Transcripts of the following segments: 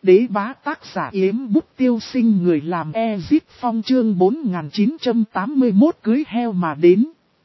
đế bá tác giả Yếm Bút Tiêu Sinh người làm Ezit Phong chương 4981 cưới heo mà đến.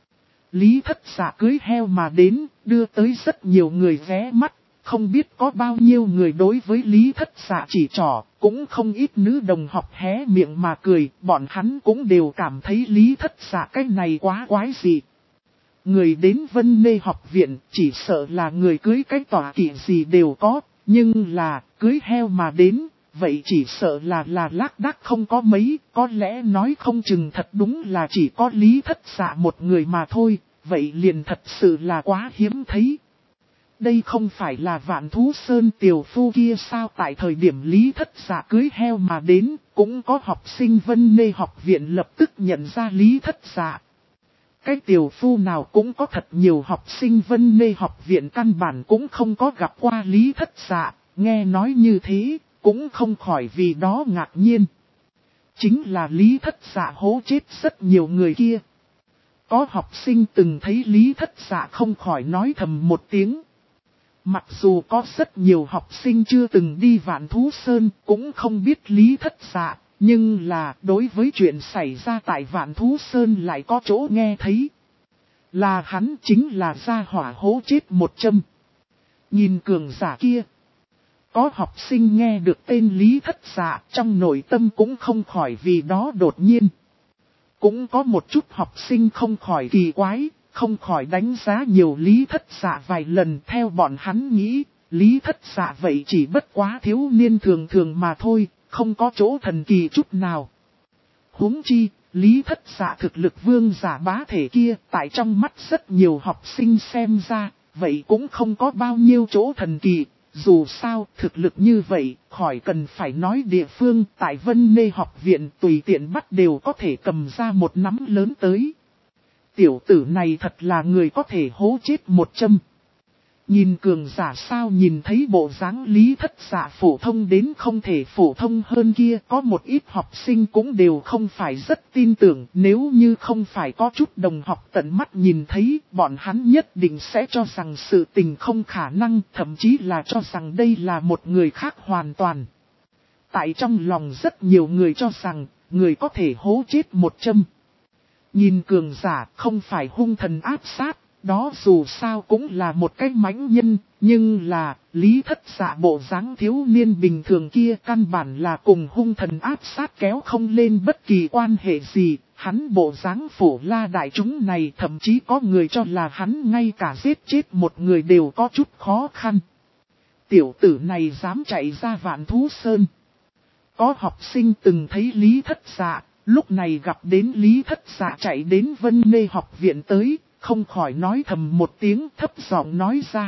Lý Thất Dạ cưới heo mà đến, đưa tới rất nhiều người ghé mắt, không biết có bao nhiêu người đối với Lý Thất Dạ chỉ trỏ, cũng không ít nữ đồng học hé miệng mà cười, bọn hắn cũng đều cảm thấy Lý Thất Dạ cái này quá quái dị. Người đến Vân Nê học viện chỉ sợ là người cưới cái tọa kỵ gì đều có, nhưng là cưới heo mà đến, vậy chỉ sợ là lác đác không có mấy, có lẽ nói không chừng thật đúng là chỉ có Lý Thất Dạ một người mà thôi, vậy liền thật sự là quá hiếm thấy. Đây không phải là Vạn Thú Sơn tiểu phu kia sao, tại thời điểm Lý Thất Dạ cưới heo mà đến, cũng có học sinh Vân Nê học viện lập tức nhận ra Lý Thất Dạ. Cái tiểu phu nào cũng có thật nhiều học sinh Vân Nê học viện căn bản cũng không có gặp qua Lý Thất Dạ, nghe nói như thế, cũng không khỏi vì đó ngạc nhiên. Chính là Lý Thất Dạ hố chết rất nhiều người kia. Có học sinh từng thấy Lý Thất Dạ không khỏi nói thầm một tiếng. Mặc dù có rất nhiều học sinh chưa từng đi Vạn Thú Sơn cũng không biết Lý Thất Dạ, nhưng là đối với chuyện xảy ra tại Vạn Thú Sơn lại có chỗ nghe thấy. Là hắn chính là gia hỏa hố chết một châm. Nhìn cường giả kia. Có học sinh nghe được tên Lý Thất Dạ trong nội tâm cũng không khỏi vì đó đột nhiên. Cũng có một chút học sinh không khỏi kỳ quái, không khỏi đánh giá nhiều Lý Thất Dạ vài lần. Theo bọn hắn nghĩ, Lý Thất Dạ vậy chỉ bất quá thiếu niên thường thường mà thôi, không có chỗ thần kỳ chút nào. Huống chi, Lý Thất Dạ thực lực vương giả bá thể kia, tại trong mắt rất nhiều học sinh xem ra, vậy cũng không có bao nhiêu chỗ thần kỳ. Dù sao, thực lực như vậy, khỏi cần phải nói địa phương, tại Vân Nê học viện tùy tiện bắt đều có thể cầm ra một nắm lớn tới. Tiểu tử này thật là người có thể hố chết một châm. Nhìn cường giả sao, nhìn thấy bộ dáng Lý Thất Dạ phổ thông đến không thể phổ thông hơn kia, có một ít học sinh cũng đều không phải rất tin tưởng, nếu như không phải có chút đồng học tận mắt nhìn thấy, bọn hắn nhất định sẽ cho rằng sự tình không khả năng, thậm chí là cho rằng đây là một người khác hoàn toàn. Tại trong lòng rất nhiều người cho rằng, người có thể hố chết một châm. Nhìn cường giả không phải hung thần áp sát. Đó dù sao cũng là một cái mãnh nhân, nhưng là, Lý Thất Dạ bộ dáng thiếu niên bình thường kia căn bản là cùng hung thần áp sát kéo không lên bất kỳ quan hệ gì, hắn bộ dáng phổ la đại chúng này thậm chí có người cho là hắn ngay cả giết chết một người đều có chút khó khăn. Tiểu tử này dám chạy ra Vạn Thú Sơn. Có học sinh từng thấy Lý Thất Dạ, lúc này gặp đến Lý Thất Dạ chạy đến Vân Nê học viện tới. Không khỏi nói thầm một tiếng, thấp giọng nói ra.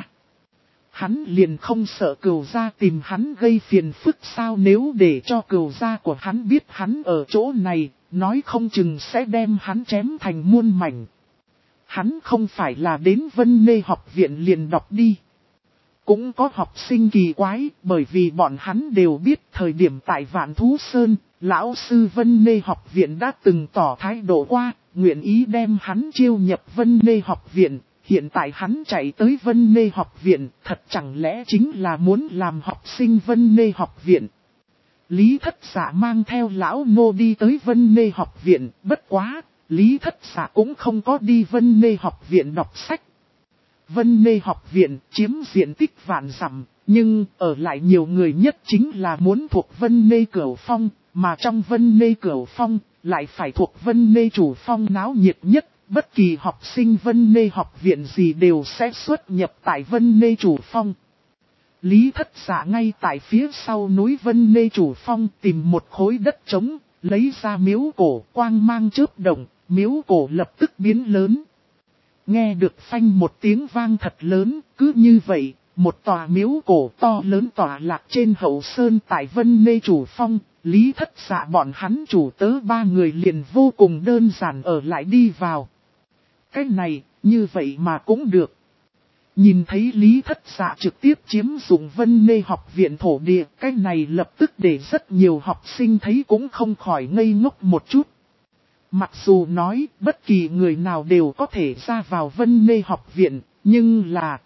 Hắn liền không sợ cừu gia tìm hắn gây phiền phức sao, nếu để cho cừu gia của hắn biết hắn ở chỗ này, nói không chừng sẽ đem hắn chém thành muôn mảnh. Hắn không phải là đến Vân Nê học viện liền đọc đi. Cũng có học sinh kỳ quái, bởi vì bọn hắn đều biết thời điểm tại Vạn Thú Sơn, lão sư Vân Nê học viện đã từng tỏ thái độ qua, nguyện ý đem hắn chiêu nhập Vân Nê học viện. Hiện tại hắn chạy tới Vân Nê học viện, thật chẳng lẽ chính là muốn làm học sinh Vân Nê học viện. Lý Thất Dạ mang theo lão nô đi tới Vân Nê học viện, bất quá, Lý Thất Dạ cũng không có đi Vân Nê học viện đọc sách. Vân Nê học viện chiếm diện tích vạn dặm, nhưng ở lại nhiều người nhất chính là muốn thuộc Vân Nê Cửu Phong, mà trong Vân Nê Cửu Phong lại phải thuộc Vân Nê Chủ Phong náo nhiệt nhất, bất kỳ học sinh Vân Nê học viện gì đều sẽ xuất nhập tại Vân Nê Chủ Phong. Lý Thất Dạ ngay tại phía sau núi Vân Nê Chủ Phong tìm một khối đất trống, lấy ra miếu cổ, quang mang chớp động, miếu cổ lập tức biến lớn. Nghe được phanh một tiếng vang thật lớn, cứ như vậy, một tòa miếu cổ to lớn tỏa lạc trên hậu sơn tại Vân Nê Chủ Phong, Lý Thất Dạ bọn hắn chủ tớ ba người liền vô cùng đơn giản ở lại đi vào. Cái này, như vậy mà cũng được. Nhìn thấy Lý Thất Dạ trực tiếp chiếm dụng Vân Nê học viện thổ địa, cái này lập tức để rất nhiều học sinh thấy cũng không khỏi ngây ngốc một chút. Mặc dù nói bất kỳ người nào đều có thể ra vào Vân Nê học viện, nhưng là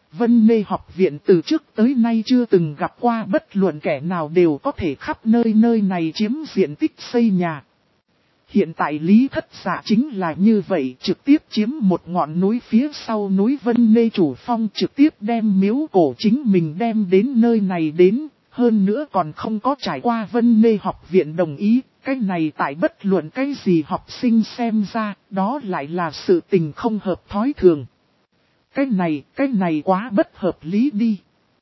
Vân Nê học viện từ trước tới nay chưa từng gặp qua bất luận kẻ nào đều có thể khắp nơi này chiếm diện tích xây nhà. Hiện tại Lý Thất Dạ chính là như vậy, trực tiếp chiếm một ngọn núi phía sau núi Vân Nê Chủ Phong, trực tiếp đem miếu cổ chính mình đem đến nơi này đến, hơn nữa còn không có trải qua Vân Nê học viện đồng ý. Cái này tại bất luận cái gì học sinh xem ra, đó lại là sự tình không hợp thói thường. Cái này quá bất hợp lý đi.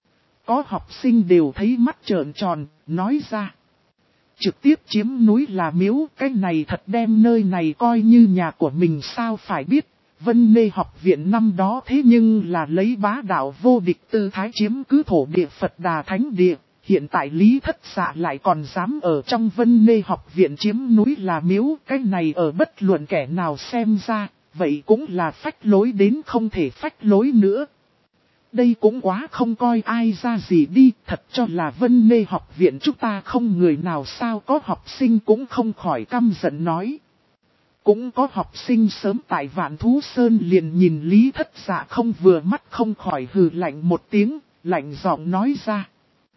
Có học sinh đều thấy mắt trợn tròn, nói ra. Trực tiếp chiếm núi là miếu, cái này thật đem nơi này coi như nhà của mình sao phải biết. Vân Nê học viện năm đó thế nhưng là lấy bá đạo vô địch tư thái chiếm cứ thổ địa Phật Đà Thánh Địa. Hiện tại Lý Thất Dạ lại còn dám ở trong Vân Nê học viện chiếm núi là miếu, cái này ở bất luận kẻ nào xem ra, vậy cũng là phách lối đến không thể phách lối nữa. Đây cũng quá không coi ai ra gì đi, thật cho là Vân Nê học viện chúng ta không người nào sao, có học sinh cũng không khỏi căm giận nói. Cũng có học sinh sớm tại Vạn Thú Sơn liền nhìn Lý Thất Dạ không vừa mắt không khỏi hừ lạnh một tiếng, lạnh giọng nói ra.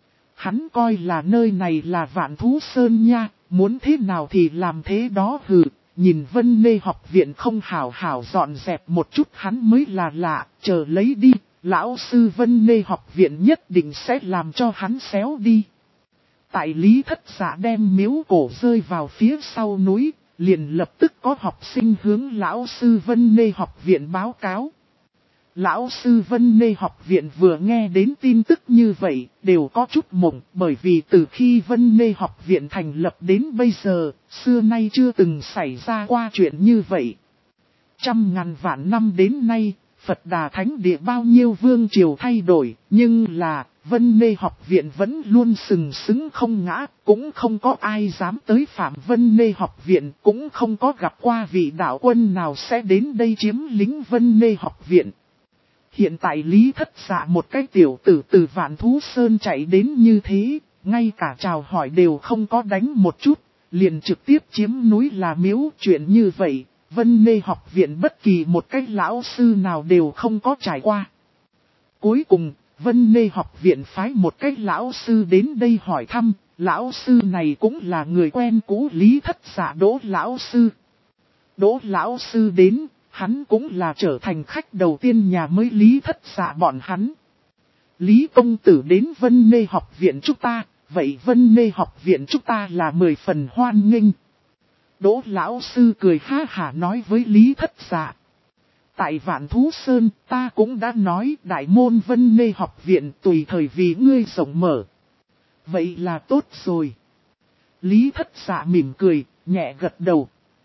Hắn coi là nơi này là Vạn Thú Sơn nha, muốn thế nào thì làm thế đó hừ. Nhìn Vân Nê học viện không hảo hảo dọn dẹp một chút hắn mới là lạ, chờ lấy đi, lão sư Vân Nê học viện nhất định sẽ làm cho hắn xéo đi. Tại Lý Thất Dạ đem miếu cổ rơi vào phía sau núi, liền lập tức có học sinh hướng lão sư Vân Nê học viện báo cáo. Lão sư Vân Nê học viện vừa nghe đến tin tức như vậy, đều có chút mộng, bởi vì từ khi Vân Nê học viện thành lập đến bây giờ, xưa nay chưa từng xảy ra qua chuyện như vậy. Trăm ngàn vạn năm đến nay, Phật Đà Thánh Địa bao nhiêu vương triều thay đổi, nhưng là, Vân Nê học viện vẫn luôn sừng sững không ngã, cũng không có ai dám tới phạm Vân Nê học viện, cũng không có gặp qua vị đạo quân nào sẽ đến đây chiếm lĩnh Vân Nê học viện. Hiện tại Lý Thất Dạ một cái tiểu tử từ Vạn Thú Sơn chạy đến như thế, ngay cả chào hỏi đều không có đánh một chút, liền trực tiếp chiếm núi là miếu. Chuyện như vậy, Vân Nê học viện bất kỳ một cái lão sư nào đều không có trải qua. Cuối cùng, Vân Nê học viện phái một cái lão sư đến đây hỏi thăm, lão sư này cũng là người quen cũ Lý Thất Dạ Đỗ lão sư. Đỗ lão sư đến. Hắn cũng là trở thành khách đầu tiên nhà mới Lý Thất Dạ bọn hắn. Lý công tử đến Vân Nê học viện chúng ta, vậy Vân Nê học viện chúng ta là 10 phần hoan nghênh. Đỗ lão sư cười ha hả nói với Lý Thất Dạ. Tại Vạn Thú Sơn ta cũng đã nói đại môn Vân Nê học viện tùy thời vì ngươi rộng mở. Vậy là tốt rồi. Lý Thất Dạ mỉm cười, nhẹ gật đầu.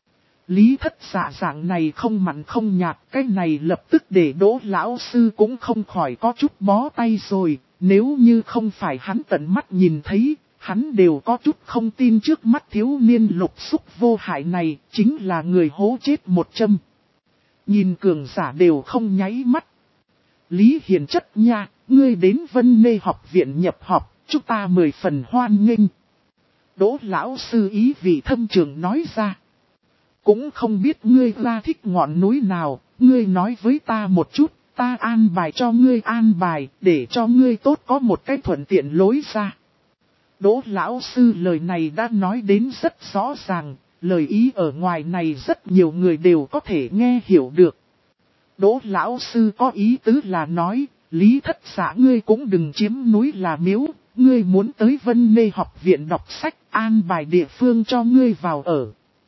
Lý Thất Dạ dạng này không mặn không nhạt, cái này lập tức để Đỗ lão sư cũng không khỏi có chút bó tay rồi, nếu như không phải hắn tận mắt nhìn thấy, hắn đều có chút không tin trước mắt thiếu niên lục xúc vô hại này, chính là người hố chết một châm. Nhìn cường giả đều không nháy mắt. Lý hiền chất nha, ngươi đến Vân Nê học viện nhập học, chúng ta 10 phần hoan nghênh. Đỗ lão sư ý vị thâm trường nói ra. Cũng không biết ngươi ra thích ngọn núi nào, ngươi nói với ta một chút, ta an bài cho ngươi an bài, để cho ngươi tốt có một cái thuận tiện lối ra. Đỗ lão sư lời này đã nói đến rất rõ ràng, lời ý ở ngoài này rất nhiều người đều có thể nghe hiểu được. Đỗ lão sư có ý tứ là nói, Lý Thất Dạ ngươi cũng đừng chiếm núi là miếu, ngươi muốn tới Vân Nê học viện đọc sách, an bài địa phương cho ngươi vào ở.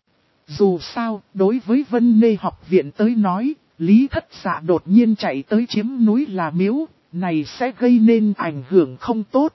Dù sao, đối với Vân Nê học viện tới nói, Lý Thất Dạ đột nhiên chạy tới chiếm núi là miếu, này sẽ gây nên ảnh hưởng không tốt.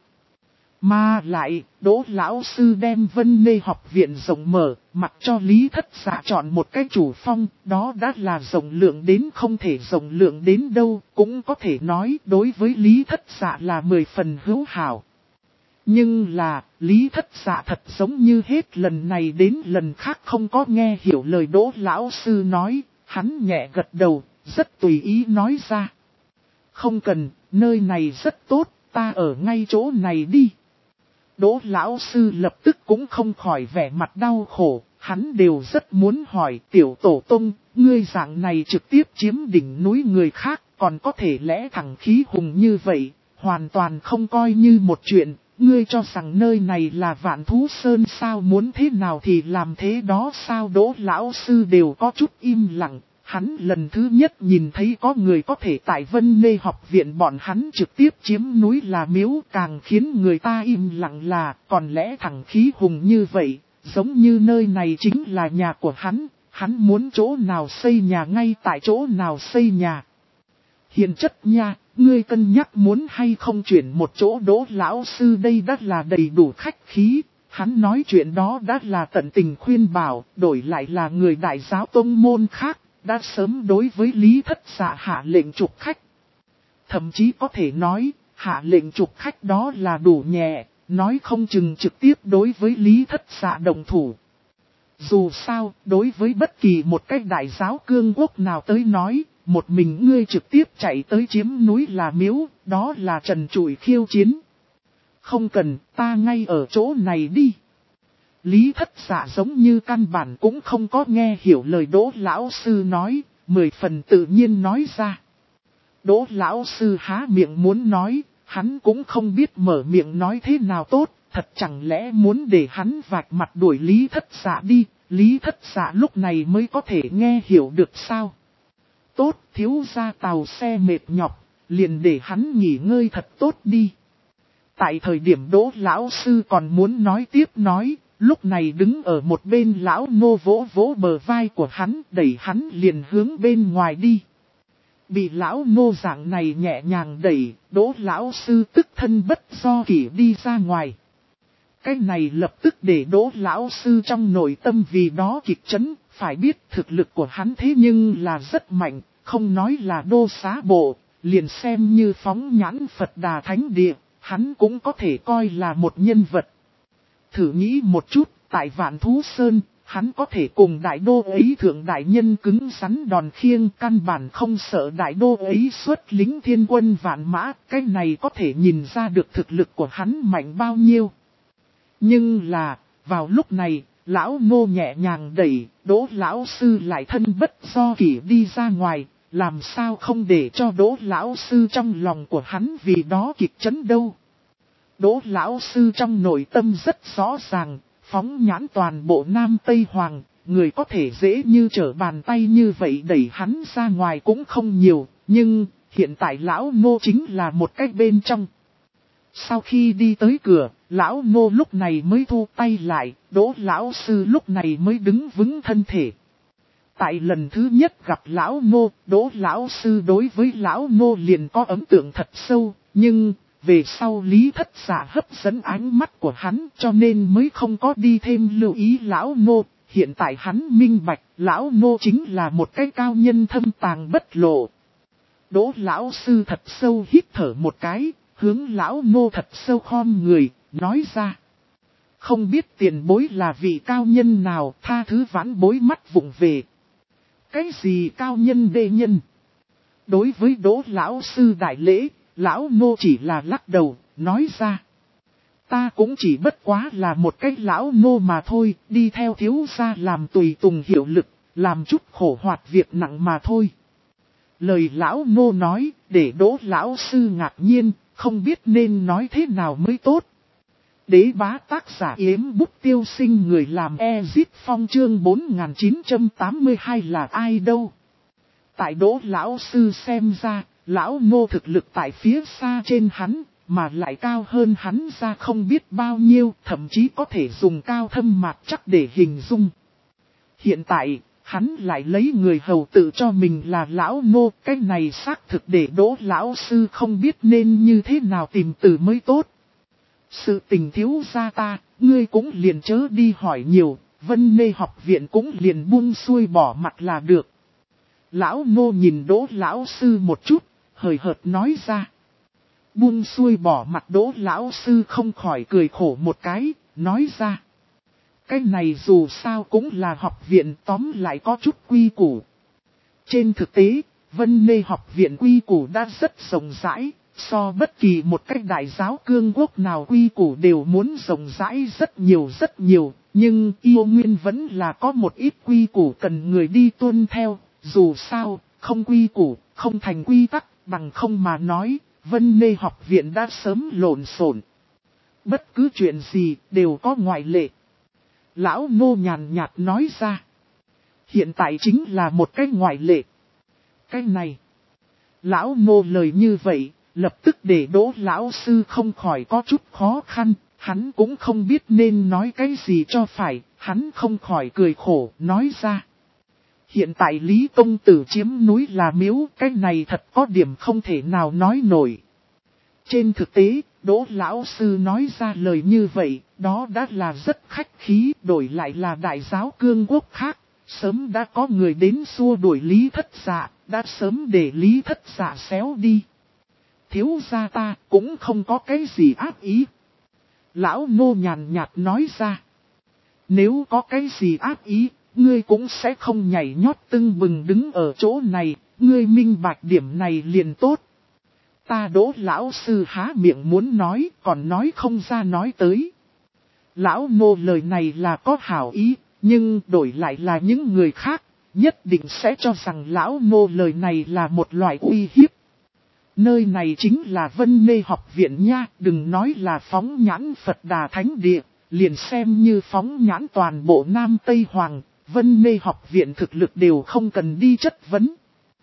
Mà lại, Đỗ lão sư đem Vân Nê học viện rộng mở, mặc cho Lý Thất Dạ chọn một cái chủ phong, đó đã là rộng lượng đến không thể rộng lượng đến đâu, cũng có thể nói đối với Lý Thất Dạ là 10 phần hữu hảo. Nhưng là, Lý Thất Dạ thật giống như hết lần này đến lần khác không có nghe hiểu lời Đỗ lão sư nói, hắn nhẹ gật đầu, rất tùy ý nói ra. Không cần, nơi này rất tốt, ta ở ngay chỗ này đi. Đỗ lão sư lập tức cũng không khỏi vẻ mặt đau khổ, hắn đều rất muốn hỏi tiểu tổ tông, ngươi dạng này trực tiếp chiếm đỉnh núi người khác, còn có thể lẽ thẳng khí hùng như vậy, hoàn toàn không coi như một chuyện. Ngươi cho rằng nơi này là Vạn Thú Sơn sao, muốn thế nào thì làm thế đó sao? Đỗ lão sư đều có chút im lặng. Hắn lần thứ nhất nhìn thấy có người có thể tại Vân Nê học viện bọn hắn trực tiếp chiếm núi là miếu, càng khiến người ta im lặng là còn lẽ thẳng khí hùng như vậy, giống như nơi này chính là nhà của hắn muốn chỗ nào xây nhà ngay tại chỗ nào xây nhà. Hiền chất nha, ngươi cân nhắc muốn hay không chuyển một chỗ. Đỗ lão sư đây đã là đầy đủ khách khí, hắn nói chuyện đó đã là tận tình khuyên bảo, đổi lại là người đại giáo tông môn khác, đã sớm đối với Lý Thất Dạ hạ lệnh trục khách. Thậm chí có thể nói, hạ lệnh trục khách đó là đủ nhẹ, nói không chừng trực tiếp đối với Lý Thất Dạ đồng thủ. Dù sao, đối với bất kỳ một cái đại giáo cương quốc nào tới nói, một mình ngươi trực tiếp chạy tới chiếm núi là miếu, đó là trần trụi khiêu chiến. Không cần, ta ngay ở chỗ này đi. Lý Thất Dạ giống như căn bản cũng không có nghe hiểu lời Đỗ lão sư nói, 10 phần tự nhiên nói ra. Đỗ lão sư há miệng muốn nói, hắn cũng không biết mở miệng nói thế nào tốt, thật chẳng lẽ muốn để hắn vạch mặt đuổi Lý Thất Dạ đi, Lý Thất Dạ lúc này mới có thể nghe hiểu được sao. Tốt, thiếu gia tàu xe mệt nhọc, liền để hắn nghỉ ngơi thật tốt đi. Tại thời điểm Đỗ lão sư còn muốn nói tiếp nói, lúc này đứng ở một bên lão nô vỗ vỗ bờ vai của hắn, đẩy hắn liền hướng bên ngoài đi. Bị lão nô dạng này nhẹ nhàng đẩy, Đỗ lão sư tức thân bất do kỷ đi ra ngoài. Cái này lập tức để Đỗ lão sư trong nội tâm vì đó kịch chấn, phải biết thực lực của hắn thế nhưng là rất mạnh, không nói là đô xá bộ, liền xem như phóng nhãn Phật Đà Thánh Địa, hắn cũng có thể coi là một nhân vật. Thử nghĩ một chút, tại Vạn Thú Sơn, hắn có thể cùng đại đô ấy thượng đại nhân cứng rắn đòn khiêng, căn bản không sợ đại đô ấy xuất lính thiên quân vạn mã, cái này có thể nhìn ra được thực lực của hắn mạnh bao nhiêu. Nhưng là, vào lúc này, lão nô nhẹ nhàng đẩy, Đỗ lão sư lại thân bất do kỷ đi ra ngoài, làm sao không để cho Đỗ lão sư trong lòng của hắn vì đó kịch chấn đâu. Đỗ lão sư trong nội tâm rất rõ ràng, phóng nhãn toàn bộ Nam Tây Hoàng, người có thể dễ như trở bàn tay như vậy đẩy hắn ra ngoài cũng không nhiều, nhưng hiện tại lão nô chính là một cách bên trong. Sau khi đi tới cửa, lão nô lúc này mới thu tay lại, Đỗ lão sư lúc này mới đứng vững thân thể. Tại lần thứ nhất gặp lão nô, Đỗ lão sư đối với lão nô liền có ấn tượng thật sâu, nhưng về sau Lý Thất Dạ hấp dẫn ánh mắt của hắn cho nên mới không có đi thêm lưu ý lão nô. Hiện tại hắn minh bạch, lão nô chính là một cái cao nhân thâm tàng bất lộ. Đỗ lão sư thật sâu hít thở một cái, hướng lão nô thật sâu khom người, nói ra. Không biết tiền bối là vị cao nhân nào, tha thứ vãn bối mắt vụng về. Cái gì cao nhân đê nhân? Đối với Đỗ lão sư đại lễ, lão nô chỉ là lắc đầu, nói ra. Ta cũng chỉ bất quá là một cái lão nô mà thôi, đi theo thiếu gia làm tùy tùng hiệu lực, làm chút khổ hoạt việc nặng mà thôi. Lời lão nô nói, để Đỗ lão sư ngạc nhiên, không biết nên nói thế nào mới tốt. Đế bá tác giả Yếm Bút Tiêu Sinh, người làm Ezit Phong, chương 4982 là ai đâu? Tại Đỗ lão sư xem ra, lão nô thực lực tại phía xa trên hắn, mà lại cao hơn hắn ra không biết bao nhiêu, thậm chí có thể dùng cao thâm mạt chắc để hình dung. Hiện tại, hắn lại lấy người hầu tự cho mình là lão nô, cái này xác thực để Đỗ lão sư không biết nên như thế nào tìm từ mới tốt. Sự tình thiếu gia ta, ngươi cũng liền chớ đi hỏi nhiều, Vân Nê học viện cũng liền buông xuôi bỏ mặt là được. Lão nô nhìn Đỗ lão sư một chút, hời hợt nói ra. Buông xuôi bỏ mặt, Đỗ lão sư không khỏi cười khổ một cái, nói ra. Cái này dù sao cũng là học viện, tóm lại có chút quy củ. Trên thực tế, Vân Nê học viện quy củ đã rất rộng rãi, so bất kỳ một cách đại giáo cương quốc nào quy củ đều muốn rộng rãi rất nhiều, nhưng yêu nguyên vẫn là có một ít quy củ cần người đi tuân theo, dù sao, không quy củ, không thành quy tắc, Bằng không mà nói, Vân Nê học viện đã sớm lộn xộn. Bất cứ chuyện gì đều có ngoại lệ. Lão Ngô nhàn nhạt nói ra. Hiện tại chính là một cái ngoại lệ. Cái này. Lão Ngô lời như vậy, lập tức để Đỗ lão sư không khỏi có chút khó khăn. Hắn cũng không biết nên nói cái gì cho phải, hắn không khỏi cười khổ, nói ra. Hiện tại Lý Công Tử chiếm núi là miếu, cái này thật có điểm không thể nào nói nổi. Trên thực tế, Đỗ lão sư nói ra lời như vậy, đó đã là rất khách khí, đổi lại là đại giáo cương quốc khác. Sớm đã có người đến xua đuổi Lý Thất Dạ, đã sớm để Lý Thất Dạ xéo đi. Thiếu gia ta cũng không có cái gì ác ý. Lão Ngô nhàn nhạt nói ra. Nếu có cái gì ác ý, ngươi cũng sẽ không nhảy nhót tưng bừng đứng ở chỗ này, ngươi minh bạch điểm này liền tốt. Ta Đỗ lão sư há miệng muốn nói, còn nói không ra nói tới. Lão Ngô lời này là có hảo ý, nhưng đổi lại là những người khác, nhất định sẽ cho rằng Lão Ngô lời này là một loại uy hiếp. Nơi này chính là Vân Nê học viện nha, đừng nói là phóng nhãn Phật Đà Thánh Địa, liền xem như phóng nhãn toàn bộ Nam Tây Hoàng, Vân Nê học viện thực lực đều không cần đi chất vấn.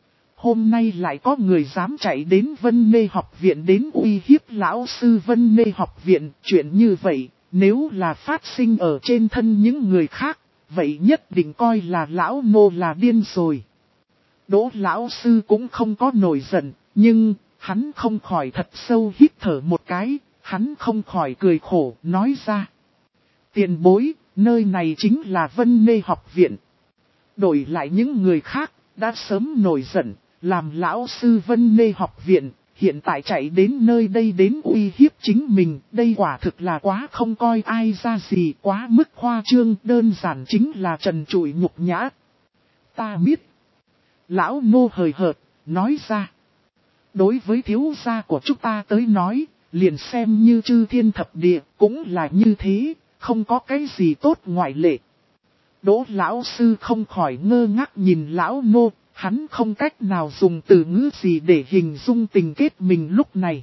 Hôm nay lại có người dám chạy đến Vân Nê học viện đến uy hiếp lão sư Vân Nê học viện, chuyện như vậy, nếu là phát sinh ở trên thân những người khác, vậy nhất định coi là lão Ngô là điên rồi. Đỗ lão sư cũng không có nổi giận, nhưng hắn không khỏi thật sâu hít thở một cái, hắn không khỏi cười khổ, nói ra. Tiền bối, nơi này chính là Vân Nê học viện. Đổi lại những người khác, đã sớm nổi giận, làm lão sư Vân Nê học viện, hiện tại chạy đến nơi đây đến uy hiếp chính mình, đây quả thực là quá không coi ai ra gì, quá mức khoa trương, đơn giản chính là trần trụi nhục nhã. Ta biết. Lão Ngô hời hợt, nói ra. Đối với thiếu gia của chúng ta tới nói, liền xem như chư thiên thập địa, cũng là như thế, không có cái gì tốt ngoại lệ. Đỗ lão sư không khỏi ngơ ngác nhìn lão Ngô, hắn không cách nào dùng từ ngữ gì để hình dung tình kết mình lúc này.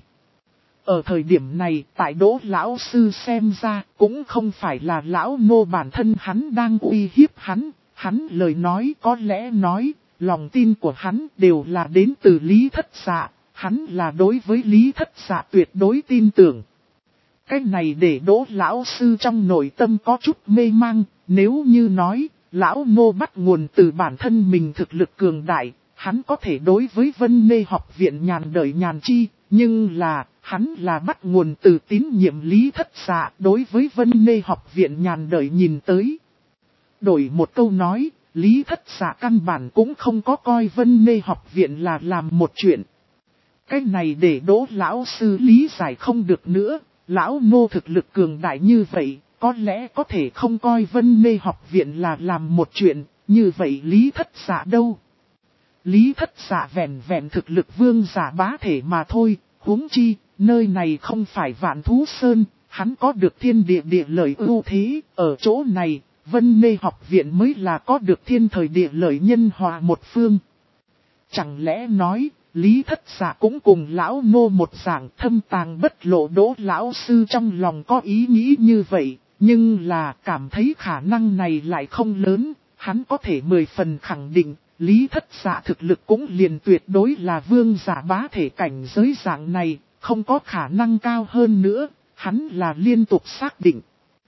Ở thời điểm này, tại Đỗ lão sư xem ra, cũng không phải là lão Ngô bản thân hắn đang uy hiếp hắn lời nói có lẽ nói, lòng tin của hắn đều là đến từ Lý Thất Dạ, hắn là đối với Lý Thất Dạ tuyệt đối tin tưởng. Cái này để Đỗ lão sư trong nội tâm có chút mê mang, nếu như nói, lão Ngô bắt nguồn từ bản thân mình thực lực cường đại, hắn có thể đối với Vân Nê học viện nhàn đời nhàn chi, nhưng là, hắn là bắt nguồn từ tín nhiệm Lý Thất Dạ đối với Vân Nê học viện nhàn đời nhìn tới. Đổi một câu nói, Lý Thất Dạ căn bản cũng không có coi Vân Nê học viện là làm một chuyện. Cái này để Đỗ lão sư lý giải không được nữa, lão Ngô thực lực cường đại như vậy, có lẽ có thể không coi Vân Nê học viện là làm một chuyện, như vậy Lý Thất Dạ đâu? Lý Thất Dạ vẹn vẹn thực lực vương giả bá thể mà thôi, huống chi, nơi này không phải Vạn Thú Sơn, hắn có được thiên địa địa lợi ưu thế, ở chỗ này, Vân Nê học viện mới là có được thiên thời địa lợi nhân hòa một phương. Chẳng lẽ nói, Lý Thất Dạ cũng cùng lão Ngô một dạng thâm tàng bất lộ. Đỗ lão sư trong lòng có ý nghĩ như vậy, nhưng là cảm thấy khả năng này lại không lớn, hắn có thể 10 phần khẳng định, Lý Thất Dạ thực lực cũng liền tuyệt đối là vương giả bá thể cảnh giới dạng này, không có khả năng cao hơn nữa, hắn là liên tục xác định.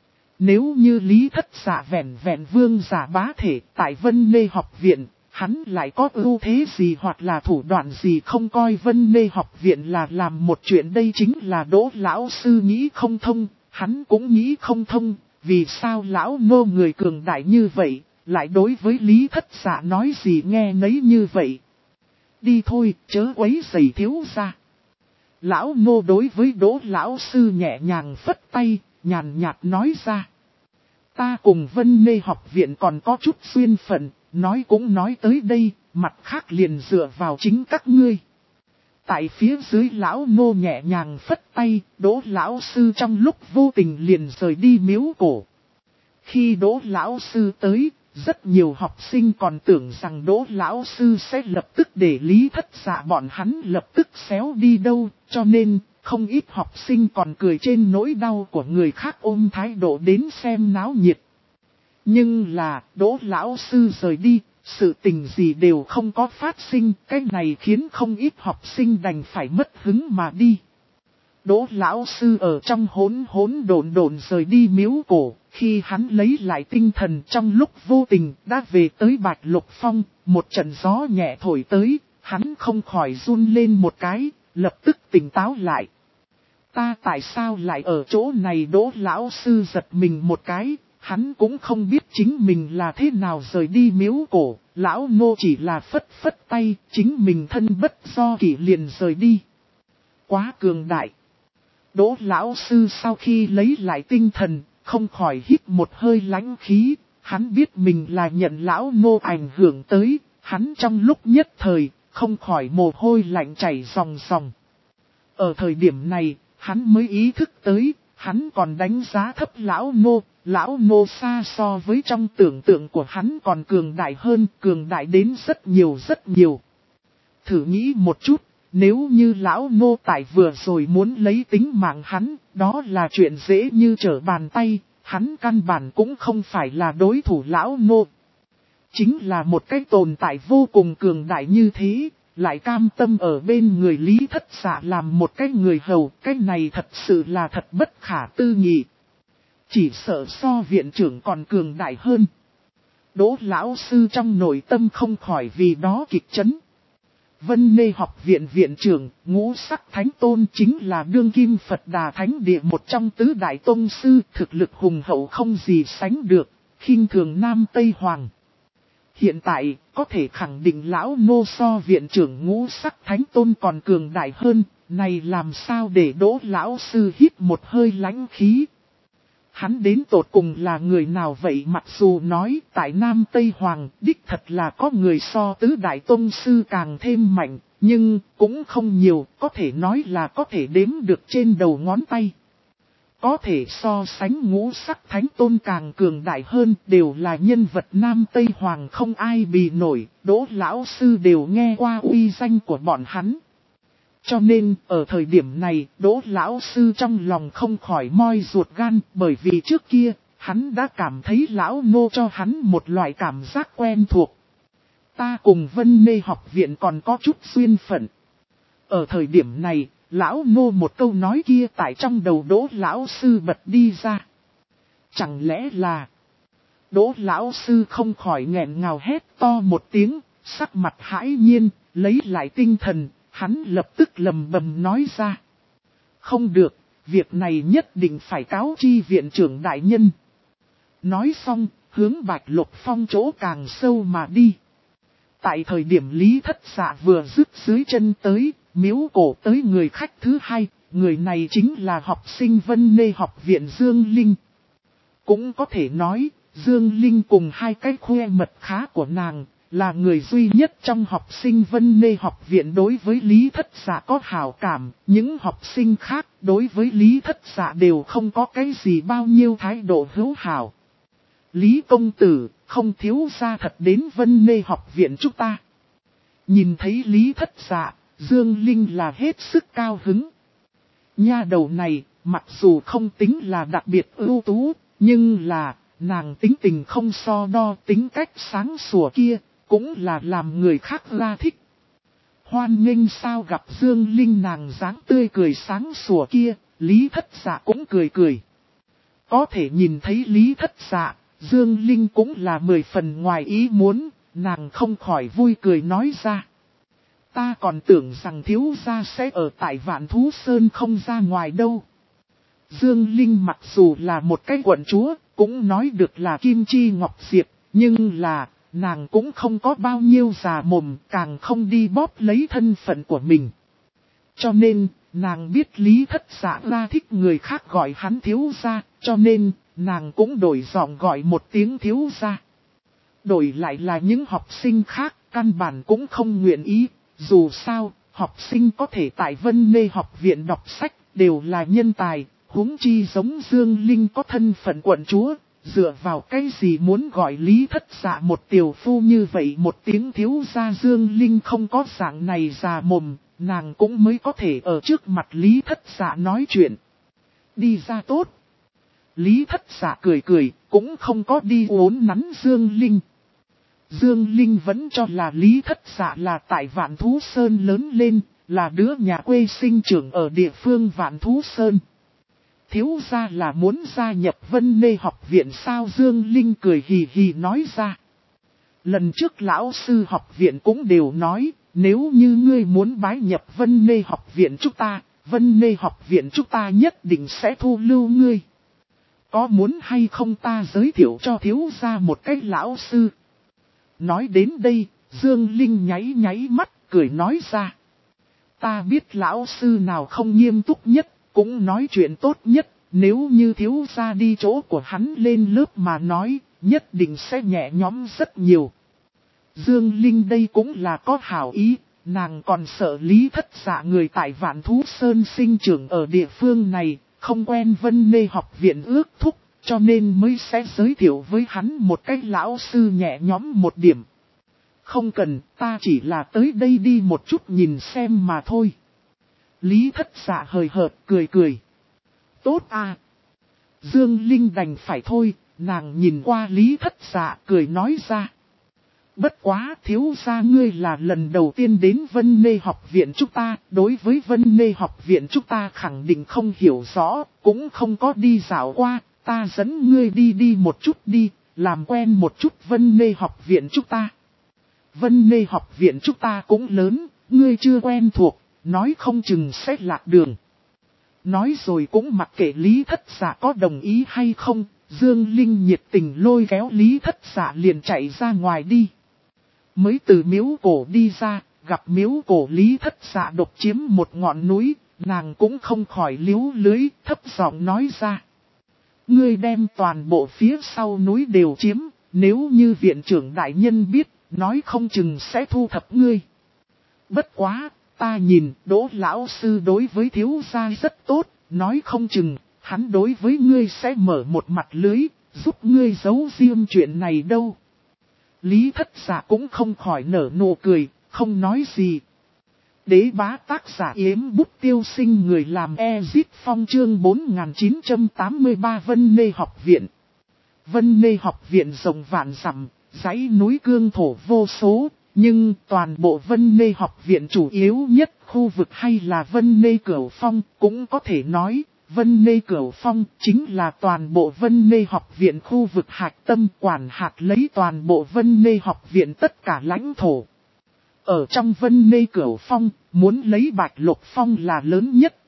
Nếu như Lý Thất Dạ vẹn vẹn vương giả bá thể tại Vân Nê học viện, hắn lại có ưu thế gì hoặc là thủ đoạn gì không coi Vân Nê học viện là làm một chuyện. Đây chính là Đỗ lão sư nghĩ không thông, hắn cũng nghĩ không thông, vì sao lão Ngô người cường đại như vậy, lại đối với Lý Thất Dạ nói gì nghe nấy như vậy. Đi thôi, chớ quấy rầy thiếu gia. Lão Ngô đối với Đỗ lão sư nhẹ nhàng phất tay, nhàn nhạt nói ra. Ta cùng Vân Nê học viện còn có chút duyên phận, nói cũng nói tới đây, mặt khác liền dựa vào chính các ngươi. Tại phía dưới lão Ngô nhẹ nhàng phất tay, Đỗ lão sư trong lúc vô tình liền rời đi miếu cổ. Khi Đỗ lão sư tới, Rất nhiều học sinh còn tưởng rằng Đỗ lão sư sẽ lập tức để Lý Thất Dạ bọn hắn lập tức xéo đi đâu, cho nên không ít học sinh còn cười trên nỗi đau của người khác ôm thái độ đến xem náo nhiệt. Nhưng là Đỗ lão sư rời đi, sự tình gì đều không có phát sinh, cái này khiến không ít học sinh đành phải mất hứng mà đi. Đỗ lão sư ở trong hỗn độn rời đi miếu cổ, khi hắn lấy lại tinh thần trong lúc vô tình đã về tới Bạch Lục Phong, một trận gió nhẹ thổi tới, hắn không khỏi run lên một cái, lập tức tỉnh táo lại. Ta tại sao lại ở chỗ này? Đỗ lão sư giật mình một cái, hắn cũng không biết chính mình là thế nào rời đi miếu cổ, lão nô chỉ là phất phất tay, chính mình thân bất do kỷ liền rời đi. Quá cường đại. Đỗ lão sư sau khi lấy lại tinh thần, không khỏi hít một hơi lãnh khí, hắn biết mình là nhận lão nô ảnh hưởng tới, hắn trong lúc nhất thời, không khỏi mồ hôi lạnh chảy ròng ròng. Ở thời điểm này, hắn mới ý thức tới, hắn còn đánh giá thấp lão nô xa so với trong tưởng tượng của hắn còn cường đại hơn, cường đại đến rất nhiều rất nhiều. Thử nghĩ một chút. Nếu như lão nô tài vừa rồi muốn lấy tính mạng hắn, đó là chuyện dễ như trở bàn tay, hắn căn bản cũng không phải là đối thủ lão nô. Chính là một cái tồn tại vô cùng cường đại như thế, lại cam tâm ở bên người Lý Thất Dạ làm một cái người hầu, cái này thật sự là thật bất khả tư nghị. Chỉ sợ so viện trưởng còn cường đại hơn. Đỗ lão sư trong nội tâm không khỏi vì đó kịch chấn. Vân Nê học viện viện trưởng, Ngũ Sắc Thánh Tôn chính là đương kim Phật Đà Thánh Địa một trong tứ đại tôn sư, thực lực hùng hậu không gì sánh được, khinh thường Nam Tây Hoàng. Hiện tại, có thể khẳng định lão nô so viện trưởng Ngũ Sắc Thánh Tôn còn cường đại hơn, này làm sao để Đỗ lão sư hít một hơi lãnh khí. Hắn đến tột cùng là người nào vậy? Mặc dù nói tại Nam Tây Hoàng đích thật là có người so tứ đại tôn sư càng thêm mạnh, nhưng cũng không nhiều, có thể nói là có thể đếm được trên đầu ngón tay. Có thể so sánh Ngũ Sắc Thánh Tôn càng cường đại hơn, đều là nhân vật Nam Tây Hoàng không ai bì nổi, Đỗ lão sư đều nghe qua uy danh của bọn hắn. Cho nên, ở thời điểm này, Đỗ lão sư trong lòng không khỏi moi ruột gan, bởi vì trước kia, hắn đã cảm thấy lão nô cho hắn một loại cảm giác quen thuộc. Ta cùng Vân Nê học viện còn có chút duyên phận. Ở thời điểm này, lão nô một câu nói kia tại trong đầu Đỗ lão sư bật đi ra. Chẳng lẽ là... Đỗ lão sư không khỏi nghẹn ngào hét to một tiếng, sắc mặt hãi nhiên, lấy lại tinh thần. Hắn lập tức lầm bầm nói ra. Không được, việc này nhất định phải cáo chi viện trưởng đại nhân. Nói xong, hướng Bạch Lục Phong chỗ càng sâu mà đi. Tại thời điểm Lý Thất Dạ vừa dứt dưới chân tới, miếu cổ tới người khách thứ hai, người này chính là học sinh Vân Nê học viện Dương Linh. Cũng có thể nói, Dương Linh cùng hai cái khoe mật khá của nàng, là người duy nhất trong học sinh Vân Nê học viện đối với Lý Thất Dạ có hảo cảm, những học sinh khác đối với Lý Thất Dạ đều không có cái gì bao nhiêu thái độ hữu hảo. Lý công tử, không thiếu gia thật đến Vân Nê học viện chúng ta. Nhìn thấy Lý Thất Dạ, Dương Linh là hết sức cao hứng. Nha đầu này, mặc dù không tính là đặc biệt ưu tú, nhưng là, nàng tính tình không so đo, tính cách sáng sủa kia, cũng là làm người khác la thích. Hoan nghênh sao gặp Dương Linh, nàng dáng tươi cười sáng sủa kia, Lý Thất Dạ cũng cười cười. Có thể nhìn thấy Lý Thất Dạ, Dương Linh cũng là 10 phần ngoài ý muốn, nàng không khỏi vui cười nói ra. Ta còn tưởng rằng thiếu gia sẽ ở tại Vạn Thú Sơn không ra ngoài đâu. Dương Linh mặc dù là một cái quận chúa, cũng nói được là Kim Chi Ngọc Diệp, nhưng là, nàng cũng không có bao nhiêu già mồm, càng không đi bóp lấy thân phận của mình. Cho nên, nàng biết Lý Thất Dạ la thích người khác gọi hắn thiếu gia, cho nên, nàng cũng đổi giọng gọi một tiếng thiếu gia. Đổi lại là những học sinh khác, căn bản cũng không nguyện ý, dù sao, học sinh có thể tại Vân Nê học viện đọc sách, đều là nhân tài, huống chi giống Dương Linh có thân phận quận chúa, Dựa vào cái gì muốn gọi Lý Thất Dạ một tiểu phu như vậy, một tiếng thiếu gia Dương Linh không có dạng này già mồm, nàng cũng mới có thể ở trước mặt Lý Thất Dạ nói chuyện. Đi ra tốt. Lý Thất Dạ cười cười, cũng không có đi uốn nắn Dương Linh. Dương Linh vẫn cho là Lý Thất Dạ là tại Vạn Thú Sơn lớn lên, là đứa nhà quê sinh trưởng ở địa phương Vạn Thú Sơn. Thiếu gia là muốn gia nhập Vân Mê học viện sao? Dương Linh cười hì hì nói ra. Lần trước lão sư học viện cũng đều nói, nếu như ngươi muốn bái nhập Vân Mê học viện chúng ta, Vân Mê học viện chúng ta nhất định sẽ thu lưu ngươi. Có muốn hay không ta giới thiệu cho thiếu gia một cách lão sư? Nói đến đây, Dương Linh nháy nháy mắt, cười nói ra. Ta biết lão sư nào không nghiêm túc nhất, cũng nói chuyện tốt nhất, nếu như thiếu gia đi chỗ của hắn lên lớp mà nói, nhất định sẽ nhẹ nhõm rất nhiều. Dương Linh đây cũng là có hảo ý, nàng còn sợ Lý Thất Dạ người tại Vạn Thú Sơn sinh trưởng ở địa phương này, không quen Vân Mê học viện ước thúc, cho nên mới sẽ giới thiệu với hắn một cách lão sư nhẹ nhõm một điểm. Không cần, ta chỉ là tới đây đi một chút nhìn xem mà thôi. Lý Thất Dạ hời hợt cười cười. Tốt à. Dương Linh đành phải thôi, nàng nhìn qua Lý Thất Dạ cười nói ra. Bất quá thiếu gia ngươi là lần đầu tiên đến Vân Mê học viện chúng ta, đối với Vân Mê học viện chúng ta khẳng định không hiểu rõ, cũng không có đi dạo qua, ta dẫn ngươi đi một chút đi, làm quen một chút Vân Mê học viện chúng ta. Vân Mê học viện chúng ta cũng lớn, ngươi chưa quen thuộc, nói không chừng sẽ lạc đường. Nói rồi cũng mặc kệ Lý Thất Dạ có đồng ý hay không, Dương Linh nhiệt tình lôi kéo Lý Thất Dạ liền chạy ra ngoài đi. Mới từ miếu cổ đi ra, gặp miếu cổ Lý Thất Dạ độc chiếm một ngọn núi, nàng cũng không khỏi liếu lưới, thấp giọng nói ra. Ngươi đem toàn bộ phía sau núi đều chiếm, nếu như viện trưởng đại nhân biết, nói không chừng sẽ thu thập ngươi. Bất quá, ta nhìn Đỗ lão sư đối với thiếu gia rất tốt, nói không chừng, hắn đối với ngươi sẽ mở một mặt lưới, giúp ngươi giấu riêng chuyện này đâu. Lý Thất Dạ cũng không khỏi nở nụ cười, không nói gì. Đế bá tác giả yếm bút tiêu sinh người làm Ezit Phong chương 4983 Vân Mê học viện. Vân Mê học viện rộng vạn dặm, dãy núi cương thổ vô số, nhưng toàn bộ Vân Mê học viện chủ yếu nhất khu vực hay là Vân Mê Cửu Phong, cũng có thể nói, Vân Mê Cửu Phong chính là toàn bộ Vân Mê học viện khu vực hạch tâm quản hạt lấy toàn bộ Vân Mê học viện tất cả lãnh thổ. Ở trong Vân Mê Cửu Phong, muốn lấy Bạch Lục Phong là lớn nhất.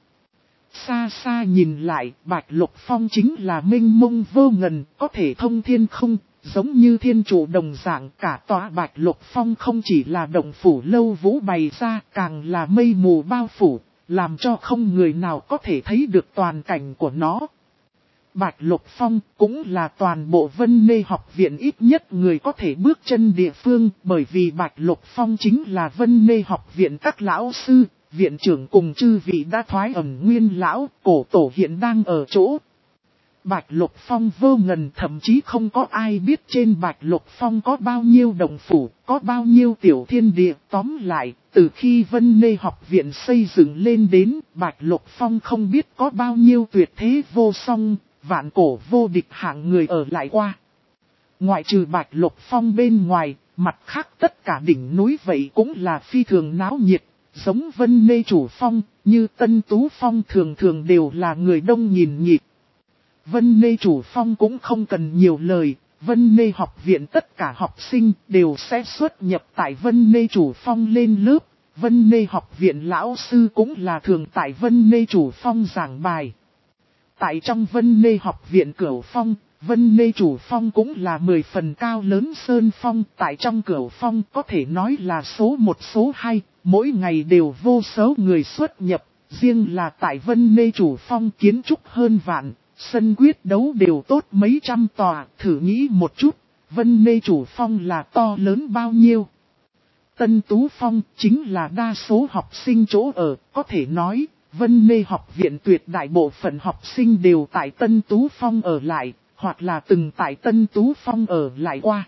Xa xa nhìn lại, Bạch Lục Phong chính là mênh mông vô ngần, có thể thông thiên không, giống như thiên chủ đồng dạng. Cả tòa Bạch Lục Phong không chỉ là động phủ lâu vũ bày ra, càng là mây mù bao phủ, làm cho không người nào có thể thấy được toàn cảnh của nó. Bạch Lục Phong cũng là toàn bộ Vân Mê học viện ít nhất người có thể bước chân địa phương, bởi vì Bạch Lục Phong chính là Vân Mê học viện các lão sư, viện trưởng cùng chư vị đã thoái ẩn nguyên lão, cổ tổ hiện đang ở chỗ. Bạch Lục Phong vô ngần, thậm chí không có ai biết trên Bạch Lục Phong có bao nhiêu đồng phủ, có bao nhiêu tiểu thiên địa. Tóm lại, từ khi Vân Mê học viện xây dựng lên đến, Bạch Lục Phong không biết có bao nhiêu tuyệt thế vô song, vạn cổ vô địch hạng người ở lại qua. Ngoại trừ Bạch Lục Phong bên ngoài, mặt khác tất cả đỉnh núi vậy cũng là phi thường náo nhiệt, giống Vân Mê Chủ Phong, như Tân Tú Phong thường thường đều là người đông nhìn nhịp. Vân Mê Chủ Phong cũng không cần nhiều lời, Vân Mê học viện tất cả học sinh đều sẽ xuất nhập tại Vân Mê Chủ Phong lên lớp. Vân Mê học viện lão sư cũng là thường tại Vân Mê Chủ Phong giảng bài. Tại trong Vân Mê học viện Cửu Phong, Vân Mê Chủ Phong cũng là 10 phần cao lớn sơn phong. Tại trong Cửu Phong có thể nói là số 1 số 2, mỗi ngày đều vô số người xuất nhập. Riêng là tại Vân Mê Chủ Phong kiến trúc hơn vạn, sân quyết đấu đều tốt mấy trăm tòa. Thử nghĩ một chút, Vân Mê Chủ Phong là to lớn bao nhiêu. Tân Tú Phong chính là đa số học sinh chỗ ở, có thể nói, Vân Mê học viện tuyệt đại bộ phận học sinh đều tại Tân Tú Phong ở lại, hoặc là từng tại Tân Tú Phong ở lại qua.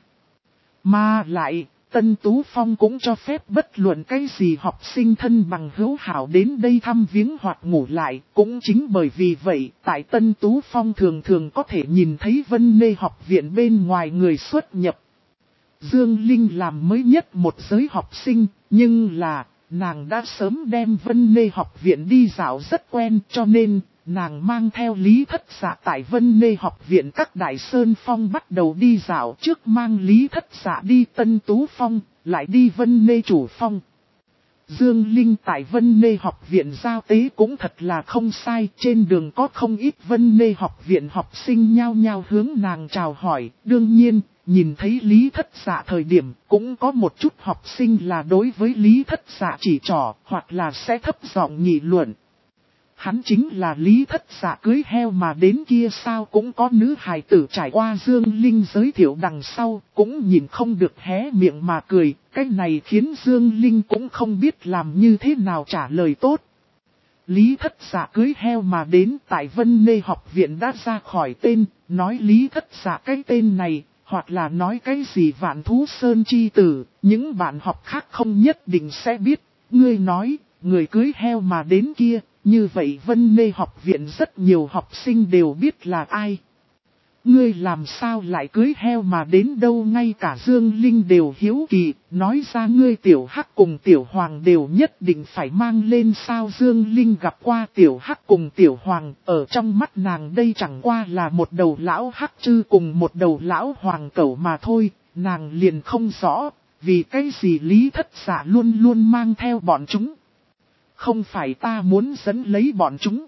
Mà lại, Tân Tú Phong cũng cho phép bất luận cái gì học sinh thân bằng hữu hảo đến đây thăm viếng hoặc ngủ lại. Cũng chính bởi vì vậy, tại Tân Tú Phong thường thường có thể nhìn thấy Vân Nê học viện bên ngoài người xuất nhập. Dương Linh làm mới nhất một giới học sinh, nhưng là, nàng đã sớm đem Vân Nê học viện đi dạo rất quen, cho nên, nàng mang theo Lý Thất Dạ tại Vân Nê học viện các đại sơn phong bắt đầu đi dạo, trước mang Lý Thất Dạ đi Tân Tú Phong, lại đi Vân Nê chủ phong. Dương Linh tại Vân Nê học viện giao tế cũng thật là không sai, trên đường có không ít Vân Nê học viện học sinh nhao nhao hướng nàng chào hỏi. Đương nhiên, nhìn thấy Lý Thất Dạ thời điểm, cũng có một chút học sinh là đối với Lý Thất Dạ chỉ trỏ, hoặc là sẽ thấp giọng nghị luận. Hắn chính là Lý Thất Dạ cưới heo mà đến kia sao, cũng có nữ hài tử trải qua. Dương Linh giới thiệu đằng sau, cũng nhìn không được hé miệng mà cười. Cái này khiến Dương Linh cũng không biết làm như thế nào trả lời tốt. Lý Thất Dạ cưới heo mà đến tại Vân Nê học viện đã ra khỏi tên, nói Lý Thất Dạ cái tên này, hoặc là nói cái gì Vạn Thú Sơn chi tử, những bạn học khác không nhất định sẽ biết. Ngươi nói, người cưới heo mà đến kia, như vậy Vân Nê học viện rất nhiều học sinh đều biết là ai. Ngươi làm sao lại cưới heo mà đến đâu, ngay cả Dương Linh đều hiếu kỳ, nói ra ngươi Tiểu Hắc cùng Tiểu Hoàng đều nhất định phải mang lên sao. Dương Linh gặp qua Tiểu Hắc cùng Tiểu Hoàng, ở trong mắt nàng đây chẳng qua là một đầu lão hắc trư cùng một đầu lão hoàng cẩu mà thôi, nàng liền không rõ, vì cái gì Lý Thất Dạ luôn luôn mang theo bọn chúng. Không phải ta muốn dẫn lấy bọn chúng.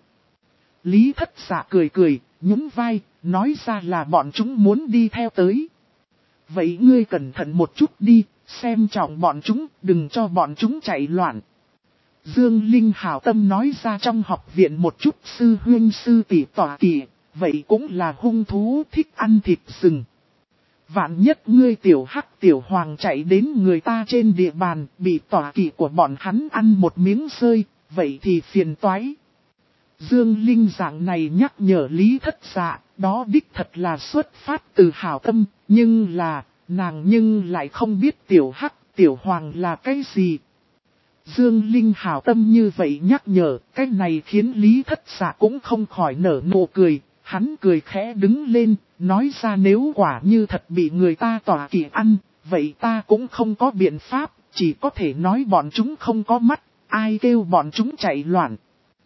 Lý Thất Dạ cười cười, nhún vai, nói ra là bọn chúng muốn đi theo tới. Vậy ngươi cẩn thận một chút đi, xem trọng bọn chúng, đừng cho bọn chúng chạy loạn. Dương Linh hảo tâm nói ra, trong học viện một chút sư huynh sư tỷ tỏa kỵ, vậy cũng là hung thú thích ăn thịt rừng. Vạn nhất ngươi Tiểu Hắc Tiểu Hoàng chạy đến người ta trên địa bàn, bị tỏa kỵ của bọn hắn ăn một miếng rơi, vậy thì phiền toái. Dương Linh dạng này nhắc nhở Lý Thất Dạ, đó đích thật là xuất phát từ hảo tâm, nhưng là, nàng nhưng lại không biết Tiểu Hắc Tiểu Hoàng là cái gì. Dương Linh hảo tâm như vậy nhắc nhở, cái này khiến Lý Thất Dạ cũng không khỏi nở nụ cười. Hắn cười khẽ đứng lên, nói ra nếu quả như thật bị người ta tỏa kỵ ăn, vậy ta cũng không có biện pháp, chỉ có thể nói bọn chúng không có mắt, ai kêu bọn chúng chạy loạn.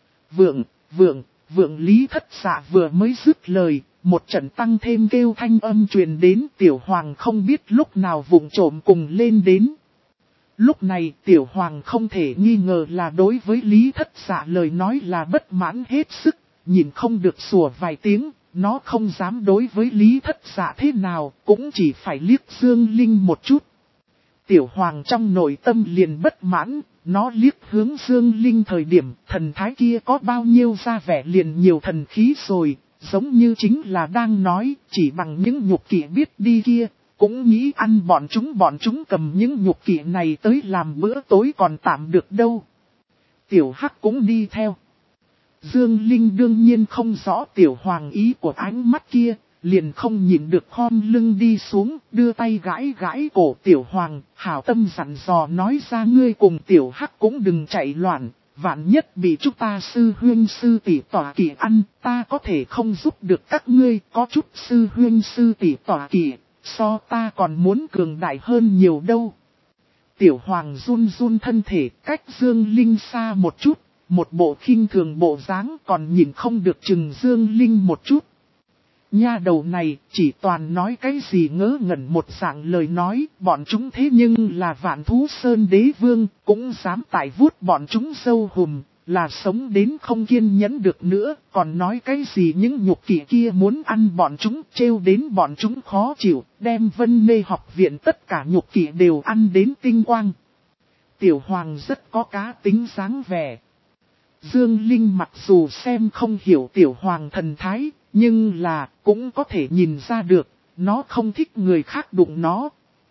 Vượng Lý Thất Dạ vừa mới dứt lời, một trận tăng thêm kêu thanh âm truyền đến. Tiểu Hoàng không biết lúc nào vụng trộm cùng lên đến. Lúc này Tiểu Hoàng không thể nghi ngờ là đối với Lý Thất Dạ lời nói là bất mãn hết sức. Nhìn không được sủa vài tiếng, nó không dám đối với Lý Thất Dạ thế nào, cũng chỉ phải liếc Dương Linh một chút. Tiểu Hoàng trong nội tâm liền bất mãn, nó liếc hướng Dương Linh thời điểm thần thái kia có bao nhiêu ra vẻ liền nhiều thần khí rồi, giống như chính là đang nói, chỉ bằng những nhục kỵ biết đi kia, cũng nghĩ ăn bọn chúng cầm những nhục kỵ này tới làm bữa tối còn tạm được đâu. Tiểu Hắc cũng đi theo. Dương Linh đương nhiên không rõ Tiểu Hoàng ý của ánh mắt kia, liền không nhịn được khom lưng đi xuống, đưa tay gãi gãi cổ Tiểu Hoàng, hảo tâm dặn dò nói ra ngươi cùng Tiểu Hắc cũng đừng chạy loạn, vạn nhất bị chúng ta sư huynh sư tỷ tỏa kỵ ăn, ta có thể không giúp được các ngươi, có chút sư huynh sư tỷ tỏa kỵ, so ta còn muốn cường đại hơn nhiều đâu. Tiểu Hoàng run run thân thể, cách Dương Linh xa một chút. Một bộ khinh thường bộ dáng, còn nhìn không được chừng Dương Linh một chút. Nha đầu này chỉ toàn nói cái gì ngớ ngẩn một dạng lời nói, bọn chúng thế nhưng là Vạn Thú Sơn đế vương, cũng dám tải vuốt bọn chúng sâu hùm, là sống đến không kiên nhẫn được nữa, còn nói cái gì những nhục kỵ kia muốn ăn bọn chúng, trêu đến bọn chúng khó chịu, đem Vân Nê học viện tất cả nhục kỵ đều ăn đến tinh quang. Tiểu Hoàng rất có cá tính dáng vẻ. Dương Linh mặc dù xem không hiểu Tiểu Hoàng thần thái, nhưng là cũng có thể nhìn ra được, nó không thích người khác đụng nó.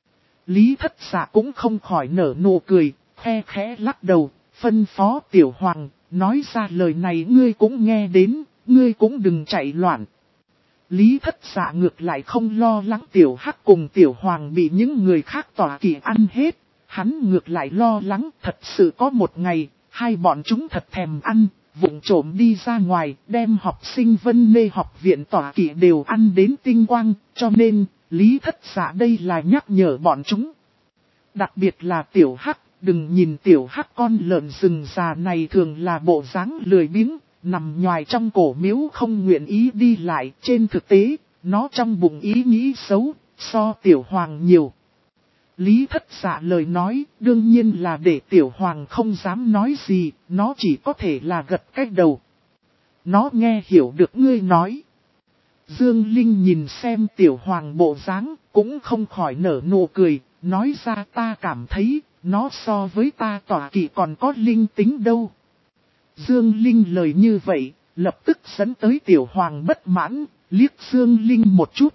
Lý Thất Dạ cũng không khỏi nở nụ cười, khe khẽ lắc đầu, phân phó Tiểu Hoàng, nói ra lời này ngươi cũng nghe đến, ngươi cũng đừng chạy loạn. Lý Thất Dạ ngược lại không lo lắng Tiểu Hắc cùng Tiểu Hoàng bị những người khác tỏa kỵ ăn hết. Hắn ngược lại lo lắng thật sự có một ngày, hai bọn chúng thật thèm ăn, vụng trộm đi ra ngoài, đem học sinh Vân Nê học viện tỏa kỵ đều ăn đến tinh quang, cho nên, Lý Thất Dạ đây là nhắc nhở bọn chúng. Đặc biệt là Tiểu Hắc, đừng nhìn Tiểu Hắc con lợn rừng già này thường là bộ dáng lười biếng, nằm nhoài trong cổ miếu không nguyện ý đi lại, trên thực tế, nó trong bụng ý nghĩ xấu, so Tiểu Hoàng nhiều. Lý Thất Dạ lời nói, đương nhiên là để Tiểu Hoàng không dám nói gì, nó chỉ có thể là gật cái đầu. Nó nghe hiểu được ngươi nói. Dương Linh nhìn xem Tiểu Hoàng bộ dáng, cũng không khỏi nở nụ cười, nói ra ta cảm thấy, nó so với ta tỏa kỵ còn có linh tính đâu. Dương Linh lời như vậy, lập tức dẫn tới Tiểu Hoàng bất mãn, liếc Dương Linh một chút.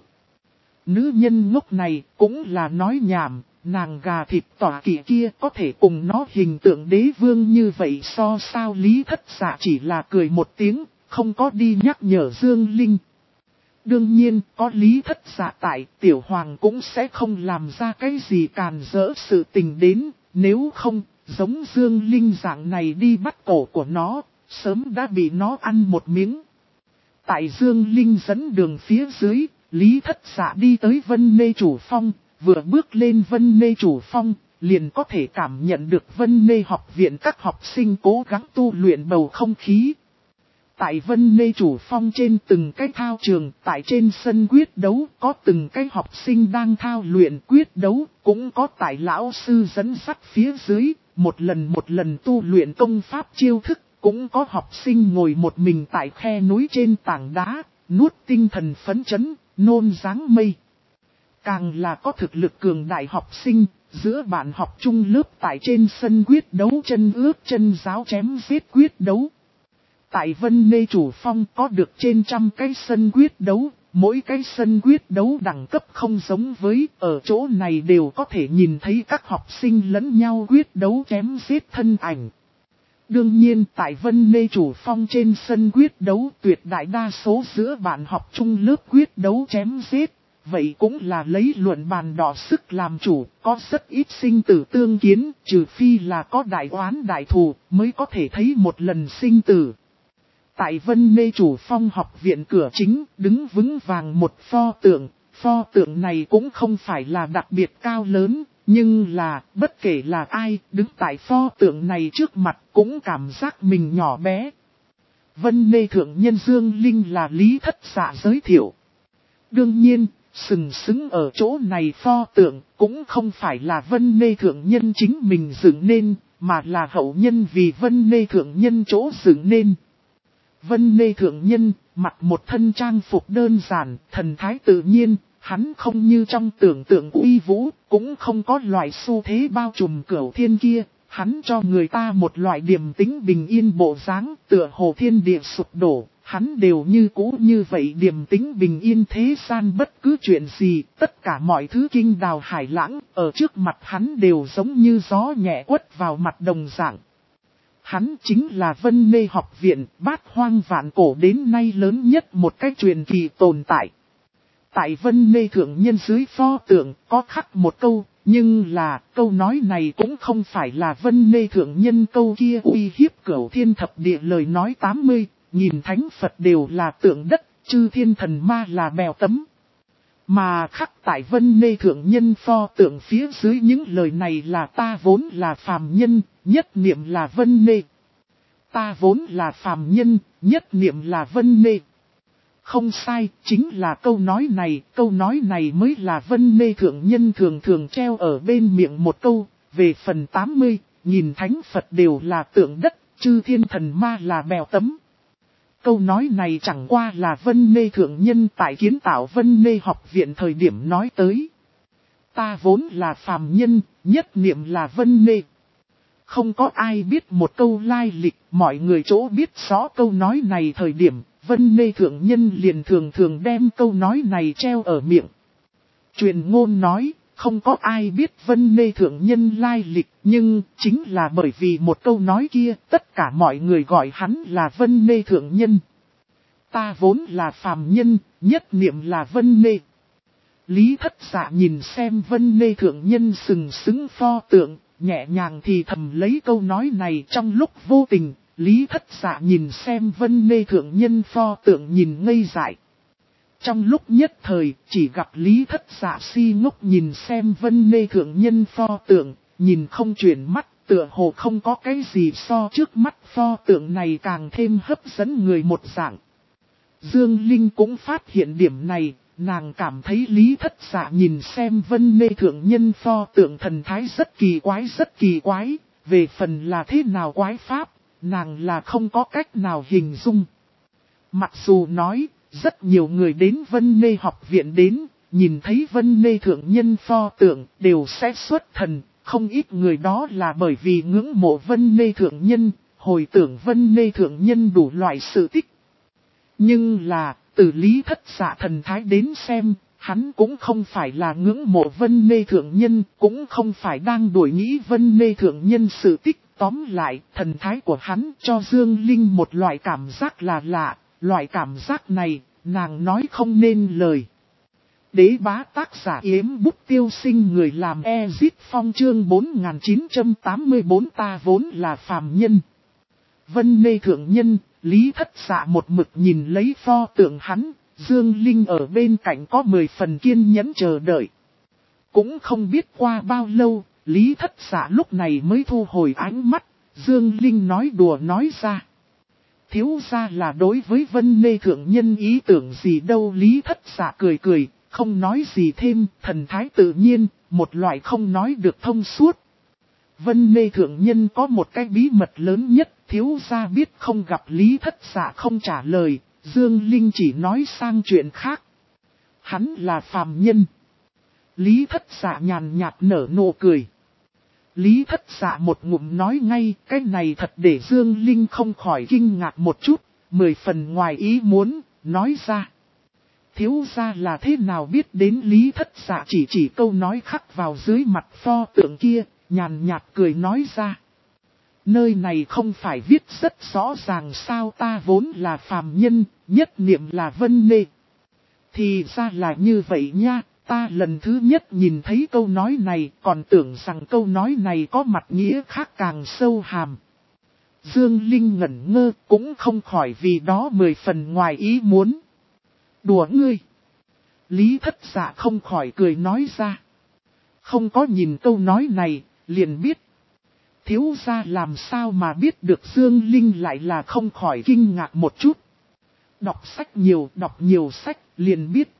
Nữ nhân ngốc này cũng là nói nhảm, nàng gà thịt tỏa kỵ kia có thể cùng nó hình tượng đế vương như vậy so sao. Lý Thất Dạ chỉ là cười một tiếng, không có đi nhắc nhở Dương Linh. Đương nhiên, có Lý Thất Dạ tại, Tiểu Hoàng cũng sẽ không làm ra cái gì càn rỡ sự tình đến, nếu không, giống Dương Linh dạng này đi bắt cổ của nó, sớm đã bị nó ăn một miếng. Tại Dương Linh dẫn đường phía dưới, Lý Thất Dạ đi tới Vân Nê Chủ Phong, vừa bước lên Vân Nê Chủ Phong, liền có thể cảm nhận được Vân Nê học viện các học sinh cố gắng tu luyện bầu không khí. Tại Vân Nê Chủ Phong trên từng cái thao trường, tại trên sân quyết đấu, có từng cái học sinh đang thao luyện quyết đấu, cũng có tại lão sư dẫn dắt phía dưới, một lần tu luyện công pháp chiêu thức, cũng có học sinh ngồi một mình tại khe núi trên tảng đá, nuốt tinh thần phấn chấn, nôn dáng mây. Càng là có thực lực cường đại học sinh, giữa bạn học chung lớp tại trên sân quyết đấu chân ướp chân giáo chém giết quyết đấu. Tại Vân Nê Chủ Phong có được trên trăm cái sân quyết đấu, mỗi cái sân quyết đấu đẳng cấp không giống với, ở chỗ này đều có thể nhìn thấy các học sinh lẫn nhau quyết đấu chém giết thân ảnh. Đương nhiên tại Vân Nê Chủ Phong trên sân quyết đấu tuyệt đại đa số giữa bạn học chung lớp quyết đấu chém giết, vậy cũng là lấy luận bàn đỏ sức làm chủ, có rất ít sinh tử tương kiến, trừ phi là có đại oán đại thù mới có thể thấy một lần sinh tử. Tại Vân Nê Chủ Phong học viện cửa chính, đứng vững vàng một pho tượng này cũng không phải là đặc biệt cao lớn, nhưng là, bất kể là ai, đứng tại pho tượng này trước mặt cũng cảm giác mình nhỏ bé. Vân Nê Thượng Nhân Dương Linh là Lý Thất Dạ giới thiệu. Đương nhiên, sừng sững ở chỗ này pho tượng cũng không phải là Vân Nê Thượng Nhân chính mình dựng nên, mà là hậu nhân vì Vân Nê Thượng Nhân chỗ dựng nên. Vân Nê Thượng Nhân, mặc một thân trang phục đơn giản, thần thái tự nhiên, hắn không như trong tưởng tượng uy vũ, cũng không có loại xu thế bao trùm cửu thiên kia, hắn cho người ta một loại điềm tĩnh bình yên bộ dáng, tựa hồ thiên địa sụp đổ, hắn đều như cũ như vậy điềm tĩnh bình yên thế gian bất cứ chuyện gì, tất cả mọi thứ kinh đào hải lãng, ở trước mặt hắn đều giống như gió nhẹ quất vào mặt đồng dạng. Hắn chính là Vân Nê học viện, bát hoang vạn cổ đến nay lớn nhất một cái truyền kỳ tồn tại. Tại Vân Nê Thượng Nhân dưới pho tượng có khắc một câu, nhưng là câu nói này cũng không phải là Vân Nê Thượng Nhân câu kia uy hiếp cửu thiên thập địa lời nói 80, nhìn thánh Phật đều là tượng đất, chư thiên thần ma là bèo tấm. Mà khắc tại Vân Nê Thượng Nhân pho tượng phía dưới những lời này là ta vốn là phàm nhân, nhất niệm là Vân Nê. Ta vốn là phàm nhân, nhất niệm là Vân Nê. Không sai, chính là câu nói này mới là Vân Nê Thượng Nhân thường thường treo ở bên miệng một câu, về phần 80, nhìn thánh Phật đều là tượng đất, chư thiên thần ma là bèo tấm. Câu nói này chẳng qua là Vân Nê Thượng Nhân tại kiến tạo Vân Nê học viện thời điểm nói tới. Ta vốn là phàm nhân, nhất niệm là Vân Nê. Không có ai biết một câu lai lịch, mọi người chỗ biết rõ câu nói này thời điểm, Vân Nê Thượng Nhân liền thường đem câu nói này treo ở miệng. Truyền ngôn nói, không có ai biết Vân Nê Thượng Nhân lai lịch, nhưng chính là bởi vì một câu nói kia, tất cả mọi người gọi hắn là Vân Nê Thượng Nhân. ta vốn là phàm nhân, nhất niệm là Vân Nê. Lý Thất Dạ nhìn xem Vân Nê thượng nhân sừng sững pho tượng, nhẹ nhàng thì thầm lấy câu nói này trong lúc vô tình. Lý Thất Dạ nhìn xem Vân Nê thượng nhân pho tượng nhìn ngây dại. Trong lúc nhất thời, chỉ gặp Lý Thất Dạ si ngốc nhìn xem Vân Nê thượng nhân pho tượng, nhìn không chuyển mắt, tựa hồ không có cái gì so trước mắt pho tượng này càng thêm hấp dẫn người một dạng. Dương Linh cũng phát hiện điểm này, nàng cảm thấy Lý Thất Dạ nhìn xem Vân Nê thượng nhân pho tượng thần thái rất kỳ quái, về phần là thế nào quái pháp, nàng là không có cách nào hình dung. Mặc dù nói, rất nhiều người đến Vân Nê học viện đến, nhìn thấy Vân Nê thượng nhân pho tượng đều sẽ xuất thần, không ít người đó là bởi vì ngưỡng mộ Vân Nê thượng nhân, hồi tưởng Vân Nê thượng nhân đủ loại sự tích. Nhưng là, từ Lý Thất Dạ thần thái đến xem, hắn cũng không phải là ngưỡng mộ Vân Nê thượng nhân, cũng không phải đang đuổi nghĩ Vân Nê thượng nhân sự tích. Tóm lại, thần thái của hắn cho Dương Linh một loại cảm giác là lạ, loại cảm giác này, nàng nói không nên lời. Đế bá tác giả Yếm Bút Tiêu Sinh người làm Ezit Phong chương 4984 ta vốn là phàm nhân. Vân Nê thượng nhân, Lý Thất Dạ một mực nhìn lấy pho tượng hắn, Dương Linh ở bên cạnh có 10 phần kiên nhẫn chờ đợi. Cũng không biết qua bao lâu, Lý Thất Dạ lúc này mới thu hồi ánh mắt, Dương Linh nói đùa nói ra. Thiếu ra là đối với Vân Nê thượng nhân ý tưởng gì đâu. Lý Thất Dạ cười cười, không nói gì thêm, thần thái tự nhiên, một loại không nói được thông suốt. Vân Nê thượng nhân có một cái bí mật lớn nhất, thiếu ra biết không. Gặp Lý Thất Dạ không trả lời, Dương Linh chỉ nói sang chuyện khác. Hắn là phàm nhân. Lý Thất Dạ nhàn nhạt nở nụ cười. Lý Thất Dạ một ngụm nói ngay, cái này thật để Dương Linh không khỏi kinh ngạc một chút, 10 phần ngoài ý muốn, nói ra. Thiếu ra là thế nào biết đến Lý Thất Dạ chỉ câu nói khắc vào dưới mặt pho tượng kia, nhàn nhạt cười nói ra. Nơi này không phải viết rất rõ ràng sao, ta vốn là phàm nhân, nhất niệm là Vân Nê. Thì ra là như vậy nha. Ta lần thứ nhất nhìn thấy câu nói này, còn tưởng rằng câu nói này có mặt nghĩa khác càng sâu hàm. Dương Linh ngẩn ngơ, cũng không khỏi vì đó 10 phần ngoài ý muốn. Đùa ngươi. Lý Thất Dạ không khỏi cười nói ra. Không có nhìn câu nói này, liền biết. Thiếu gia làm sao mà biết được. Dương Linh lại là không khỏi kinh ngạc một chút. Đọc nhiều sách, liền biết.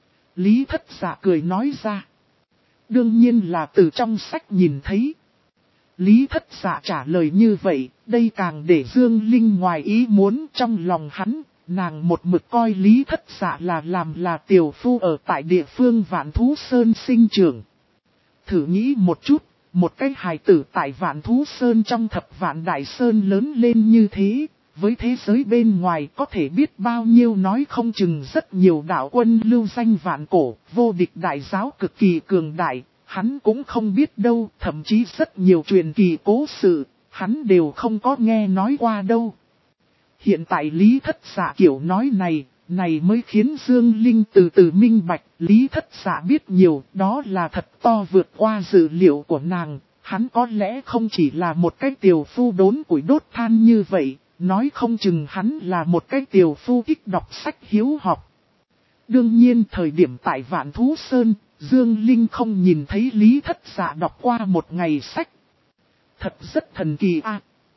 Lý Thất Dạ cười nói ra. Đương nhiên là từ trong sách nhìn thấy. Lý Thất Dạ trả lời như vậy, đây càng để Dương Linh ngoài ý muốn. Trong lòng hắn, nàng một mực coi Lý Thất Dạ là tiểu phu ở tại địa phương Vạn Thú Sơn sinh trưởng. Thử nghĩ một chút, một cái hài tử tại Vạn Thú Sơn trong Thập Vạn Đại Sơn lớn lên như thế. Với thế giới bên ngoài có thể biết bao nhiêu, nói không chừng rất nhiều đạo quân lưu danh vạn cổ, vô địch đại giáo cực kỳ cường đại, hắn cũng không biết đâu, thậm chí rất nhiều truyền kỳ cố sự, hắn đều không có nghe nói qua đâu. Hiện tại Lý Thất Dạ kiểu nói này mới khiến Dương Linh từ từ minh bạch, Lý Thất Dạ biết nhiều, đó là thật to vượt qua dự liệu của nàng, hắn có lẽ không chỉ là một cái tiểu phu đốn củi đốt than như vậy. Nói không chừng hắn là một cái tiểu phu thích đọc sách hiếu học. Đương nhiên thời điểm tại Vạn Thú Sơn, Dương Linh không nhìn thấy Lý Thất Dạ đọc qua một ngày sách. Thật rất thần kỳ a.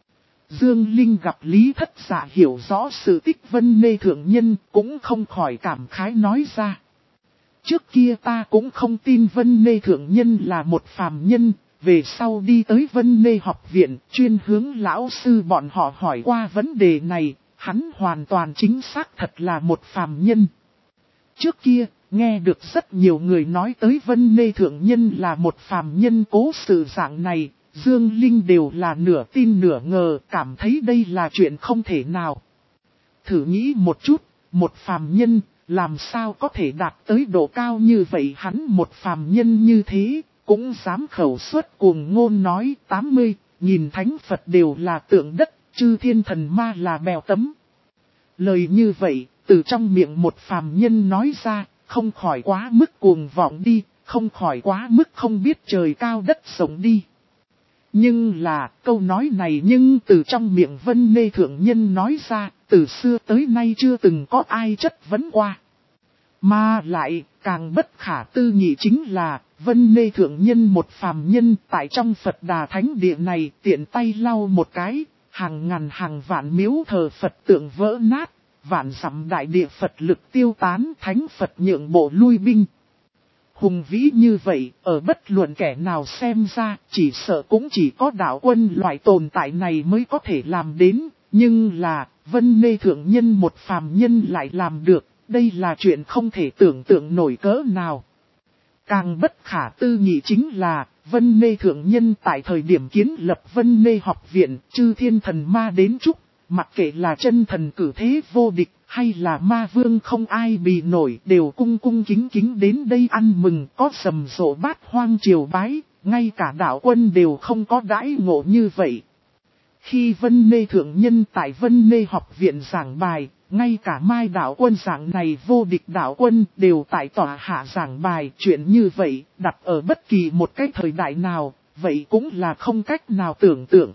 Dương Linh gặp Lý Thất Dạ hiểu rõ sự tích Vân Nê thượng nhân, cũng không khỏi cảm khái nói ra. Trước kia ta cũng không tin Vân Nê thượng nhân là một phàm nhân. Về sau đi tới Vân Nê học viện, chuyên hướng lão sư bọn họ hỏi qua vấn đề này, hắn hoàn toàn chính xác thật là một phàm nhân. Trước kia, nghe được rất nhiều người nói tới Vân Nê thượng nhân là một phàm nhân cố sự dạng này, Dương Linh đều là nửa tin nửa ngờ, cảm thấy đây là chuyện không thể nào. Thử nghĩ một chút, một phàm nhân, làm sao có thể đạt tới độ cao như vậy, hắn một phàm nhân như thế. Cũng dám khẩu suất cuồng ngôn nói 80, nhìn thánh Phật đều là tượng đất, chư thiên thần ma là bèo tấm. Lời như vậy, từ trong miệng một phàm nhân nói ra, không khỏi quá mức cuồng vọng đi, không khỏi quá mức không biết trời cao đất rộng đi. Nhưng là câu nói này nhưng từ trong miệng Vân Nê Thượng Nhân nói ra, từ xưa tới nay chưa từng có ai chất vấn qua. Mà lại càng bất khả tư nghị chính là Vân Nê Thượng Nhân một phàm nhân tại trong Phật Đà Thánh Địa này tiện tay lau một cái, hàng ngàn hàng vạn miếu thờ Phật tượng vỡ nát, vạn dặm đại địa Phật lực tiêu tán, thánh Phật nhượng bộ lui binh. Hùng vĩ như vậy, ở bất luận kẻ nào xem ra, chỉ sợ cũng chỉ có đạo quân loại tồn tại này mới có thể làm đến, nhưng là, Vân Nê Thượng Nhân một phàm nhân lại làm được, đây là chuyện không thể tưởng tượng nổi cỡ nào. Càng bất khả tư nghị chính là, Vân Nê Thượng Nhân tại thời điểm kiến lập Vân Nê học viện, chư thiên thần ma đến chúc, mặc kệ là chân thần cử thế vô địch, hay là ma vương không ai bì nổi, đều cung cung kính kính đến đây ăn mừng, có sầm rộ bát hoang triều bái, ngay cả đạo quân đều không có đãi ngộ như vậy. Khi Vân Nê Thượng Nhân tại Vân Nê học viện giảng bài, ngay cả Mai đạo quân giảng này vô địch đạo quân đều tại tòa hạ giảng bài, chuyện như vậy, đặt ở bất kỳ một cái thời đại nào, vậy cũng là không cách nào tưởng tượng.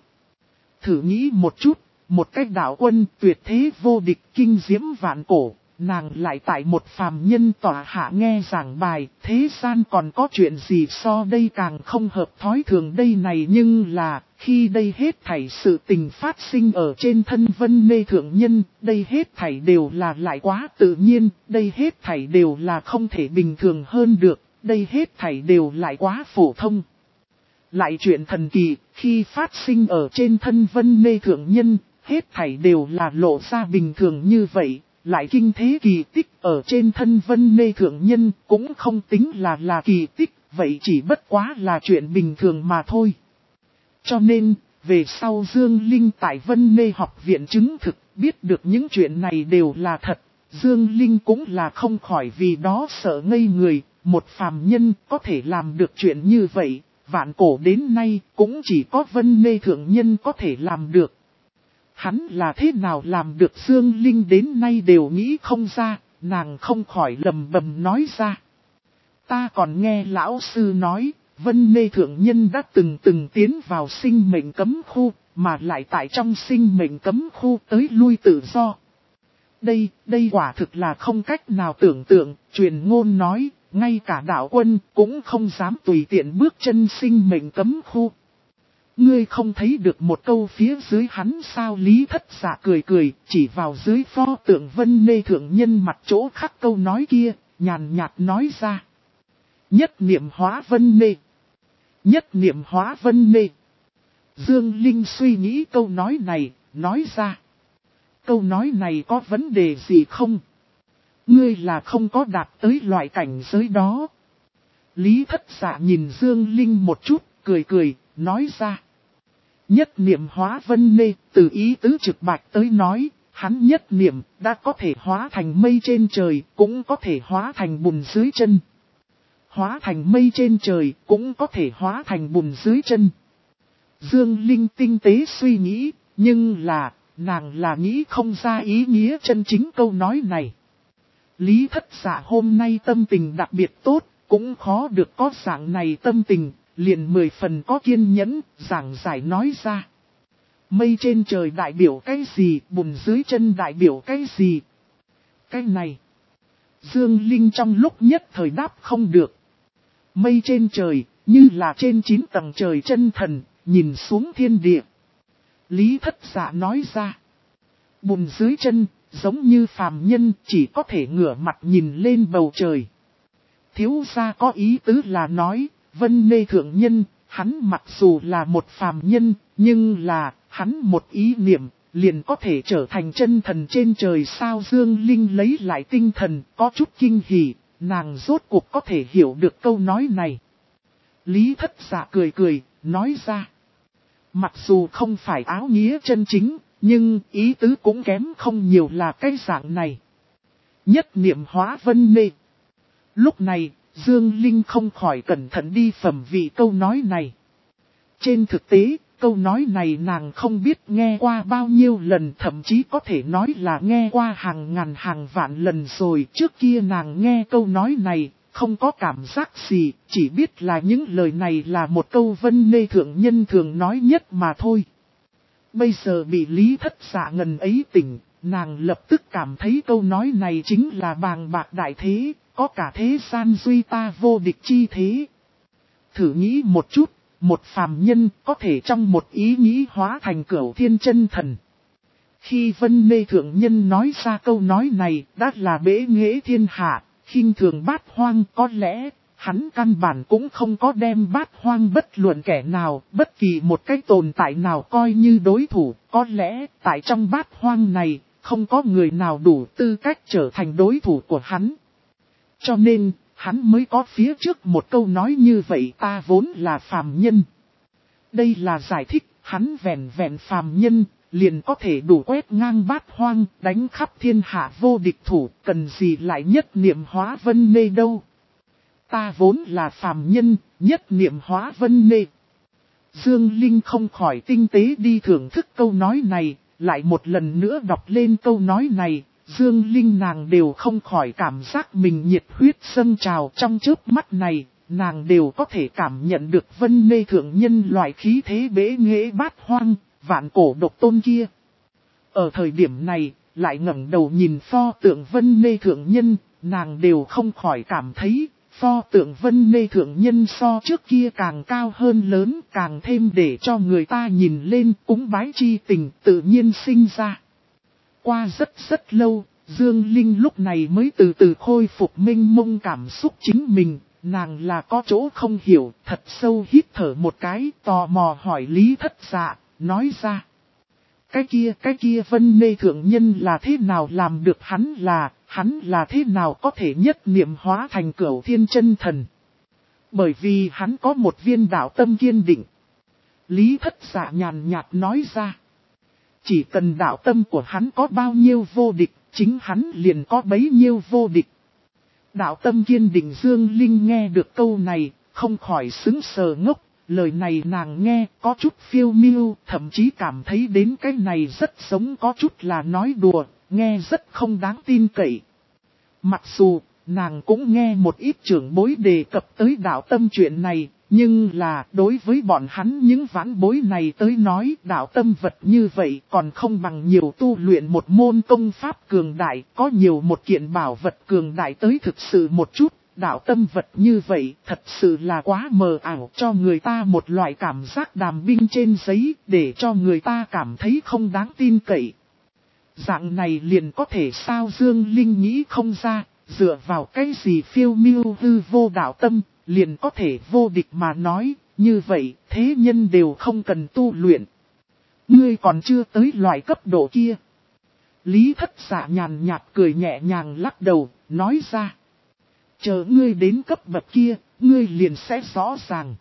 Thử nghĩ một chút, một cái đạo quân tuyệt thế vô địch kinh diễm vạn cổ, nàng lại tại một phàm nhân tòa hạ nghe giảng bài, thế gian còn có chuyện gì so đây càng không hợp thói thường đây này, nhưng là, khi đây hết thảy sự tình phát sinh ở trên thân Vân Nê Thượng Nhân, đây hết thảy đều là lại quá tự nhiên, đây hết thảy đều là không thể bình thường hơn được, đây hết thảy đều lại quá phổ thông. Lại chuyện thần kỳ, khi phát sinh ở trên thân Vân Nê Thượng Nhân, hết thảy đều là lộ ra bình thường như vậy, lại kinh thế kỳ tích ở trên thân Vân Nê Thượng Nhân cũng không tính là kỳ tích, vậy chỉ bất quá là chuyện bình thường mà thôi. Cho nên, về sau Dương Linh tại Vân Nê học viện chứng thực biết được những chuyện này đều là thật, Dương Linh cũng là không khỏi vì đó sợ ngây người, một phàm nhân có thể làm được chuyện như vậy, vạn cổ đến nay cũng chỉ có Vân Nê Thượng Nhân có thể làm được. Hắn là thế nào làm được Dương Linh đến nay đều nghĩ không ra, nàng không khỏi lầm bầm nói ra. Ta còn nghe lão sư nói, Vân Nê Thượng Nhân đã từng tiến vào sinh mệnh cấm khu, mà lại tại trong sinh mệnh cấm khu tới lui tự do. Đây quả thực là không cách nào tưởng tượng, truyền ngôn nói, ngay cả đạo quân cũng không dám tùy tiện bước chân sinh mệnh cấm khu. Ngươi không thấy được một câu phía dưới hắn sao? Lý Thất Dạ cười cười, chỉ vào dưới pho tượng Vân Nê Thượng Nhân mặt chỗ khắc câu nói kia, nhàn nhạt nói ra. Nhất niệm hóa Vân Nê. Nhất niệm hóa Vân Nê. Dương Linh suy nghĩ câu nói này, nói ra. Câu nói này có vấn đề gì không? Ngươi là không có đạt tới loại cảnh giới đó. Lý Thất Dạ nhìn Dương Linh một chút, cười cười, nói ra. Nhất niệm hóa Vân Nê, từ ý tứ trực bạch tới nói, hắn nhất niệm đã có thể hóa thành mây trên trời, cũng có thể hóa thành bùn dưới chân. Hóa thành mây trên trời, cũng có thể hóa thành bùn dưới chân. Dương Linh tinh tế suy nghĩ, nhưng là, nàng là nghĩ không ra ý nghĩa chân chính câu nói này. Lý Thất Dạ hôm nay tâm tình đặc biệt tốt, cũng khó được có dạng này tâm tình, liền 10 phần có kiên nhẫn, giảng giải nói ra. Mây trên trời đại biểu cái gì, bùn dưới chân đại biểu cái gì? Cái này, Dương Linh trong lúc nhất thời đáp không được. Mây trên trời, như là trên 9 tầng trời chân thần, nhìn xuống thiên địa. Lý Thất Dạ nói ra. Bùn dưới chân, giống như phàm nhân chỉ có thể ngửa mặt nhìn lên bầu trời. Thiếu gia có ý tứ là nói, Vân Nê Thượng Nhân, hắn mặc dù là một phàm nhân, nhưng là, hắn một ý niệm, liền có thể trở thành chân thần trên trời sao? Dương Linh lấy lại tinh thần, có chút kinh hỉ, nàng rốt cuộc có thể hiểu được câu nói này. Lý Thất Dạ cười cười, nói ra. Mặc dù không phải áo nghĩa chân chính, nhưng ý tứ cũng kém không nhiều là cái dạng này. Nhất niệm hóa Vân Nê. Lúc này, Dương Linh không khỏi cẩn thận đi phẩm vị câu nói này. Trên thực tế, câu nói này nàng không biết nghe qua bao nhiêu lần, thậm chí có thể nói là nghe qua hàng ngàn hàng vạn lần rồi. Trước kia nàng nghe câu nói này, không có cảm giác gì, chỉ biết là những lời này là một câu Vân Nê thượng nhân thường nói nhất mà thôi. Bây giờ bị Lý Thất Dạ ngần ấy tỉnh, nàng lập tức cảm thấy câu nói này chính là bàng bạc đại thế, có cả thế gian duy ta vô địch chi thế. Thử nghĩ một chút, một phàm nhân có thể trong một ý nghĩ hóa thành Cửu Thiên Chân Thần. Khi Vân Nê thượng nhân nói ra câu nói này, đã là bế nghệ thiên hạ, khinh thường bát hoang, có lẽ hắn căn bản cũng không có đem bát hoang bất luận kẻ nào, bất kỳ một cái tồn tại nào coi như đối thủ, có lẽ tại trong bát hoang này, không có người nào đủ tư cách trở thành đối thủ của hắn. Cho nên, hắn mới có phía trước một câu nói như vậy, ta vốn là phàm nhân. Đây là giải thích, hắn vẹn vẹn phàm nhân, liền có thể đủ quét ngang bát hoang, đánh khắp thiên hạ vô địch thủ, cần gì lại nhất niệm hóa Vân Nê đâu. Ta vốn là phàm nhân, nhất niệm hóa Vân Nê. Dương Linh không khỏi tinh tế đi thưởng thức câu nói này, lại một lần nữa đọc lên câu nói này, Dương Linh nàng đều không khỏi cảm giác mình nhiệt huyết dâng trào trong chớp mắt này, nàng đều có thể cảm nhận được Vân Nê thượng nhân loại khí thế bế nghệ bát hoang, vạn cổ độc tôn kia. Ở thời điểm này, lại ngẩng đầu nhìn pho tượng Vân Nê thượng nhân, nàng đều không khỏi cảm thấy, pho tượng Vân Nê thượng nhân so trước kia càng cao hơn lớn, càng thêm để cho người ta nhìn lên cúng bái chi tình tự nhiên sinh ra. Qua rất lâu, Dương Linh lúc này mới từ từ khôi phục mênh mông cảm xúc chính mình, nàng là có chỗ không hiểu, thật sâu hít thở một cái, tò mò hỏi Lý Thất Dạ, nói ra. Cái kia Vân Nê thượng nhân là thế nào làm được, hắn là thế nào có thể nhất niệm hóa thành Cửu Thiên Chân Thần. Bởi vì hắn có một viên đạo tâm kiên định. Lý Thất Dạ nhàn nhạt nói ra. Chỉ cần đạo tâm của hắn có bao nhiêu vô địch, chính hắn liền có bấy nhiêu vô địch. Đạo tâm kiên định. Dương Linh nghe được câu này, không khỏi sững sờ ngốc. Lời này nàng nghe có chút phiêu miêu, thậm chí cảm thấy đến cái này rất giống có chút là nói đùa, nghe rất không đáng tin cậy. Mặc dù, nàng cũng nghe một ít trưởng bối đề cập tới đạo tâm chuyện này, nhưng là đối với bọn hắn những vãn bối này tới nói đạo tâm vật như vậy còn không bằng nhiều tu luyện một môn công pháp cường đại, có nhiều một kiện bảo vật cường đại tới thực sự một chút. Đạo tâm vật như vậy thật sự là quá mờ ảo, cho người ta một loại cảm giác đàm binh trên giấy, để cho người ta cảm thấy không đáng tin cậy. Dạng này liền có thể sao? Dương Linh nghĩ không ra, dựa vào cái gì phiêu miêu hư vô đạo tâm, liền có thể vô địch mà nói, như vậy thế nhân đều không cần tu luyện. Ngươi còn chưa tới loại cấp độ kia. Lý Thất Dạ nhàn nhạt cười nhẹ nhàng lắc đầu, nói ra. Chờ ngươi đến cấp bậc kia, ngươi liền sẽ rõ ràng.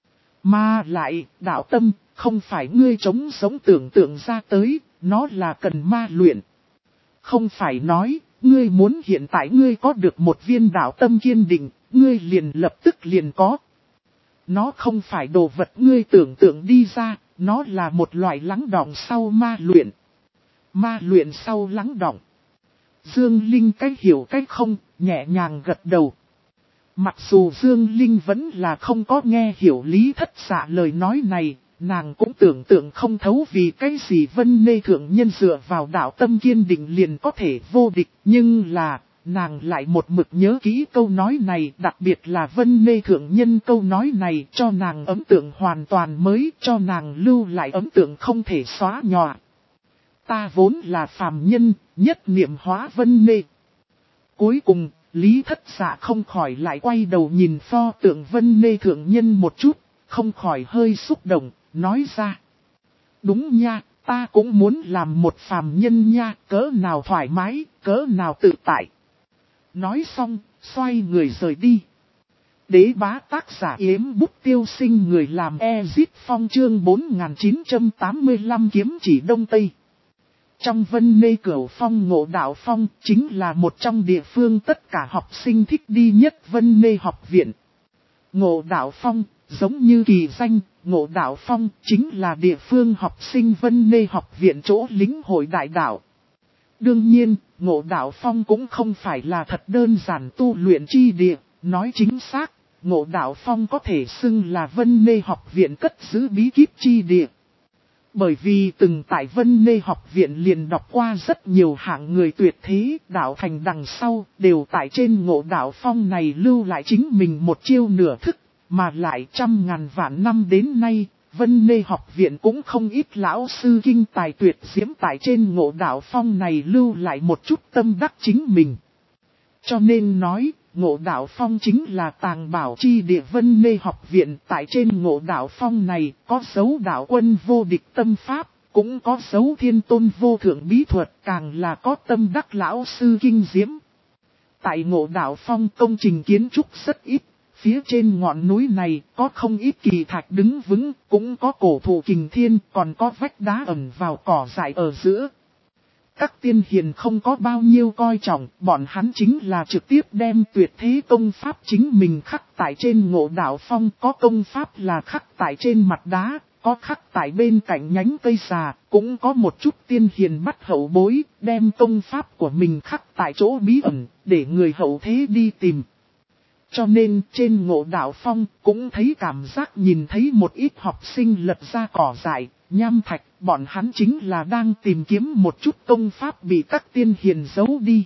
Mà lại, đạo tâm, không phải ngươi trống sống tưởng tượng ra tới, nó là cần ma luyện. Không phải nói, ngươi muốn hiện tại ngươi có được một viên đạo tâm kiên định, ngươi liền lập tức liền có. Nó không phải đồ vật ngươi tưởng tượng đi ra, nó là một loại lắng đọng sau ma luyện. Ma luyện sau lắng đọng. Dương Linh cách hiểu cách không, nhẹ nhàng gật đầu. Mặc dù Dương Linh vẫn là không có nghe hiểu Lý Thất Dạ lời nói này, nàng cũng tưởng tượng không thấu vì cái gì Vân Nê thượng nhân dựa vào đạo tâm kiên định liền có thể vô địch. Nhưng là, nàng lại một mực nhớ kỹ câu nói này, đặc biệt là Vân Nê thượng nhân câu nói này cho nàng ấn tượng hoàn toàn mới, cho nàng lưu lại ấn tượng không thể xóa nhòa. Ta vốn là phàm nhân, nhất niệm hóa Vân Nê. Cuối cùng, Lý Thất Dạ không khỏi lại quay đầu nhìn pho tượng Vân Nê thượng nhân một chút, không khỏi hơi xúc động, nói ra. Đúng nha, ta cũng muốn làm một phàm nhân nha, cỡ nào thoải mái, cỡ nào tự tại. Nói xong, xoay người rời đi. Đế bá tác giả yếm bút tiêu sinh, người làm Ezit Phong, chương 4985 kiếm chỉ Đông Tây. Trong Vân Nê Cửu Phong Ngộ Đạo Phong chính là một trong địa phương tất cả học sinh thích đi nhất Vân Nê học viện. Ngộ Đạo Phong Giống như kỳ danh, Ngộ Đạo Phong chính là địa phương học sinh Vân Nê học viện chỗ lĩnh hội đại đạo. Đương nhiên, Ngộ Đạo Phong cũng không phải là thật đơn giản tu luyện chi địa, nói chính xác, Ngộ Đạo Phong có thể xưng là Vân Nê học viện cất giữ bí kíp chi địa. Bởi vì từng tại Vân Nê học viện liền đọc qua rất nhiều hạng người tuyệt thế đạo thành đằng sau, đều tại trên Ngộ Đạo Phong này lưu lại chính mình một chiêu nửa thức, mà lại trăm ngàn vạn năm đến nay, Vân Nê học viện cũng không ít lão sư kinh tài tuyệt diễm tại trên Ngộ Đạo Phong này lưu lại một chút tâm đắc chính mình. Cho nên nói, Ngộ Đạo Phong chính là tàng bảo chi địa Vân Nê học viện. Tại trên Ngộ Đạo Phong này có dấu đạo quân vô địch tâm pháp, cũng có dấu thiên tôn vô thượng bí thuật, càng là có tâm đắc lão sư kinh diễm. Tại Ngộ Đạo Phong công trình kiến trúc rất ít, phía trên ngọn núi này có không ít kỳ thạch đứng vững, cũng có cổ thụ kình thiên, còn có vách đá ẩn vào cỏ dại ở giữa. Các tiên hiền không có bao nhiêu coi trọng, bọn hắn chính là trực tiếp đem tuyệt thế công pháp chính mình khắc tại trên Ngộ Đạo Phong. Có công pháp là khắc tại trên mặt đá, có khắc tại bên cạnh nhánh cây già, cũng có một chút tiên hiền bắt hậu bối, đem công pháp của mình khắc tại chỗ bí ẩn, để người hậu thế đi tìm. Cho nên trên Ngộ Đạo Phong cũng thấy cảm giác nhìn thấy một ít học sinh lật ra cỏ dại, nham thạch, bọn hắn chính là đang tìm kiếm một chút công pháp bị các tiên hiền giấu đi.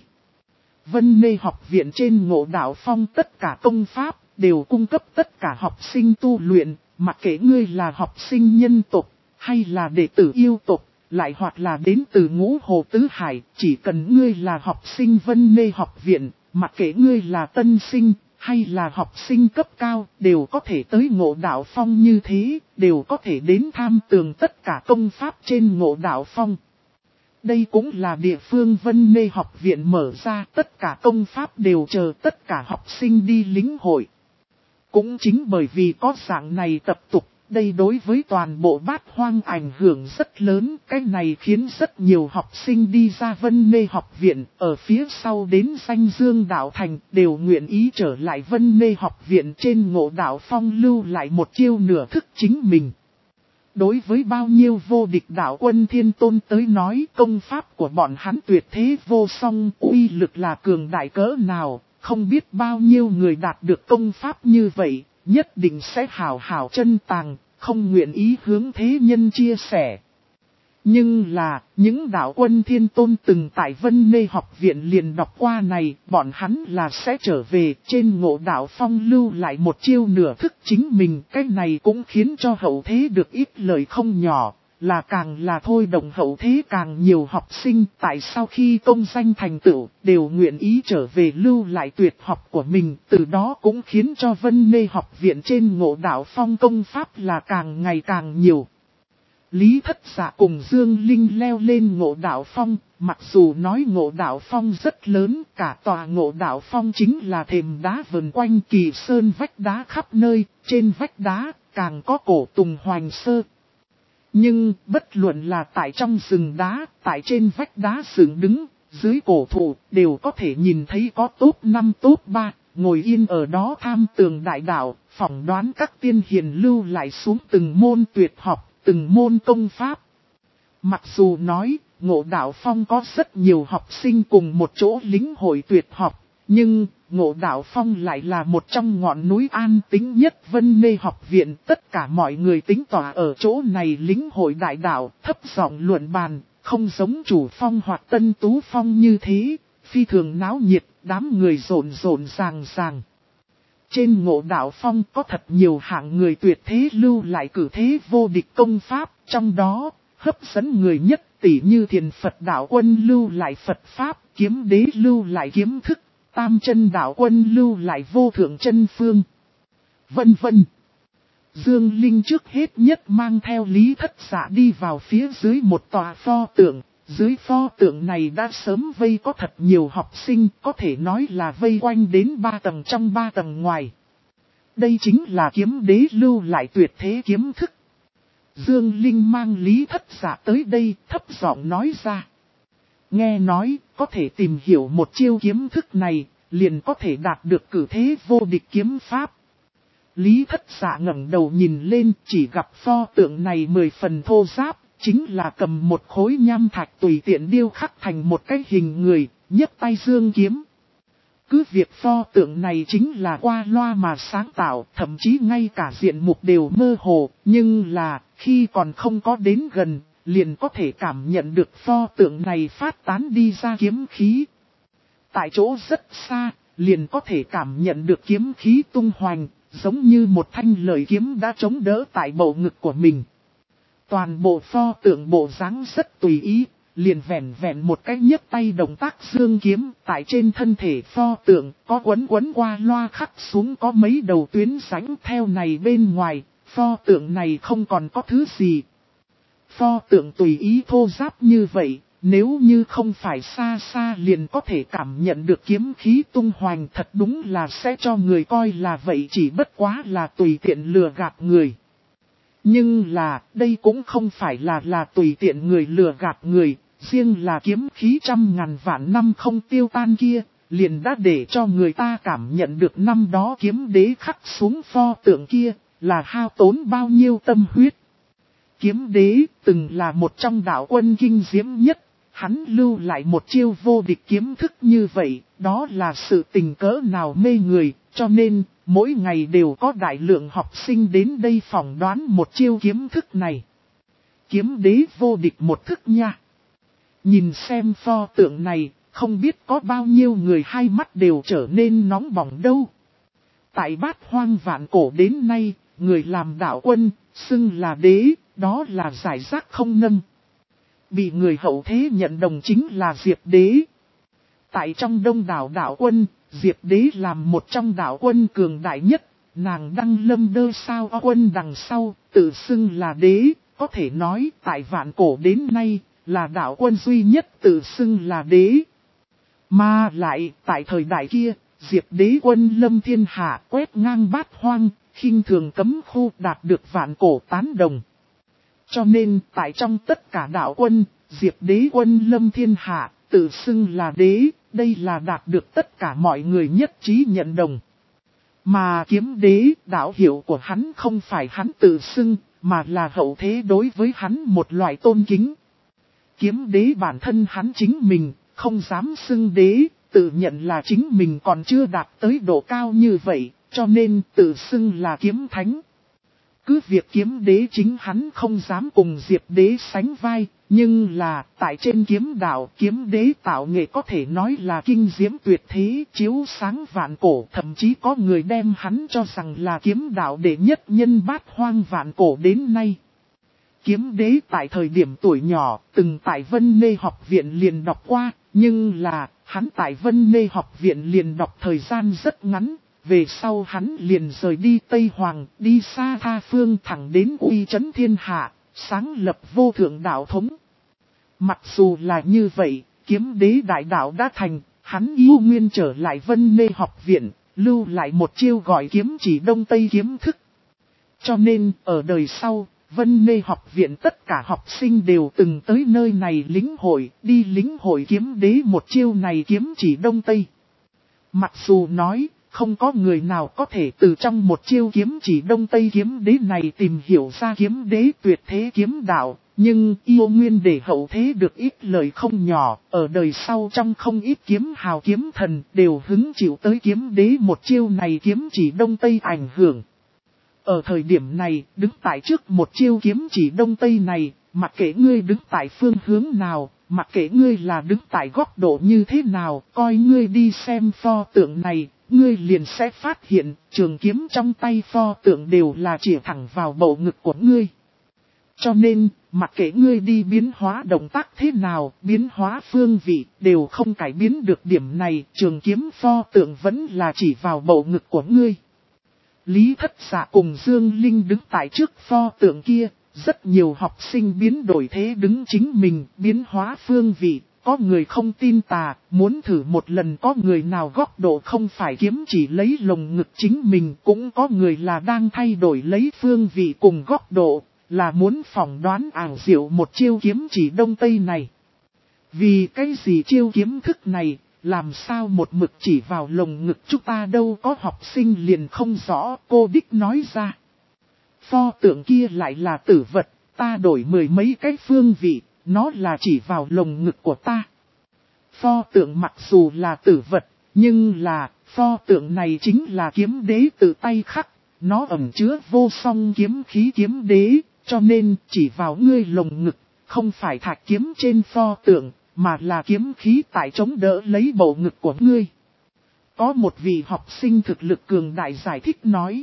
Vân Nê học viện trên Ngộ Đạo Phong tất cả công pháp đều cung cấp tất cả học sinh tu luyện, mặc kệ ngươi là học sinh nhân tộc, hay là đệ tử yêu tộc, lại hoặc là đến từ Ngũ Hồ Tứ Hải, chỉ cần ngươi là học sinh Vân Nê học viện, mặc kệ ngươi là tân sinh, hay là học sinh cấp cao, đều có thể tới Ngộ Đạo Phong như thế, đều có thể đến tham tường tất cả công pháp trên Ngộ Đạo Phong. Đây cũng là địa phương Vân Nê học viện mở ra, tất cả công pháp đều chờ tất cả học sinh đi lĩnh hội. Cũng chính bởi vì có dạng này tập tục, đây đối với toàn bộ Bát Hoang ảnh hưởng rất lớn, cái này khiến rất nhiều học sinh đi ra Vân Nê học viện, ở phía sau đến Danh Dương Đạo Thành, đều nguyện ý trở lại Vân Nê học viện trên Ngộ Đạo Phong lưu lại một chiêu nửa thức chính mình. Đối với bao nhiêu vô địch đạo quân thiên tôn tới nói, công pháp của bọn hắn tuyệt thế vô song, uy lực là cường đại cỡ nào, không biết bao nhiêu người đạt được công pháp như vậy, nhất định sẽ hảo hảo chân tàng, không nguyện ý hướng thế nhân chia sẻ. Nhưng là, những đạo quân thiên tôn từng tại Vân Nê học viện liền đọc qua này, bọn hắn là sẽ trở về trên Ngộ Đạo Phong lưu lại một chiêu nửa thức chính mình. Cái này cũng khiến cho hậu thế được ít lời không nhỏ, là càng là thôi động hậu thế càng nhiều học sinh tại sau khi công danh thành tựu đều nguyện ý trở về lưu lại tuyệt học của mình. Từ đó cũng khiến cho Vân Nê học viện trên Ngộ Đạo Phong công pháp là càng ngày càng nhiều. Lý Thất Dạ cùng Dương Linh leo lên Ngộ Đạo Phong, mặc dù nói Ngộ Đạo Phong rất lớn, cả tòa Ngộ Đạo Phong chính là thềm đá vần quanh kỳ sơn vách đá khắp nơi, trên vách đá càng có cổ tùng hoành sơ. Nhưng bất luận là tại trong rừng đá, tại trên vách đá dựng đứng, dưới cổ thụ, đều có thể nhìn thấy có top 5 top 3, ngồi yên ở đó tham tường đại đạo, phỏng đoán các tiên hiền lưu lại xuống từng môn tuyệt học. Từng môn công pháp. Mặc dù nói, Ngộ Đạo Phong có rất nhiều học sinh cùng một chỗ lĩnh hội tuyệt học, nhưng Ngộ Đạo Phong lại là một trong ngọn núi an tĩnh nhất Vân Nê học viện. Tất cả mọi người tính tỏa ở chỗ này lĩnh hội đại đạo, thấp giọng luận bàn, không giống Chủ Phong hoặc Tân Tú Phong như thế, phi thường náo nhiệt, đám người rộn rộn ràng ràng. Trên Ngộ Đạo Phong có thật nhiều hạng người tuyệt thế lưu lại cử thế vô địch công pháp, trong đó, hấp dẫn người nhất tỷ như Thiền Phật Đạo Quân lưu lại Phật Pháp, Kiếm Đế lưu lại kiếm thức, Tam Chân Đạo Quân lưu lại vô thượng chân phương, vân vân. Dương Linh trước hết nhất mang theo Lý Thất Dạ đi vào phía dưới một tòa pho tượng. Dưới pho tượng này đã sớm vây có thật nhiều học sinh, có thể nói là vây quanh đến 3 tầng trong 3 tầng ngoài. Đây chính là Kiếm Đế lưu lại tuyệt thế kiếm thức. Dương Linh mang Lý Thất Dạ tới đây thấp giọng nói ra. Nghe nói, có thể tìm hiểu một chiêu kiếm thức này, liền có thể đạt được cử thế vô địch kiếm pháp. Lý Thất Dạ ngẩng đầu nhìn lên, chỉ gặp pho tượng này 10 phần thô ráp, chính là cầm một khối nham thạch tùy tiện điêu khắc thành một cái hình người, nhấc tay giương kiếm. Cứ việc pho tượng này chính là qua loa mà sáng tạo, thậm chí ngay cả diện mục đều mơ hồ, nhưng là khi còn không có đến gần, liền có thể cảm nhận được pho tượng này phát tán đi ra kiếm khí. Tại chỗ rất xa, liền có thể cảm nhận được kiếm khí tung hoành, giống như một thanh lợi kiếm đã chống đỡ tại bầu ngực của mình. Toàn bộ pho tượng bộ dáng rất tùy ý, liền vẹn vẹn một cái nhấc tay động tác giương kiếm, tại trên thân thể pho tượng có quấn qua loa khắc xuống có mấy đầu tuyến rãnh theo này bên ngoài, pho tượng này không còn có thứ gì. Pho tượng tùy ý thô ráp như vậy, nếu như không phải xa xa liền có thể cảm nhận được kiếm khí tung hoành, thật đúng là sẽ cho người coi là vậy, chỉ bất quá là tùy tiện lừa gạt người. Nhưng là, đây cũng không phải là tùy tiện người lừa gạt người, riêng là kiếm khí trăm ngàn vạn năm không tiêu tan kia, liền đã để cho người ta cảm nhận được năm đó kiếm đế khắc xuống pho tượng kia, là hao tốn bao nhiêu tâm huyết. Kiếm đế từng là một trong đạo quân kinh diễm nhất, hắn lưu lại một chiêu vô địch kiếm thức như vậy, đó là sự tình cỡ nào mê người, cho nên mỗi ngày đều có đại lượng học sinh đến đây phỏng đoán một chiêu kiếm thức này. Kiếm đế vô địch một thức nha. Nhìn xem pho tượng này, không biết có bao nhiêu người hai mắt đều trở nên nóng bỏng đâu. Tại Bát Hoang vạn cổ đến nay, người làm đạo quân, xưng là đế, đó là giải rác không nâng. Bị người hậu thế nhận đồng chính là Diệp đế. Tại trong đông đảo đạo quân, Diệp đế làm một trong đạo quân cường đại nhất, nàng đăng lâm đơ sao quân đằng sau, tự xưng là đế, có thể nói tại vạn cổ đến nay, là đạo quân duy nhất tự xưng là đế. Mà lại, tại thời đại kia, Diệp đế quân lâm thiên hạ quét ngang Bát Hoang, khinh thường cấm khu đạt được vạn cổ tán đồng. Cho nên, tại trong tất cả đạo quân, Diệp đế quân lâm thiên hạ, tự xưng là đế, đây là đạt được tất cả mọi người nhất trí nhận đồng. Mà kiếm đế, đạo hiệu của hắn không phải hắn tự xưng, mà là hậu thế đối với hắn một loại tôn kính. Kiếm đế bản thân hắn chính mình, không dám xưng đế, tự nhận là chính mình còn chưa đạt tới độ cao như vậy, cho nên tự xưng là kiếm thánh. Cứ việc kiếm đế chính hắn không dám cùng Diệp đế sánh vai, nhưng là tại trên kiếm đạo kiếm đế tạo nghệ có thể nói là kinh diễm tuyệt thế, chiếu sáng vạn cổ, thậm chí có người đem hắn cho rằng là kiếm đạo đệ nhất nhân Bát Hoang vạn cổ đến nay. Kiếm đế tại thời điểm tuổi nhỏ, từng tại Vân Mê học viện liền đọc qua, nhưng là hắn tại Vân Mê học viện liền đọc thời gian rất ngắn. Về sau hắn liền rời đi Tây Hoàng, đi xa tha phương thẳng đến uy chấn thiên hạ, sáng lập vô thượng đạo thống. Mặc dù là như vậy, kiếm đế đại đạo đã thành, hắn yêu nguyên trở lại Vân Mê học viện, lưu lại một chiêu gọi kiếm chỉ Đông Tây kiếm thức. Cho nên, ở đời sau, Vân Mê học viện tất cả học sinh đều từng tới nơi này lĩnh hội, đi lĩnh hội kiếm đế một chiêu này kiếm chỉ Đông Tây. Mặc dù nói, không có người nào có thể từ trong một chiêu kiếm chỉ Đông Tây kiếm đế này tìm hiểu ra kiếm đế tuyệt thế kiếm đạo, nhưng yêu nguyên để hậu thế được ít lời không nhỏ, ở đời sau trong không ít kiếm hào kiếm thần đều hứng chịu tới kiếm đế một chiêu này kiếm chỉ Đông Tây ảnh hưởng. Ở thời điểm này, đứng tại trước một chiêu kiếm chỉ Đông Tây này, mặc kệ ngươi đứng tại phương hướng nào, mặc kệ ngươi là đứng tại góc độ như thế nào, coi ngươi đi xem pho tượng này, ngươi liền sẽ phát hiện trường kiếm trong tay pho tượng đều là chĩa thẳng vào bầu ngực của ngươi. Cho nên, mặc kệ ngươi đi biến hóa động tác thế nào, biến hóa phương vị, đều không cải biến được điểm này, trường kiếm pho tượng vẫn là chỉ vào bầu ngực của ngươi. Lý Thất Dạ cùng Dương Linh đứng tại trước pho tượng kia, rất nhiều học sinh biến đổi thế đứng chính mình, biến hóa phương vị, có người không tin tà, muốn thử một lần, có người nào góc độ không phải kiếm chỉ lấy lồng ngực chính mình, cũng có người là đang thay đổi lấy phương vị cùng góc độ, là muốn phỏng đoán ảo diệu một chiêu kiếm chỉ Đông Tây này. Vì cái gì chiêu kiếm thức này, làm sao một mực chỉ vào lồng ngực chúng ta đâu có học sinh liền không rõ, cô đích nói ra. Pho tượng kia lại là tử vật, ta đổi 10 mấy cái phương vị, nó là chỉ vào lồng ngực của ta. Pho tượng mặc dù là tử vật, nhưng là, pho tượng này chính là kiếm đế tự tay khắc, nó ẩn chứa vô song kiếm khí kiếm đế, cho nên chỉ vào ngươi lồng ngực, không phải thạch kiếm trên pho tượng, mà là kiếm khí tại chống đỡ lấy bầu ngực của ngươi. Có một vị học sinh thực lực cường đại giải thích nói.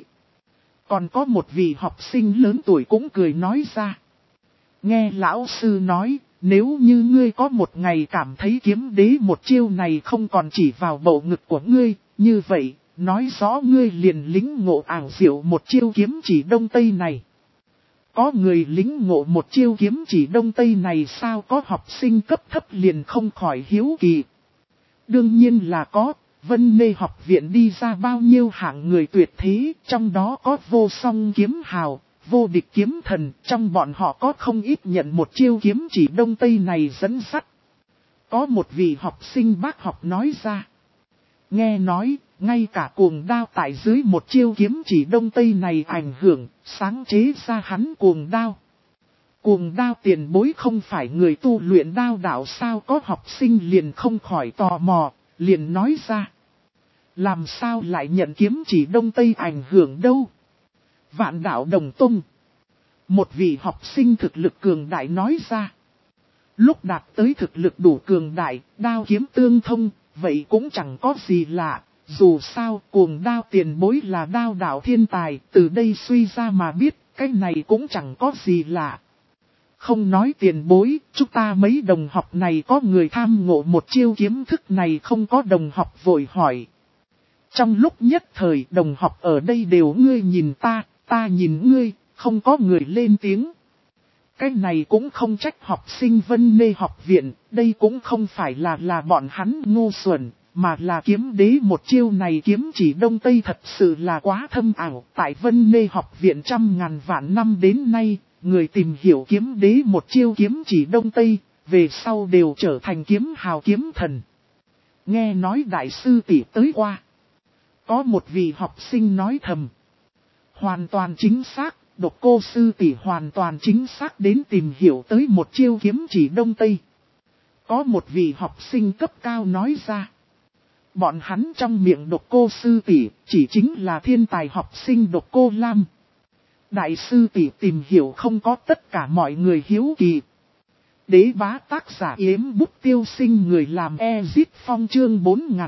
Còn có một vị học sinh lớn tuổi cũng cười nói ra. Nghe lão sư nói, nếu như ngươi có một ngày cảm thấy kiếm đế một chiêu này không còn chỉ vào bầu ngực của ngươi, như vậy, nói rõ ngươi liền lính ngộ ảo diệu một chiêu kiếm chỉ đông tây này. Có người lính ngộ một chiêu kiếm chỉ đông tây này sao, có học sinh cấp thấp liền không khỏi hiếu kỳ. Đương nhiên là có, Vân Mê học viện đi ra bao nhiêu hạng người tuyệt thế, trong đó có vô song kiếm hào, vô địch kiếm thần, trong bọn họ có không ít nhận một chiêu kiếm chỉ đông tây này dẫn sắt. Có một vị học sinh bác học nói ra. Nghe nói, ngay cả cuồng đao tại dưới một chiêu kiếm chỉ đông tây này ảnh hưởng, sáng chế ra hắn cuồng đao. Cuồng đao tiền bối không phải người tu luyện đao đạo sao, có học sinh liền không khỏi tò mò, liền nói ra. Làm sao lại nhận kiếm chỉ đông tây ảnh hưởng đâu? Vạn đạo đồng tung. Một vị học sinh thực lực cường đại nói ra. Lúc đạt tới thực lực đủ cường đại, đao kiếm tương thông, vậy cũng chẳng có gì lạ. Dù sao, cuồng đao tiền bối là đao đạo thiên tài, từ đây suy ra mà biết, cái này cũng chẳng có gì lạ. Không nói tiền bối, chúng ta mấy đồng học này có người tham ngộ một chiêu kiếm thức này không, có đồng học vội hỏi. Trong lúc nhất thời đồng học ở đây đều ngươi nhìn ta, ta nhìn ngươi, không có người lên tiếng. Cái này cũng không trách học sinh Vân Mê học viện, đây cũng không phải là bọn hắn ngu xuẩn, mà là kiếm đế một chiêu này kiếm chỉ đông tây thật sự là quá thâm ảo. Tại Vân Mê học viện trăm ngàn vạn năm đến nay, người tìm hiểu kiếm đế một chiêu kiếm chỉ đông tây, về sau đều trở thành kiếm hào kiếm thần. Nghe nói đại sư tỷ tới qua. Có một vị học sinh nói thầm. Hoàn toàn chính xác, Độc Cô sư tỷ hoàn toàn chính xác đến tìm hiểu tới một chiêu kiếm chỉ đông tây. Có một vị học sinh cấp cao nói ra. Bọn hắn trong miệng Độc Cô sư tỷ chỉ chính là thiên tài học sinh Độc Cô Lam. Đại sư tỷ tìm hiểu không có tất cả mọi người hiếu kỳ. Đế bá tác giả Yếm Bút Tiêu Sinh, người làm Ezit Phong, chương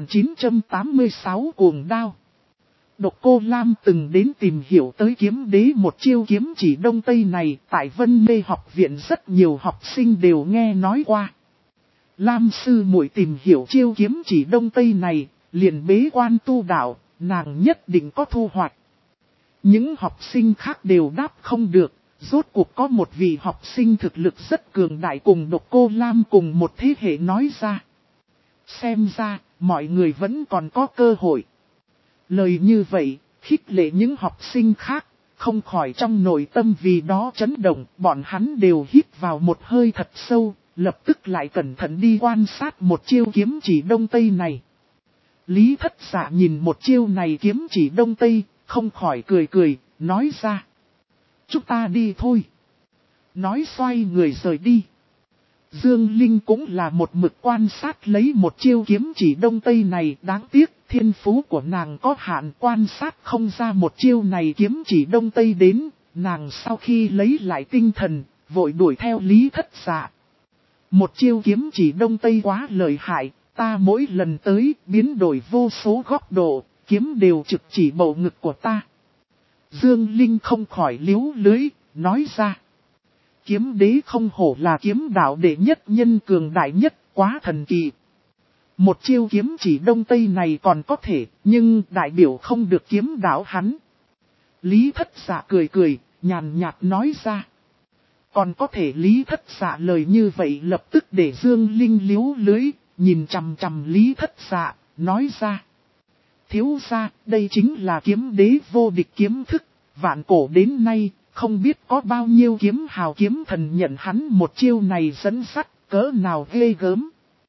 4986 cuồng đao. Độc Cô Lam từng đến tìm hiểu tới kiếm đế một chiêu kiếm chỉ đông tây này, tại Vân Mê học viện rất nhiều học sinh đều nghe nói qua. Lam sư muội tìm hiểu chiêu kiếm chỉ đông tây này, liền bế quan tu đạo, nàng nhất định có thu hoạch. Những học sinh khác đều đáp không được, rốt cuộc có một vị học sinh thực lực rất cường đại cùng Độc Cô Lam cùng một thế hệ nói ra. Xem ra, mọi người vẫn còn có cơ hội. Lời như vậy, khích lệ những học sinh khác, không khỏi trong nội tâm vì đó chấn động, bọn hắn đều hít vào một hơi thật sâu, lập tức lại cẩn thận đi quan sát một chiêu kiếm chỉ đông tây này. Lý Thất Dạ nhìn một chiêu này kiếm chỉ đông tây, không khỏi cười cười, nói ra. Chúng ta đi thôi. Nói xoay người rời đi. Dương Linh cũng là một mực quan sát lấy một chiêu kiếm chỉ đông tây này, đáng tiếc thiên phú của nàng có hạn, quan sát không ra một chiêu này kiếm chỉ đông tây đến, nàng sau khi lấy lại tinh thần, vội đuổi theo Lý Thất Dạ. Một chiêu kiếm chỉ đông tây quá lợi hại, ta mỗi lần tới biến đổi vô số góc độ, kiếm đều trực chỉ bầu ngực của ta. Dương Linh không khỏi liếu lưới, nói ra. Kiếm đế không hổ là kiếm đạo đệ nhất nhân cường đại nhất, quá thần kỳ. Một chiêu kiếm chỉ đông tây này còn có thể, nhưng đại biểu không được kiếm đạo hắn. Lý Thất Dạ cười cười, nhàn nhạt nói ra. Còn có thể Lý Thất Dạ lời như vậy lập tức để Dương Linh liếu lưới, nhìn chằm chằm Lý Thất Dạ, nói ra. Thiếu gia, đây chính là kiếm đế vô địch kiếm thức, vạn cổ đến nay, không biết có bao nhiêu kiếm hào kiếm thần nhận hắn một chiêu này dẫn sắt, cỡ nào ghê gớm.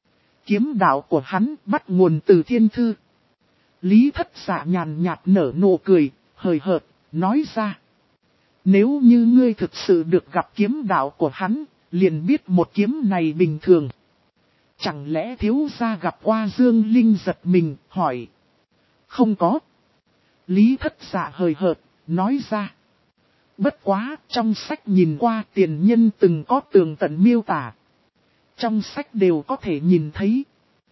Kiếm đạo của hắn bắt nguồn từ thiên thư. Lý Thất Dạ nhàn nhạt nở nụ cười, hời hợt, nói ra. Nếu như ngươi thực sự được gặp kiếm đạo của hắn, liền biết một kiếm này bình thường. Chẳng lẽ thiếu gia gặp qua Dương Linh giật mình, hỏi. Không có. Lý Thất Dạ hời hợt, nói ra. Bất quá, trong sách nhìn qua tiền nhân từng có tường tận miêu tả. Trong sách đều có thể nhìn thấy.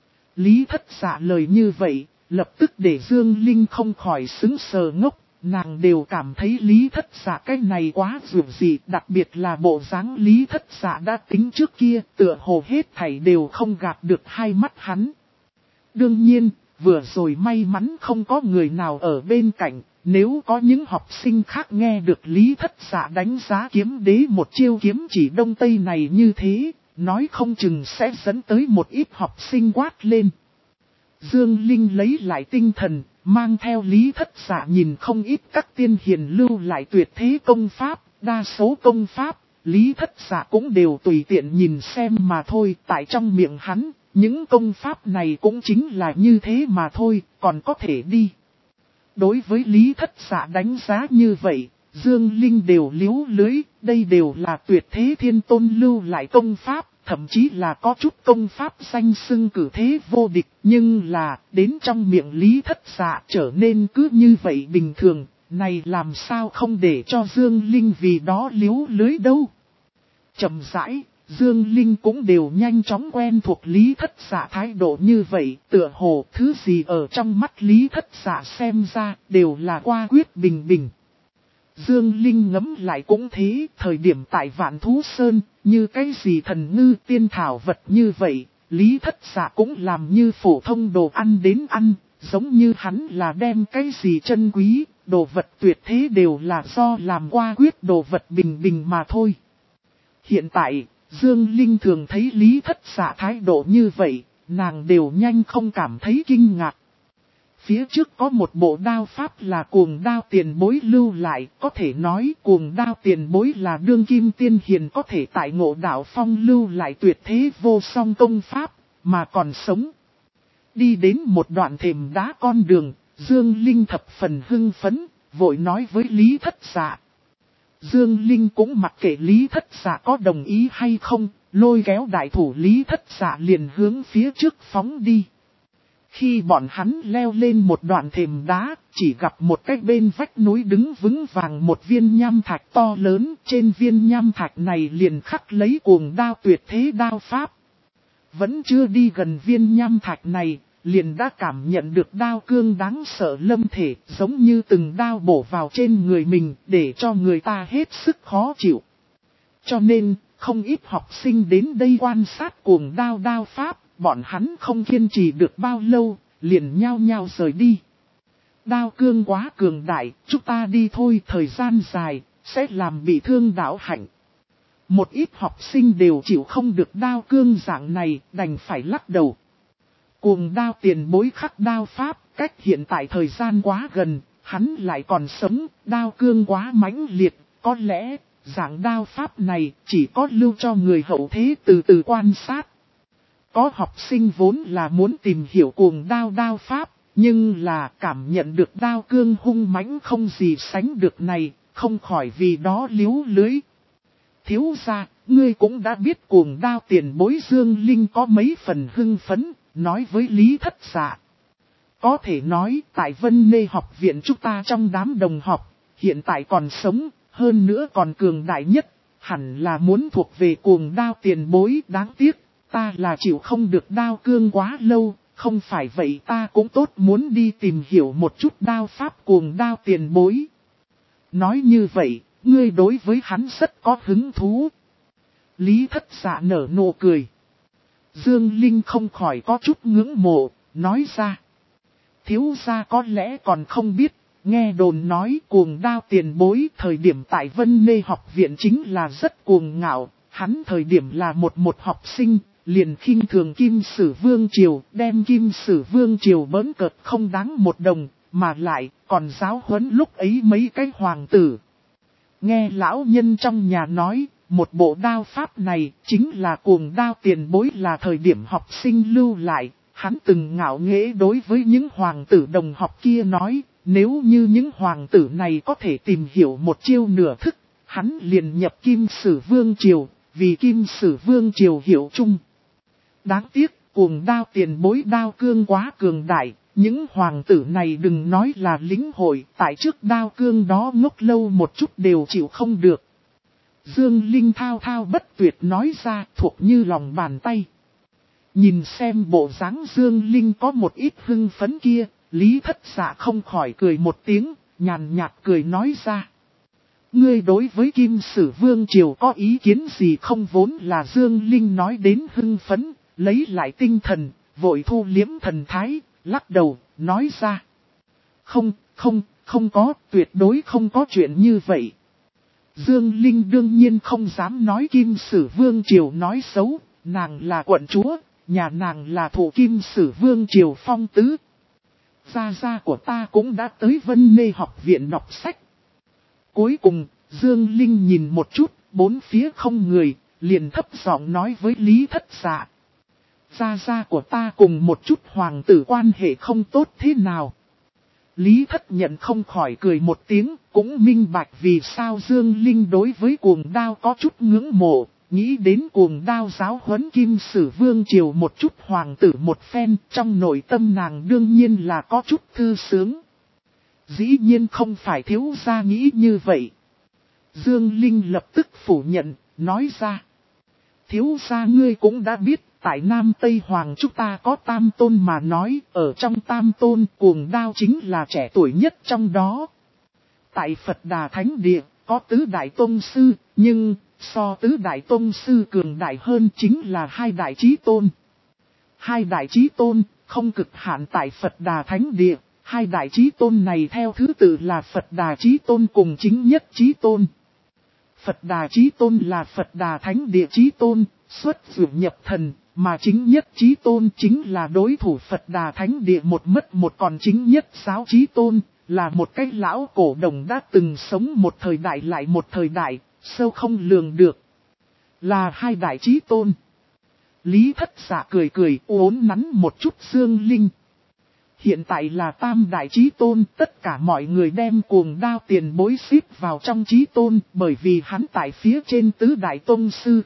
Lý Thất Dạ lời như vậy, lập tức để Dương Linh không khỏi sững sờ ngốc. Nàng đều cảm thấy Lý Thất Dạ cái này quá dù gì, đặc biệt là bộ dáng Lý Thất Dạ đã tính trước kia, tựa hồ hết thảy đều không gạt được hai mắt hắn. Đương nhiên, vừa rồi may mắn không có người nào ở bên cạnh, nếu có những học sinh khác nghe được Lý Thất Dạ đánh giá kiếm đế một chiêu kiếm chỉ đông tây này như thế, nói không chừng sẽ dẫn tới một ít học sinh quát lên. Dương Linh lấy lại tinh thần, mang theo Lý Thất Dạ nhìn không ít các tiên hiền lưu lại tuyệt thế công pháp, đa số công pháp, Lý Thất Dạ cũng đều tùy tiện nhìn xem mà thôi, tại trong miệng hắn, những công pháp này cũng chính là như thế mà thôi, còn có thể đi. Đối với Lý Thất Dạ đánh giá như vậy, Dương Linh đều liếu lưới, đây đều là tuyệt thế thiên tôn lưu lại công pháp. Thậm chí là có chút công pháp danh xưng cử thế vô địch, nhưng là đến trong miệng Lý Thất Dạ trở nên cứ như vậy bình thường, này làm sao không để cho Dương Linh vì đó liếu lưới đâu. Chậm rãi, Dương Linh cũng đều nhanh chóng quen thuộc Lý Thất Dạ thái độ như vậy, tựa hồ thứ gì ở trong mắt Lý Thất Dạ xem ra đều là qua quyết bình bình. Dương Linh ngẫm lại cũng thế, thời điểm tại Vạn Thú Sơn, như cái gì thần ngư tiên thảo vật như vậy, Lý Thất Dạ cũng làm như phổ thông đồ ăn đến ăn, giống như hắn là đem cái gì chân quý, đồ vật tuyệt thế đều là do làm qua quyết đồ vật bình bình mà thôi. Hiện tại, Dương Linh thường thấy Lý Thất Dạ thái độ như vậy, nàng đều nhanh không cảm thấy kinh ngạc. Phía trước có một bộ đao pháp là Cuồng Đao Tiền Bối lưu lại, có thể nói Cuồng Đao Tiền Bối là đương kim tiên hiền có thể tại Ngộ Đạo Phong lưu lại tuyệt thế vô song công pháp, mà còn sống. Đi đến một đoạn thềm đá con đường, Dương Linh thập phần hưng phấn, vội nói với Lý Thất Dạ. Dương Linh cũng mặc kệ Lý Thất Dạ có đồng ý hay không, lôi kéo đại thủ Lý Thất Dạ liền hướng phía trước phóng đi. Khi bọn hắn leo lên một đoạn thềm đá, chỉ gặp một cái bên vách núi đứng vững vàng một viên nham thạch to lớn, trên viên nham thạch này liền khắc lấy Cuồng Đao tuyệt thế đao pháp. Vẫn chưa đi gần viên nham thạch này, liền đã cảm nhận được đao cương đáng sợ lâm thể, giống như từng đao bổ vào trên người mình, để cho người ta hết sức khó chịu. Cho nên, không ít học sinh đến đây quan sát Cuồng Đao đao pháp. Bọn hắn không kiên trì được bao lâu, liền nhao nhao rời đi. Đao cương quá cường đại, chúng ta đi thôi, thời gian dài, sẽ làm bị thương đạo hạnh. Một ít học sinh đều chịu không được đao cương dạng này, đành phải lắc đầu. Cuồng Đao Tiền Bối khắc đao pháp, cách hiện tại thời gian quá gần, hắn lại còn sống, đao cương quá mãnh liệt, có lẽ, dạng đao pháp này chỉ có lưu cho người hậu thế từ từ quan sát. Có học sinh vốn là muốn tìm hiểu Cuồng Đao đao pháp, nhưng là cảm nhận được đao cương hung mãnh không gì sánh được này, không khỏi vì đó liếu lưới. Thiếu gia, ngươi cũng đã biết Cuồng Đao Tiền Bối Dương Linh có mấy phần hưng phấn, nói với Lý Thất Dạ. Có thể nói, tại Vân Nê học viện chúng ta trong đám đồng học, hiện tại còn sống, hơn nữa còn cường đại nhất, hẳn là muốn thuộc về Cuồng Đao Tiền Bối, đáng tiếc. Ta là chịu không được đao cương quá lâu, không phải vậy ta cũng tốt muốn đi tìm hiểu một chút đao pháp Cuồng Đao Tiền Bối. Nói như vậy, ngươi đối với hắn rất có hứng thú. Lý Thất Dạ nở nụ cười. Dương Linh không khỏi có chút ngưỡng mộ, nói ra. Thiếu gia có lẽ còn không biết, nghe đồn nói Cuồng Đao Tiền Bối thời điểm tại Vân Nê học viện chính là rất cuồng ngạo. Hắn thời điểm là một học sinh, liền khinh thường Kim Sử Vương Triều, đem Kim Sử Vương Triều bỡn cợt không đáng một đồng, mà lại còn giáo huấn lúc ấy mấy cái hoàng tử. Nghe lão nhân trong nhà nói, một bộ đao pháp này chính là cuồng đao tiền bối là thời điểm học sinh lưu lại, hắn từng ngạo nghễ đối với những hoàng tử đồng học kia nói, nếu như những hoàng tử này có thể tìm hiểu một chiêu nửa thức, hắn liền nhập Kim Sử Vương Triều, vì Kim Sử Vương Triều hiểu chung. Đáng tiếc, cuồng đao tiền bối đao cương quá cường đại, những hoàng tử này đừng nói là lĩnh hội, tại trước đao cương đó ngốc lâu một chút đều chịu không được. Dương Linh thao thao bất tuyệt nói ra thuộc như lòng bàn tay. Nhìn xem bộ dáng Dương Linh có một ít hưng phấn kia, Lý Thất Dạ không khỏi cười một tiếng, nhàn nhạt cười nói ra. Ngươi đối với Kim Sử Vương Triều có ý kiến gì không? Vốn là Dương Linh nói đến hưng phấn, lấy lại tinh thần, vội thu liếm thần thái, lắc đầu, nói ra. Không có, tuyệt đối không có chuyện như vậy. Dương Linh đương nhiên không dám nói Kim Sử Vương Triều nói xấu, nàng là quận chúa, nhà nàng là thủ Kim Sử Vương Triều phong tứ. Gia gia của ta cũng đã tới Vân Nê học viện đọc sách. Cuối cùng, Dương Linh nhìn một chút, bốn phía không người, liền thấp giọng nói với Lý Thất Dạ. Gia gia của ta cùng một chút hoàng tử quan hệ không tốt thế nào. Lý Thất Nhận không khỏi cười một tiếng, cũng minh bạch vì sao Dương Linh đối với cuồng đao có chút ngưỡng mộ, nghĩ đến cuồng đao giáo huấn Kim Sử Vương Triều một chút hoàng tử một phen, trong nội tâm nàng đương nhiên là có chút thư sướng. Dĩ nhiên không phải thiếu gia nghĩ như vậy. Dương Linh lập tức phủ nhận, nói ra. Thiếu gia ngươi cũng đã biết, tại Nam Tây Hoàng chúng ta có tam tôn mà nói, ở trong tam tôn cuồng đao chính là trẻ tuổi nhất trong đó. Tại Phật Đà Thánh Địa, có tứ đại tôn sư, nhưng so tứ đại tôn sư cường đại hơn chính là hai đại chí tôn. Hai đại chí tôn, không cực hạn tại Phật Đà Thánh Địa, hai đại chí tôn này theo thứ tự là Phật Đà Chí Tôn cùng chính nhất Chí Tôn. Phật Đà Chí Tôn là Phật Đà Thánh Địa Chí Tôn, xuất dược nhập thần, mà chính nhất Chí Tôn chính là đối thủ Phật Đà Thánh Địa một mất một, còn chính nhất giáo Chí Tôn, là một cái lão cổ đồng đã từng sống một thời đại lại một thời đại, sâu không lường được. Là hai đại Chí Tôn. Lý Thất Dạ cười cười uốn nắn một chút Dương Linh. Hiện tại là tam đại chí tôn, tất cả mọi người đem cuồng đao tiền bối xếp vào trong chí tôn, bởi vì hắn tại phía trên tứ đại tôn sư.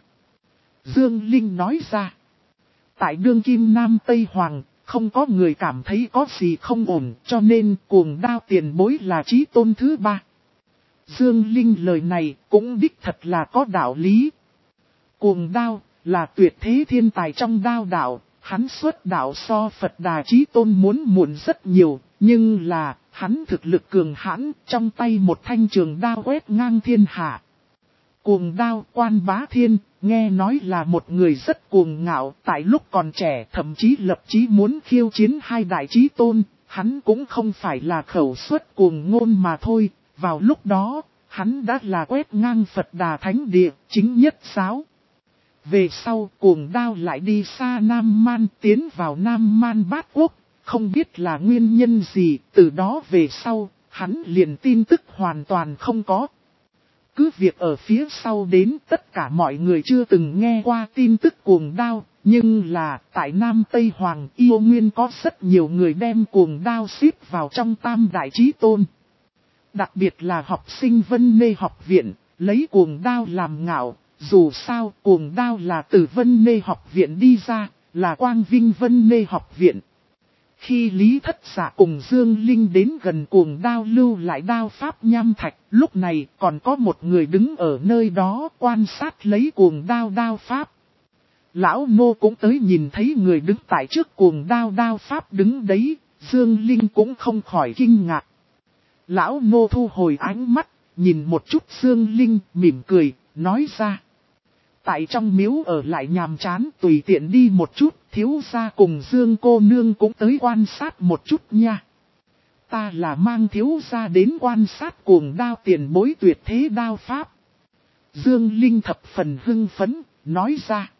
Dương Linh nói ra, tại đương kim Nam Tây Hoàng, không có người cảm thấy có gì không ổn, cho nên cuồng đao tiền bối là chí tôn thứ ba. Dương Linh lời này cũng đích thật là có đạo lý. Cuồng đao là tuyệt thế thiên tài trong đao đạo. Hắn xuất đạo so Phật Đà Chí Tôn muốn muộn rất nhiều, nhưng là, hắn thực lực cường hãn, trong tay một thanh trường đao quét ngang thiên hạ. Cuồng đao Quan Bá Thiên, nghe nói là một người rất cuồng ngạo, tại lúc còn trẻ thậm chí lập chí muốn khiêu chiến hai đại chí tôn, hắn cũng không phải là khẩu suất cuồng ngôn mà thôi, vào lúc đó, hắn đã là quét ngang Phật Đà Thánh Địa, chính nhất giáo. Về sau cuồng đao lại đi xa Nam Man tiến vào Nam Man Bát Quốc, không biết là nguyên nhân gì, từ đó về sau, hắn liền tin tức hoàn toàn không có. Cứ việc ở phía sau đến tất cả mọi người chưa từng nghe qua tin tức cuồng đao, nhưng là tại Nam Tây Hoàng yêu nguyên có rất nhiều người đem cuồng đao xếp vào trong tam đại chí tôn. Đặc biệt là học sinh Vân Nê học viện, lấy cuồng đao làm ngạo. Dù sao cuồng đao là từ Vân Nê học viện đi ra, là quang vinh Vân Nê học viện. Khi Lý Thất Dạ cùng Dương Linh đến gần cuồng đao lưu lại đao pháp nham thạch, lúc này còn có một người đứng ở nơi đó quan sát lấy cuồng đao đao pháp. Lão Nô cũng tới nhìn thấy người đứng tại trước cuồng đao đao pháp đứng đấy, Dương Linh cũng không khỏi kinh ngạc. Lão Nô thu hồi ánh mắt, nhìn một chút Dương Linh mỉm cười, nói ra. Tại trong miếu ở lại nhàm chán tùy tiện đi một chút, thiếu gia cùng Dương cô nương cũng tới quan sát một chút nha. Ta là mang thiếu gia đến quan sát cuồng đao tiền bối tuyệt thế đao pháp. Dương Linh thập phần hưng phấn, nói ra.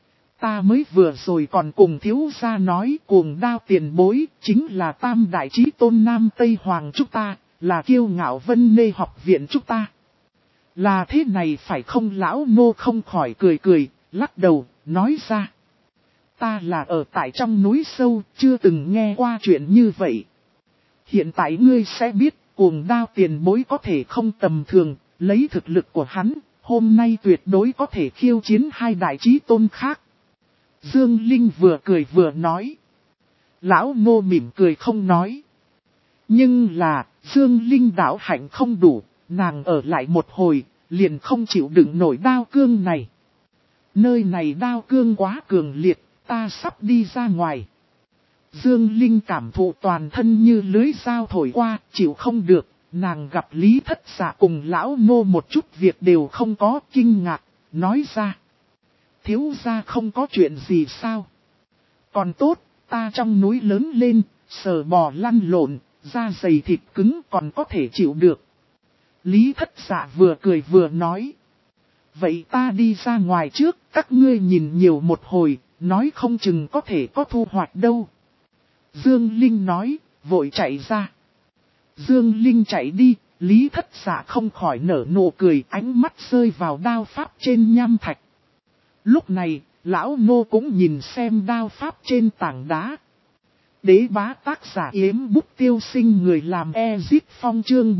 Ta mới vừa rồi còn cùng thiếu gia nói cuồng đao tiền bối chính là tam đại chí tôn Nam Tây Hoàng chúng ta, là kiêu ngạo Vân Nê học viện chúng ta. Là thế này phải không? Lão Ngô không khỏi cười cười, lắc đầu, nói ra. Ta là ở tại trong núi sâu, chưa từng nghe qua chuyện như vậy. Hiện tại ngươi sẽ biết, Cuồng Đao tiền bối có thể không tầm thường, lấy thực lực của hắn, hôm nay tuyệt đối có thể khiêu chiến hai đại chí tôn khác. Dương Linh vừa cười vừa nói. Lão Ngô mỉm cười không nói. Nhưng là, Dương Linh đạo hạnh không đủ, nàng ở lại một hồi, liền không chịu đựng nổi đao cương này. Nơi này đao cương quá cường liệt, ta sắp đi ra ngoài. Dương Linh cảm thụ toàn thân như lưới dao thổi qua, chịu không được, nàng gặp Lý Thất Dạ cùng Lão Ngô một chút việc đều không có, kinh ngạc, nói ra. Thiếu gia không có chuyện gì sao? Còn tốt, ta trong núi lớn lên, sờ bò lăn lộn, da dày thịt cứng còn có thể chịu được. Lý Thất Dạ vừa cười vừa nói. Vậy ta đi ra ngoài trước, các ngươi nhìn nhiều một hồi, nói không chừng có thể có thu hoạch đâu. Dương Linh nói, vội chạy ra. Dương Linh chạy đi, Lý Thất Dạ không khỏi nở nụ cười, ánh mắt rơi vào đao pháp trên nham thạch. Lúc này, Lão Ngô cũng nhìn xem đao pháp trên tảng đá. Đế bá tác giả Yếm Bút Tiêu Sinh, người làm Ezit Phong, chương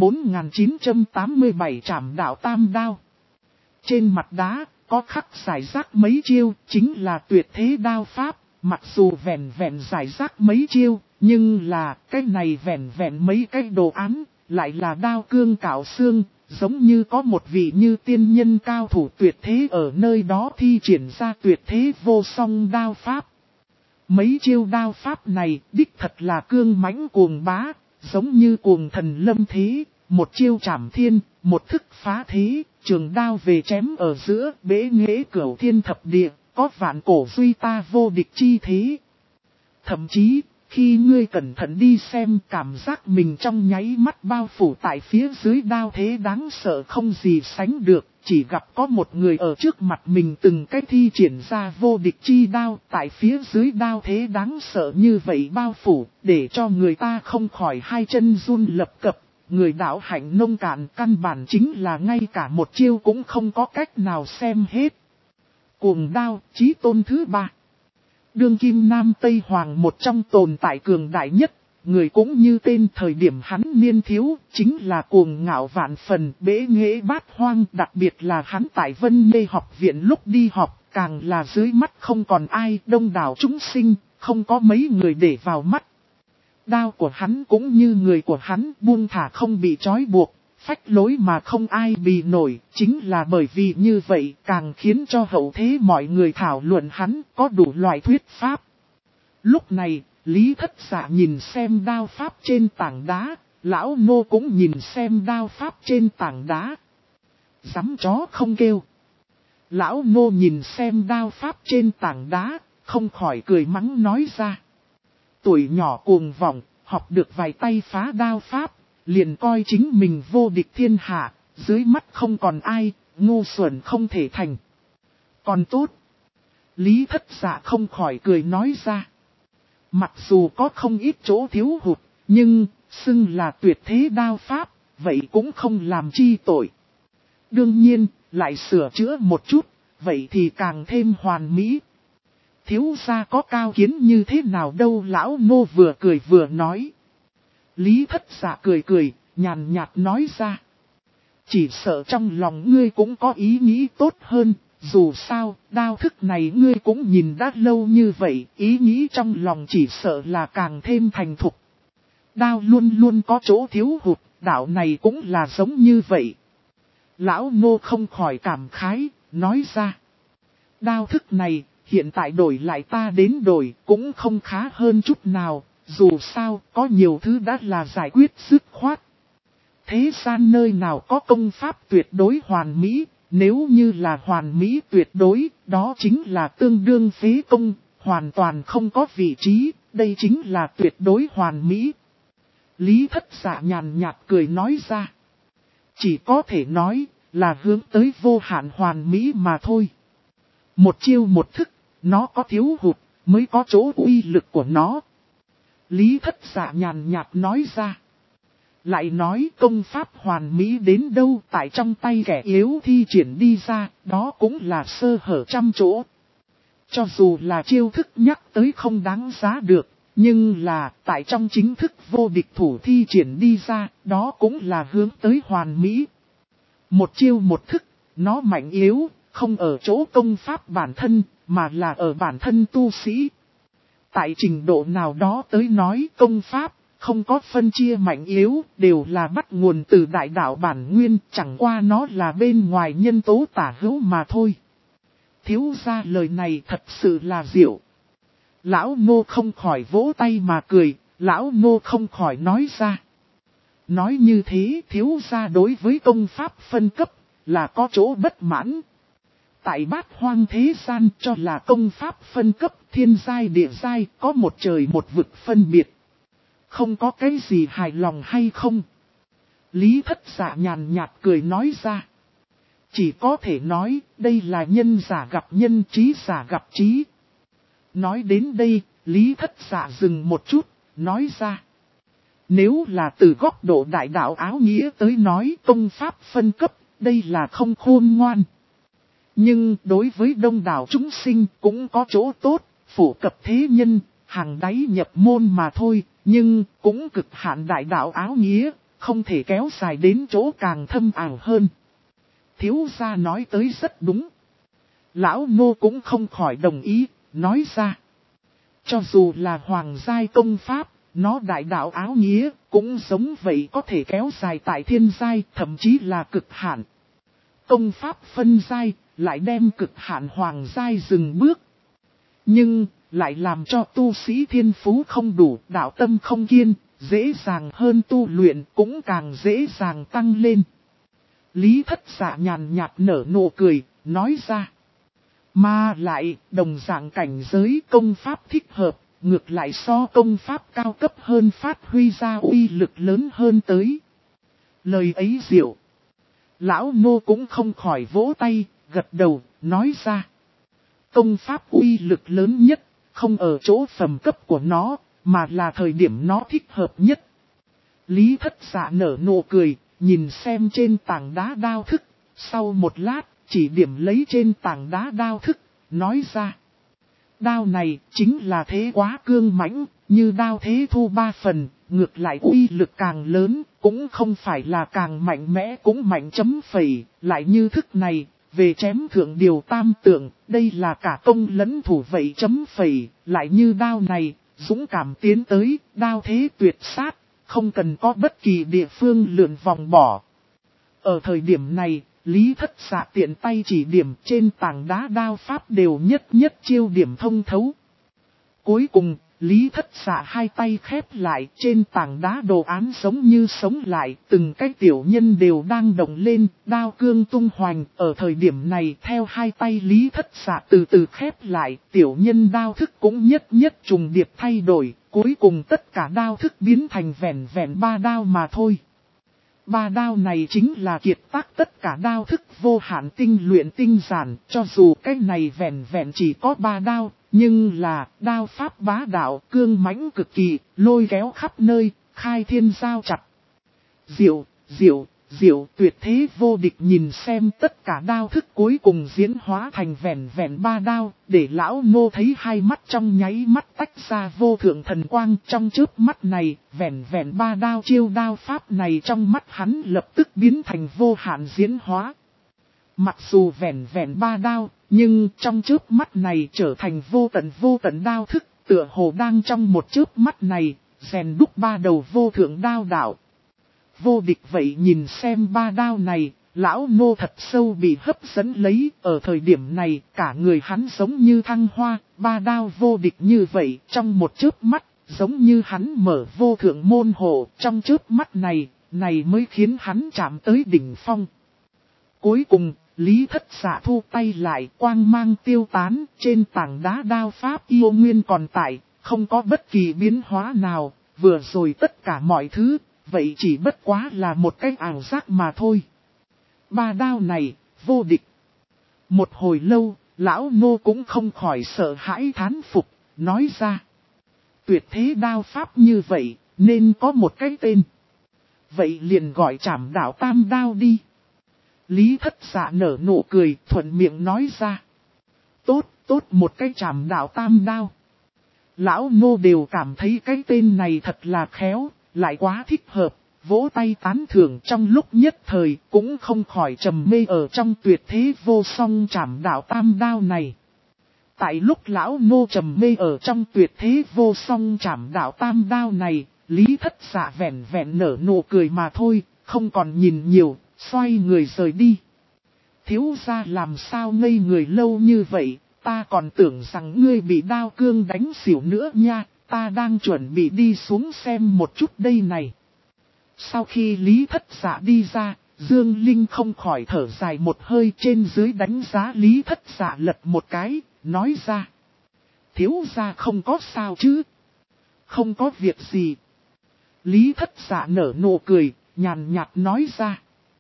4987 trảm đạo tam đao. Trên mặt đá, có khắc giải rác mấy chiêu, chính là tuyệt thế đao pháp. Mặc dù vẹn vẹn giải rác mấy chiêu, nhưng là cái này vẹn vẹn mấy cái đồ án, lại là đao cương cạo xương, giống như có một vị như tiên nhân cao thủ tuyệt thế ở nơi đó thi triển ra tuyệt thế vô song đao pháp. Mấy chiêu đao pháp này đích thật là cương mãnh cuồng bá, giống như cuồng thần lâm thế, một chiêu trảm thiên, một thức phá thế, trường đao về chém ở giữa, bế nghệ cửu thiên thập địa, có vạn cổ duy ta vô địch chi thế. Thậm chí, khi ngươi cẩn thận đi xem, cảm giác mình trong nháy mắt bao phủ tại phía dưới đao thế đáng sợ không gì sánh được, chỉ gặp có một người ở trước mặt mình từng cách thi triển ra vô địch chi đao, tại phía dưới đao thế đáng sợ như vậy bao phủ, để cho người ta không khỏi hai chân run lập cập. Người đạo hạnh nông cạn, căn bản chính là ngay cả một chiêu cũng không có cách nào xem hết. Cuồng đao, chí tôn thứ ba. Đương kim Nam Tây Hoàng, một trong tồn tại cường đại nhất, người cũng như tên thời điểm hắn niên thiếu, chính là cuồng ngạo vạn phần, bế nghệ bát hoang, đặc biệt là hắn tại Vân Mê học viện lúc đi học, càng là dưới mắt không còn ai, đông đảo chúng sinh, không có mấy người để vào mắt. Đao của hắn cũng như người của hắn, buông thả không bị trói buộc, phách lối mà không ai bì nổi, chính là bởi vì như vậy càng khiến cho hậu thế mọi người thảo luận hắn có đủ loại thuyết pháp. Lúc này, Lý Thất Dạ nhìn xem đao pháp trên tảng đá, Lão Ngô cũng nhìn xem đao pháp trên tảng đá. Dám chó không kêu. Lão Ngô nhìn xem đao pháp trên tảng đá, không khỏi cười mắng nói ra. Tuổi nhỏ cuồng vọng, học được vài tay phá đao pháp, liền coi chính mình vô địch thiên hạ, dưới mắt không còn ai, ngu xuẩn không thể thành. Còn tốt. Lý Thất Dạ không khỏi cười nói ra. Mặc dù có không ít chỗ thiếu hụt, nhưng xưng là tuyệt thế đao pháp, vậy cũng không làm chi tội. Đương nhiên, lại sửa chữa một chút, vậy thì càng thêm hoàn mỹ. Thiếu gia có cao kiến như thế nào đâu? Lão Ngô vừa cười vừa nói. Lý Thất Dạ cười cười, nhàn nhạt nói ra. Chỉ sợ trong lòng ngươi cũng có ý nghĩ tốt hơn, dù sao, đao thức này ngươi cũng nhìn đã lâu như vậy, ý nghĩ trong lòng chỉ sợ là càng thêm thành thục. Đao luôn luôn có chỗ thiếu hụt, đạo này cũng là giống như vậy. Lão Ngô không khỏi cảm khái, nói ra. Đao thức này, hiện tại đổi lại ta đến đổi, cũng không khá hơn chút nào, dù sao, có nhiều thứ đã là giải quyết dứt khoát. Thế gian nơi nào có công pháp tuyệt đối hoàn mỹ, nếu như là hoàn mỹ tuyệt đối, đó chính là tương đương phế công, hoàn toàn không có vị trí, đây chính là tuyệt đối hoàn mỹ. Lý Thất Dạ nhàn nhạt cười nói ra. Chỉ có thể nói là hướng tới vô hạn hoàn mỹ mà thôi. Một chiêu một thức, nó có thiếu hụt, mới có chỗ uy lực của nó. Lý Thất Dạ nhàn nhạt nói ra. Lại nói công pháp hoàn mỹ đến đâu tại trong tay kẻ yếu thi triển đi ra, đó cũng là sơ hở trăm chỗ. Cho dù là chiêu thức nhắc tới không đáng giá được, nhưng là tại trong chính thức vô địch thủ thi triển đi ra, đó cũng là hướng tới hoàn mỹ. Một chiêu một thức, nó mạnh yếu, không ở chỗ công pháp bản thân, mà là ở bản thân tu sĩ. Tại trình độ nào đó tới nói công pháp, không có phân chia mạnh yếu, đều là bắt nguồn từ đại đạo bản nguyên, chẳng qua nó là bên ngoài nhân tố tả hữu mà thôi. Thiếu gia lời này thật sự là diệu. Lão Ngô không khỏi vỗ tay mà cười, lão Ngô không khỏi nói ra. Nói như thế thiếu gia đối với công pháp phân cấp, là có chỗ bất mãn. Tại bát hoang thế gian cho là công pháp phân cấp thiên giai địa giai có một trời một vực phân biệt. Không có cái gì hài lòng hay không? Lý Thất Dạ nhàn nhạt cười nói ra. Chỉ có thể nói đây là nhân giả gặp nhân, trí giả gặp trí. Nói đến đây, Lý Thất Dạ dừng một chút, nói ra. Nếu là từ góc độ đại đạo áo nghĩa tới nói công pháp phân cấp, đây là không khôn ngoan. Nhưng đối với đông đảo chúng sinh cũng có chỗ tốt, phổ cập thế nhân, hàng đáy nhập môn mà thôi, nhưng cũng cực hạn đại đạo áo nghĩa, không thể kéo dài đến chỗ càng thâm ảo hơn. Thiếu gia nói tới rất đúng. Lão Ngô cũng không khỏi đồng ý, nói ra. Cho dù là hoàng giai công pháp, nó đại đạo áo nghĩa, cũng giống vậy có thể kéo dài tại thiên giai, thậm chí là cực hạn. Công pháp phân giai, lại đem cực hạn hoàng giai dừng bước. Nhưng, lại làm cho tu sĩ thiên phú không đủ, đạo tâm không kiên, dễ dàng hơn tu luyện, cũng càng dễ dàng tăng lên. Lý Thất Dạ nhàn nhạt nở nụ cười, nói ra. Mà lại, đồng dạng cảnh giới công pháp thích hợp, ngược lại so công pháp cao cấp hơn phát huy ra uy lực lớn hơn tới. Lời ấy diệu. Lão Ngô cũng không khỏi vỗ tay, gật đầu, nói ra. Công pháp uy lực lớn nhất, không ở chỗ phẩm cấp của nó, mà là thời điểm nó thích hợp nhất. Lý Thất Dạ nở nụ cười, nhìn xem trên tảng đá đao thức, sau một lát, chỉ điểm lấy trên tảng đá đao thức, nói ra. Đao này chính là thế quá cương mãnh, như đao thế thu 3 phần, ngược lại uy lực càng lớn, cũng không phải là càng mạnh mẽ cũng mạnh chấm phẩy, lại như thức này, về chém thượng điều tam tượng, đây là cả công lẫn thủ vậy chấm phẩy, lại như đao này, dũng cảm tiến tới, đao thế tuyệt sát, không cần có bất kỳ địa phương lượn vòng bỏ. Ở thời điểm này, Lý Thất Dạ tiện tay chỉ điểm trên tảng đá đao pháp đều nhất nhất chiêu điểm thông thấu. Cuối cùng, Lý Thất Dạ hai tay khép lại trên tảng đá đồ án giống như sống lại, từng cái tiểu nhân đều đang động lên, đao cương tung hoành. Ở thời điểm này theo hai tay Lý Thất Dạ từ từ khép lại, tiểu nhân đao thức cũng nhất nhất trùng điệp thay đổi, cuối cùng tất cả đao thức biến thành vẹn vẹn 3 đao mà thôi. 3 đao này chính là kiệt tác tất cả đao thức vô hạn tinh luyện tinh giản, cho dù cái này vẹn vẹn chỉ có 3 đao, nhưng là đao pháp bá đạo, cương mãnh cực kỳ, lôi kéo khắp nơi, khai thiên giao chặt. Diệu, diệu, diệu tuyệt thế vô địch nhìn xem tất cả đao thức cuối cùng diễn hóa thành vẹn vẹn 3 đao, để lão Ngô thấy hai mắt trong nháy mắt tách ra vô thượng thần quang trong chớp mắt này, vẹn vẹn 3 đao chiêu đao pháp này trong mắt hắn lập tức biến thành vô hạn diễn hóa. Mặc dù vẹn vẹn 3 đao, nhưng trong chớp mắt này trở thành vô tận đao thức, tựa hồ đang trong một chớp mắt này, rèn đúc 3 đầu vô thượng đao đạo. Vô địch vậy nhìn xem 3 đao này, lão Ngô thật sâu bị hấp dẫn lấy, ở thời điểm này cả người hắn giống như thăng hoa, 3 đao vô địch như vậy trong một chớp mắt, giống như hắn mở vô thượng môn hộ, trong chớp mắt này mới khiến hắn chạm tới đỉnh phong. Cuối cùng, Lý Thất Dạ thu tay lại, quang mang tiêu tán, trên tảng đá đao pháp yêu nguyên còn tại, không có bất kỳ biến hóa nào, vừa rồi tất cả mọi thứ, vậy chỉ bất quá là một cái ảo giác mà thôi. 3 đao này, vô địch. Một hồi lâu, lão Ngô cũng không khỏi sợ hãi thán phục, nói ra. Tuyệt thế đao pháp như vậy, nên có một cái tên. vậy liền gọi Trảm Đạo Tam Đao đi. Lý Thất Dạ nở nụ cười, thuận miệng nói ra. Tốt, tốt, một cái Trảm Đạo Tam Đao. Lão nô đều cảm thấy cái tên này thật là khéo, lại quá thích hợp, vỗ tay tán thưởng, trong lúc nhất thời cũng không khỏi trầm mê ở trong tuyệt thế vô song Trảm Đạo Tam Đao này. Tại lúc lão nô trầm mê ở trong tuyệt thế vô song Trảm Đạo Tam Đao này, Lý Thất Dạ vẹn vẹn nở nụ cười mà thôi, không còn nhìn nhiều, xoay người rời đi. Thiếu gia làm sao ngây người lâu như vậy, ta còn tưởng rằng ngươi bị đao cương đánh xỉu nữa nha, ta đang chuẩn bị đi xuống xem một chút đây này. Sau khi Lý Thất Dạ đi ra, Dương Linh không khỏi thở dài một hơi, trên dưới đánh giá Lý Thất Dạ lật một cái, nói ra. Thiếu gia không có sao chứ? Không có việc gì. Lý Thất Dạ nở nụ cười, nhàn nhạt nói ra.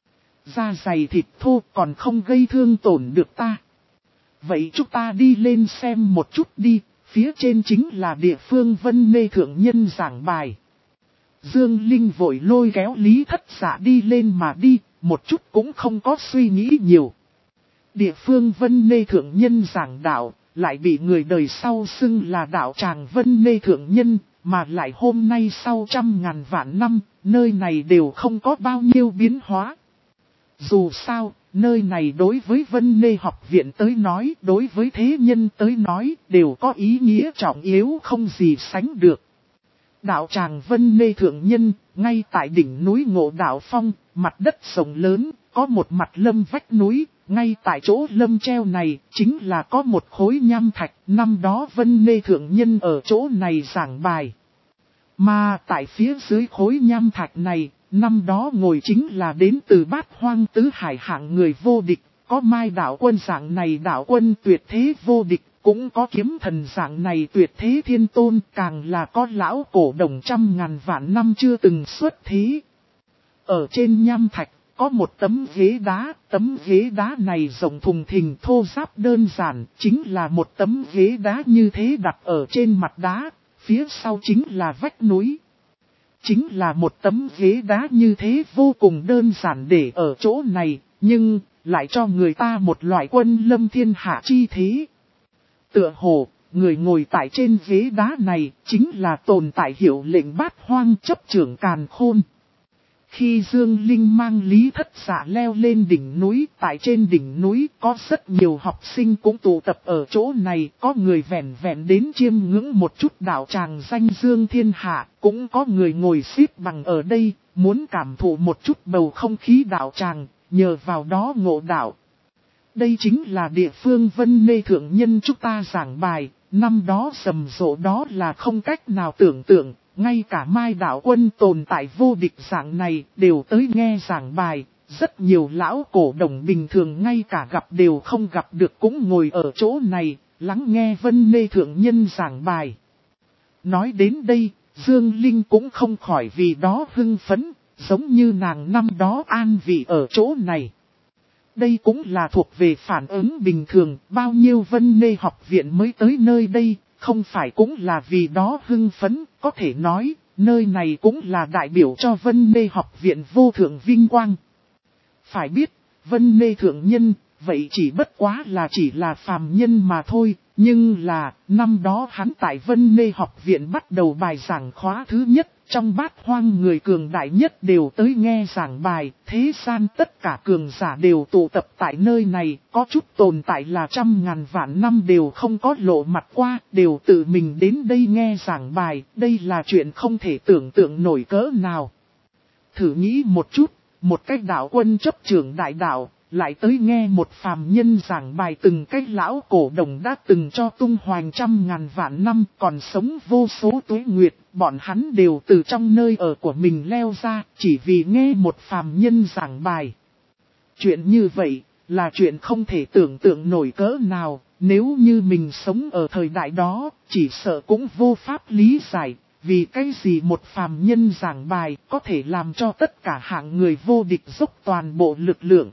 Da dày thịt thô còn không gây thương tổn được ta. Vậy chúng ta đi lên xem một chút đi, phía trên chính là địa phương Vân Nê Thượng Nhân giảng bài. Dương Linh vội lôi kéo Lý Thất Dạ đi lên mà đi, một chút cũng không có suy nghĩ nhiều. Địa phương Vân Nê Thượng Nhân giảng đạo, lại bị người đời sau xưng là đạo tràng Vân Nê Thượng Nhân, mà lại hôm nay sau 100.000 vạn năm, nơi này đều không có bao nhiêu biến hóa. Dù sao, nơi này đối với Vân Nê học viện tới nói, đối với thế nhân tới nói, đều có ý nghĩa trọng yếu không gì sánh được. Đạo tràng Vân Nê Thượng Nhân, ngay tại đỉnh núi Ngộ Đạo Phong, mặt đất rộng lớn, có một mặt lâm vách núi, ngay tại chỗ lâm treo này, chính là có một khối nham thạch, năm đó Vân Nê Thượng Nhân ở chỗ này giảng bài. Mà tại phía dưới khối nham thạch này, năm đó ngồi chính là đến từ Bát Hoang Tứ Hải hạng người vô địch, có Mai đạo quân dạng này đạo quân tuyệt thế vô địch, cũng có Kiếm Thần dạng này tuyệt thế thiên tôn, càng là có lão cổ đồng 100.000 vạn năm chưa từng xuất thế. Ở trên nham thạch, có một tấm ghế đá này rộng thùng thình thô ráp đơn giản, chính là một tấm ghế đá như thế đặt ở trên mặt đá, phía sau chính là vách núi. Chính là một tấm ghế đá như thế vô cùng đơn giản để ở chỗ này, nhưng lại cho người ta một loại quân lâm thiên hạ chi thế. Tựa hồ, người ngồi tại trên ghế đá này chính là tồn tại hiệu lệnh Bát Hoang chấp trưởng Càn Khôn. Khi Dương Linh mang Lý Thất Dạ leo lên đỉnh núi, tại trên đỉnh núi có rất nhiều học sinh cũng tụ tập ở chỗ này, có người vẹn vẹn đến chiêm ngưỡng một chút đạo tràng danh dương thiên hạ, cũng có người ngồi xếp bằng ở đây, muốn cảm thụ một chút bầu không khí đạo tràng, nhờ vào đó ngộ đạo. Đây chính là địa phương Vân Nê Thượng Nhân chúng ta giảng bài, năm đó rầm rộ đó là không cách nào tưởng tượng. Ngay cả Mai đạo quân tồn tại vô địch dạng này đều tới nghe giảng bài, rất nhiều lão cổ đồng bình thường ngay cả gặp đều không gặp được cũng ngồi ở chỗ này, lắng nghe Vân Nê Thượng Nhân giảng bài. Nói đến đây, Dương Linh cũng không khỏi vì đó hưng phấn, giống như nàng năm đó an vị ở chỗ này. Đây cũng là thuộc về phản ứng bình thường, bao nhiêu Vân Nê học viện mới tới nơi đây. Không phải cũng là vì đó hưng phấn, có thể nói, nơi này cũng là đại biểu cho Vân Nê học viện vô thượng vinh quang. Phải biết, Vân Nê thượng nhân, vậy chỉ là phàm nhân mà thôi, nhưng là, năm đó hắn tại Vân Nê học viện bắt đầu bài giảng khóa thứ nhất, trong Bát Hoang người cường đại nhất đều tới nghe giảng bài, thế gian tất cả cường giả đều tụ tập tại nơi này, có chút tồn tại là 100.000 vạn năm đều không có lộ mặt qua, đều tự mình đến đây nghe giảng bài, đây là chuyện không thể tưởng tượng nổi cỡ nào. Thử nghĩ một chút, một cách đạo quân chấp trưởng đại đạo, lại tới nghe một phàm nhân giảng bài từng cách lão cổ đồng đã từng cho tung hoành 100.000 vạn năm còn sống vô số tuế nguyệt, bọn hắn đều từ trong nơi ở của mình leo ra, chỉ vì nghe một phàm nhân giảng bài. Chuyện như vậy, là chuyện không thể tưởng tượng nổi cỡ nào, nếu như mình sống ở thời đại đó, chỉ sợ cũng vô pháp lý giải. Vì cái gì một phàm nhân giảng bài có thể làm cho tất cả hạng người vô địch dốc toàn bộ lực lượng.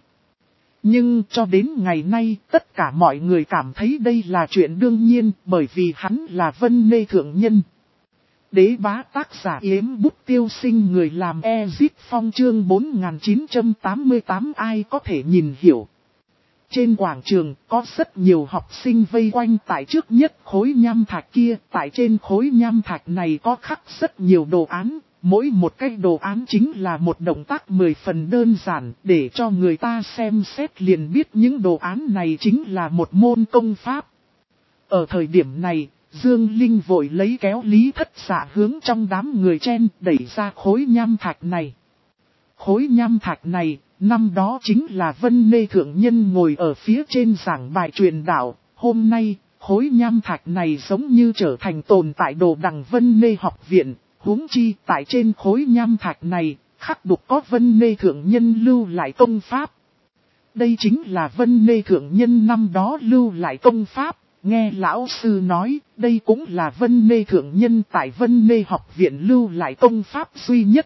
Nhưng cho đến ngày nay tất cả mọi người cảm thấy đây là chuyện đương nhiên bởi vì hắn là Vân Nê thượng nhân. Đế bá tác giả Yếm Bút Tiêu Sinh, người làm Ezip Phong, chương 4988 ai có thể nhìn hiểu. Trên quảng trường có rất nhiều học sinh vây quanh tại trước nhất khối nham thạch kia. Tại trên khối nham thạch này có khắc rất nhiều đồ án. Mỗi một cái đồ án chính là một động tác 10 phần đơn giản, để cho người ta xem xét liền biết những đồ án này chính là một môn công pháp. Ở thời điểm này, Dương Linh vội lấy kéo Lý Thất Dạ hướng trong đám người chen đẩy ra khối nham thạch này. Khối nham thạch này, năm đó chính là Vân Nê Thượng Nhân ngồi ở phía trên giảng bài truyền đạo. Hôm nay, khối nham thạch này giống như trở thành tồn tại đồ đằng Vân Nê học viện. Huống chi tại trên khối nham thạch này, khắc đục có Vân Nê Thượng Nhân lưu lại công pháp. Đây chính là Vân Nê Thượng Nhân năm đó lưu lại công pháp. Nghe lão sư nói, đây cũng là Vân Nê Thượng Nhân tại Vân Nê học viện lưu lại công pháp duy nhất.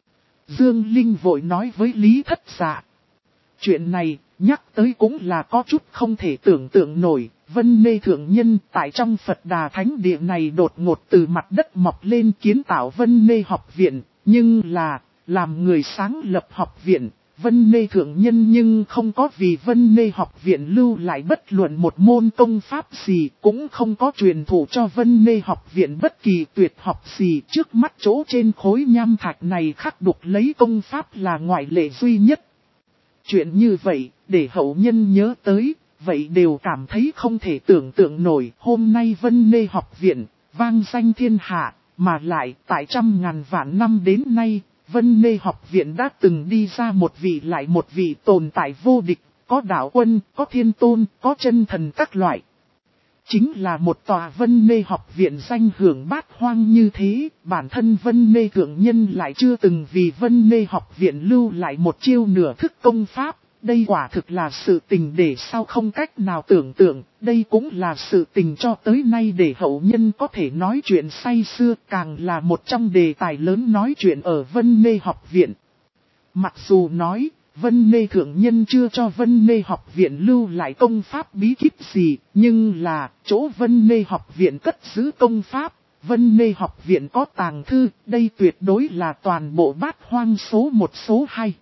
Dương Linh vội nói với Lý Thất Dạ. Chuyện này, nhắc tới cũng là có chút không thể tưởng tượng nổi. Vân Nê Thượng Nhân tại trong Phật Đà Thánh Địa này đột ngột từ mặt đất mọc lên kiến tạo Vân Nê học viện. Nhưng là, làm người sáng lập học viện, Vân Nê Thượng Nhân nhưng không có vì Vân Nê học viện lưu lại bất luận một môn công pháp gì, cũng không có truyền thụ cho Vân Nê học viện bất kỳ tuyệt học gì. Trước mắt chỗ trên khối nham thạch này khắc đục lấy công pháp là ngoại lệ duy nhất. Chuyện như vậy, để hậu nhân nhớ tới, vậy đều cảm thấy không thể tưởng tượng nổi. Hôm nay Vân Nê học viện, vang danh thiên hạ, mà lại tại trăm ngàn vạn năm đến nay, Vân Nê học viện đã từng đi ra một vị lại một vị tồn tại vô địch, có đạo quân, có thiên tôn, có chân thần các loại. Chính là một tòa Vân Nê học viện danh hưởng bát hoang như thế, bản thân Vân Nê Thượng Nhân lại chưa từng vì Vân Nê học viện lưu lại một chiêu nửa thức công pháp. Đây quả thực là sự tình để sao không cách nào tưởng tượng, đây cũng là sự tình cho tới nay để hậu nhân có thể nói chuyện say xưa, càng là một trong đề tài lớn nói chuyện ở Vân Nê học viện. Mặc dù nói, Vân Nê Thượng Nhân chưa cho Vân Nê học viện lưu lại công pháp bí kíp gì, nhưng là chỗ Vân Nê học viện cất giữ công pháp, Vân Nê học viện có tàng thư, đây tuyệt đối là toàn bộ bát hoang số 1 số 2.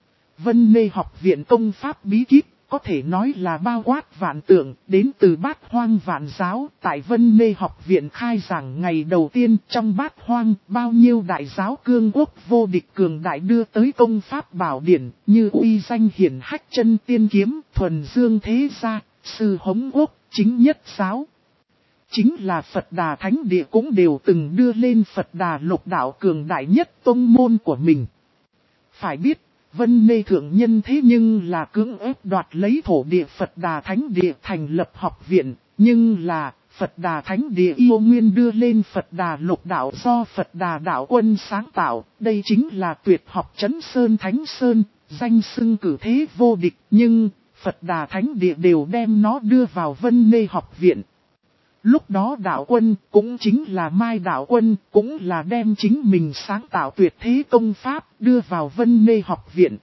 Vân Nê học viện công pháp bí kíp, có thể nói là bao quát vạn tượng, đến từ bát hoang vạn giáo. Tại Vân Nê học viện khai giảng ngày đầu tiên trong bát hoang, bao nhiêu đại giáo cương quốc vô địch cường đại đưa tới công pháp bảo điển, như uy danh hiển hách chân tiên kiếm, thuần dương thế gia, sư hống quốc, chính nhất giáo. Chính là Phật Đà Thánh Địa cũng đều từng đưa lên Phật Đà lục đạo cường đại nhất tông môn của mình. Phải biết, Vân Nê Thượng Nhân thế nhưng là cưỡng ép đoạt lấy thổ địa Phật Đà Thánh Địa thành lập học viện, nhưng là Phật Đà Thánh Địa yêu nguyên đưa lên Phật Đà lục đạo do Phật Đà đạo quân sáng tạo, đây chính là tuyệt học Trấn Sơn Thánh Sơn, danh xưng cử thế vô địch, nhưng Phật Đà Thánh Địa đều đem nó đưa vào Vân Nê học viện. Lúc đó đạo quân, cũng chính là Mai đạo quân, cũng là đem chính mình sáng tạo tuyệt thế công pháp đưa vào Vân Nê học viện.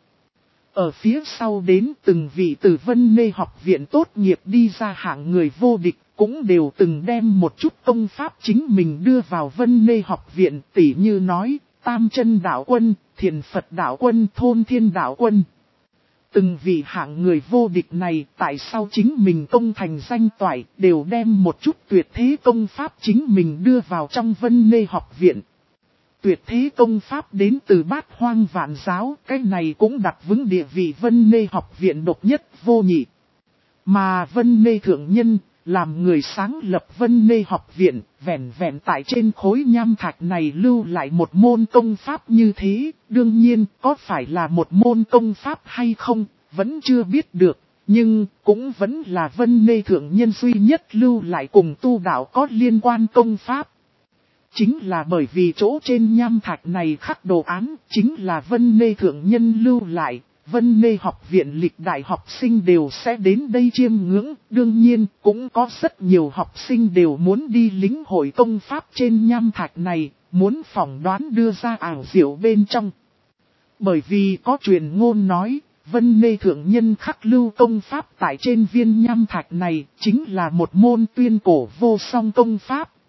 Ở phía sau đến từng vị từ Vân Nê học viện tốt nghiệp đi ra hạng người vô địch, cũng đều từng đem một chút công pháp chính mình đưa vào Vân Nê học viện, tỉ như nói, Tam Chân đạo quân, Thiền Phật đạo quân, Thôn Thiên đạo quân. Từng vị hạng người vô địch này tại sao chính mình công thành danh toại đều đem một chút tuyệt thế công pháp chính mình đưa vào trong Vân Nê học viện. Tuyệt thế công pháp đến từ bát hoang vạn giáo, cái này cũng đặt vững địa vị Vân Nê học viện độc nhất vô nhị. Mà Vân Nê Thượng Nhân, làm người sáng lập Vân Nê học viện, vẹn vẹn tại trên khối nham thạch này lưu lại một môn công pháp như thế, đương nhiên có phải là một môn công pháp hay không, vẫn chưa biết được, nhưng cũng vẫn là Vân Nê Thượng Nhân duy nhất lưu lại cùng tu đạo có liên quan công pháp. Chính là bởi vì chỗ trên nham thạch này khắc đồ án, chính là Vân Nê Thượng Nhân lưu lại. Vân Nê học viện lịch đại học sinh đều sẽ đến đây chiêm ngưỡng, đương nhiên cũng có rất nhiều học sinh đều muốn đi lĩnh hội công pháp trên nham thạch này, muốn phỏng đoán đưa ra ảo diệu bên trong. Bởi vì có truyền ngôn nói, Vân Nê Thượng Nhân khắc lưu công pháp tại trên viên nham thạch này, chính là một môn tuyên cổ vô song công pháp,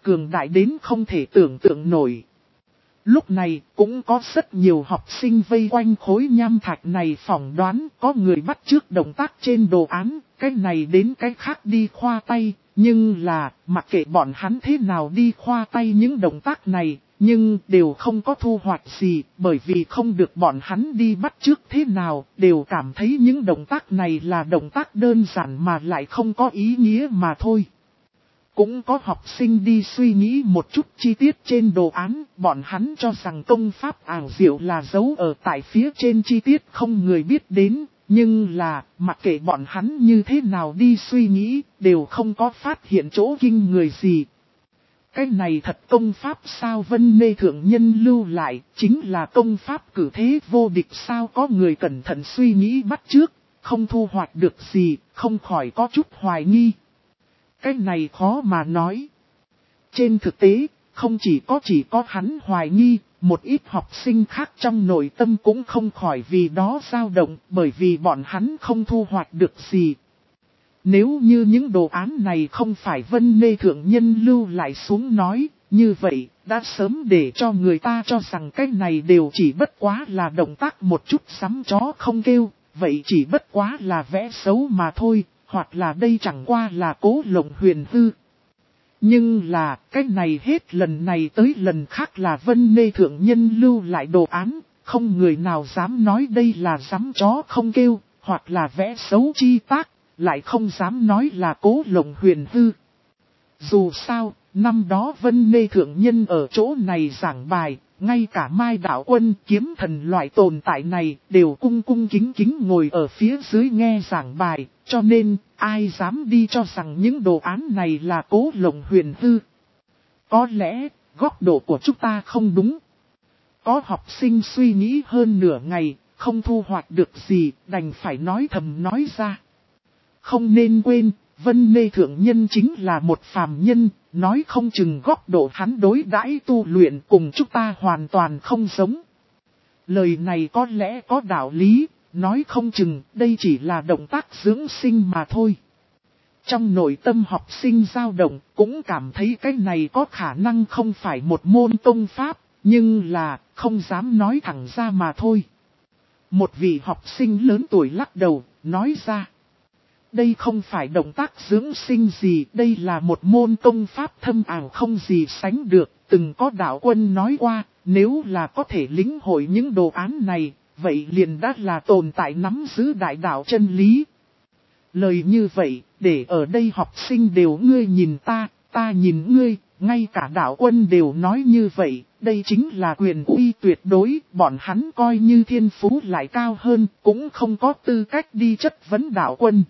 cường đại đến không thể tưởng tượng nổi. Lúc này cũng có rất nhiều học sinh vây quanh khối nham thạch này phỏng đoán có người bắt chước động tác trên đồ án, cái này đến cái khác đi khoa tay, nhưng là mặc kệ bọn hắn thế nào đi khoa tay những động tác này, nhưng đều không có thu hoạch gì, bởi vì không được bọn hắn đi bắt chước thế nào, đều cảm thấy những động tác này là động tác đơn giản mà lại không có ý nghĩa mà thôi. Cũng có học sinh đi suy nghĩ một chút chi tiết trên đồ án, bọn hắn cho rằng công pháp ảo diệu là dấu ở tại phía trên chi tiết không người biết đến, nhưng là, mặc kệ bọn hắn như thế nào đi suy nghĩ, đều không có phát hiện chỗ kinh người gì. Cái này thật công pháp sao Vân Nê Thượng Nhân lưu lại, chính là công pháp cử thế vô địch sao có người cẩn thận suy nghĩ bắt trước, không thu hoạch được gì, không khỏi có chút hoài nghi. Cái này khó mà nói. Trên thực tế, không chỉ có hắn hoài nghi, một ít học sinh khác trong nội tâm cũng không khỏi vì đó dao động, bởi vì bọn hắn không thu hoạch được gì. Nếu như những đồ án này không phải Vân Nê Thượng Nhân lưu lại xuống nói, như vậy, đã sớm để cho người ta cho rằng cái này đều chỉ bất quá là động tác một chút sắm chó không kêu, vậy chỉ bất quá là vẽ xấu mà thôi, hoặc là đây chẳng qua là cố lộng huyền hư. Nhưng là, cái này hết lần này tới lần khác là Vân Nê Thượng Nhân lưu lại đồ án, không người nào dám nói đây là sắm chó không kêu, hoặc là vẽ xấu chi tác. Lại không dám nói là cố lộng huyền hư. Dù sao, năm đó Vân Nê Thượng Nhân ở chỗ này giảng bài, ngay cả Mai Đạo Quân kiếm thần loại tồn tại này đều cung cung kính kính ngồi ở phía dưới nghe giảng bài, cho nên ai dám đi cho rằng những đồ án này là cố lộng huyền hư. Có lẽ, góc độ của chúng ta không đúng. Có học sinh suy nghĩ hơn nửa ngày, không thu hoạch được gì, đành phải nói thầm nói ra. Không nên quên, Vân Nê Thượng Nhân chính là một phàm nhân, nói không chừng góc độ hắn đối đãi tu luyện cùng chúng ta hoàn toàn không giống. Lời này có lẽ có đạo lý, nói không chừng đây chỉ là động tác dưỡng sinh mà thôi. Trong nội tâm học sinh dao động cũng cảm thấy cái này có khả năng không phải một môn tông pháp, nhưng là không dám nói thẳng ra mà thôi. Một vị học sinh lớn tuổi lắc đầu, nói ra. Đây không phải động tác dưỡng sinh gì, đây là một môn công pháp thâm ảo không gì sánh được. Từng có đạo quân nói qua, nếu là có thể lĩnh hội những đồ án này, vậy liền đã là tồn tại nắm giữ đại đạo chân lý. Lời như vậy, để ở đây học sinh đều ngươi nhìn ta nhìn ngươi, ngay cả đạo quân đều nói như vậy, đây chính là quyền uy tuyệt đối, bọn hắn coi như thiên phú lại cao hơn, cũng không có tư cách đi chất vấn đạo quân.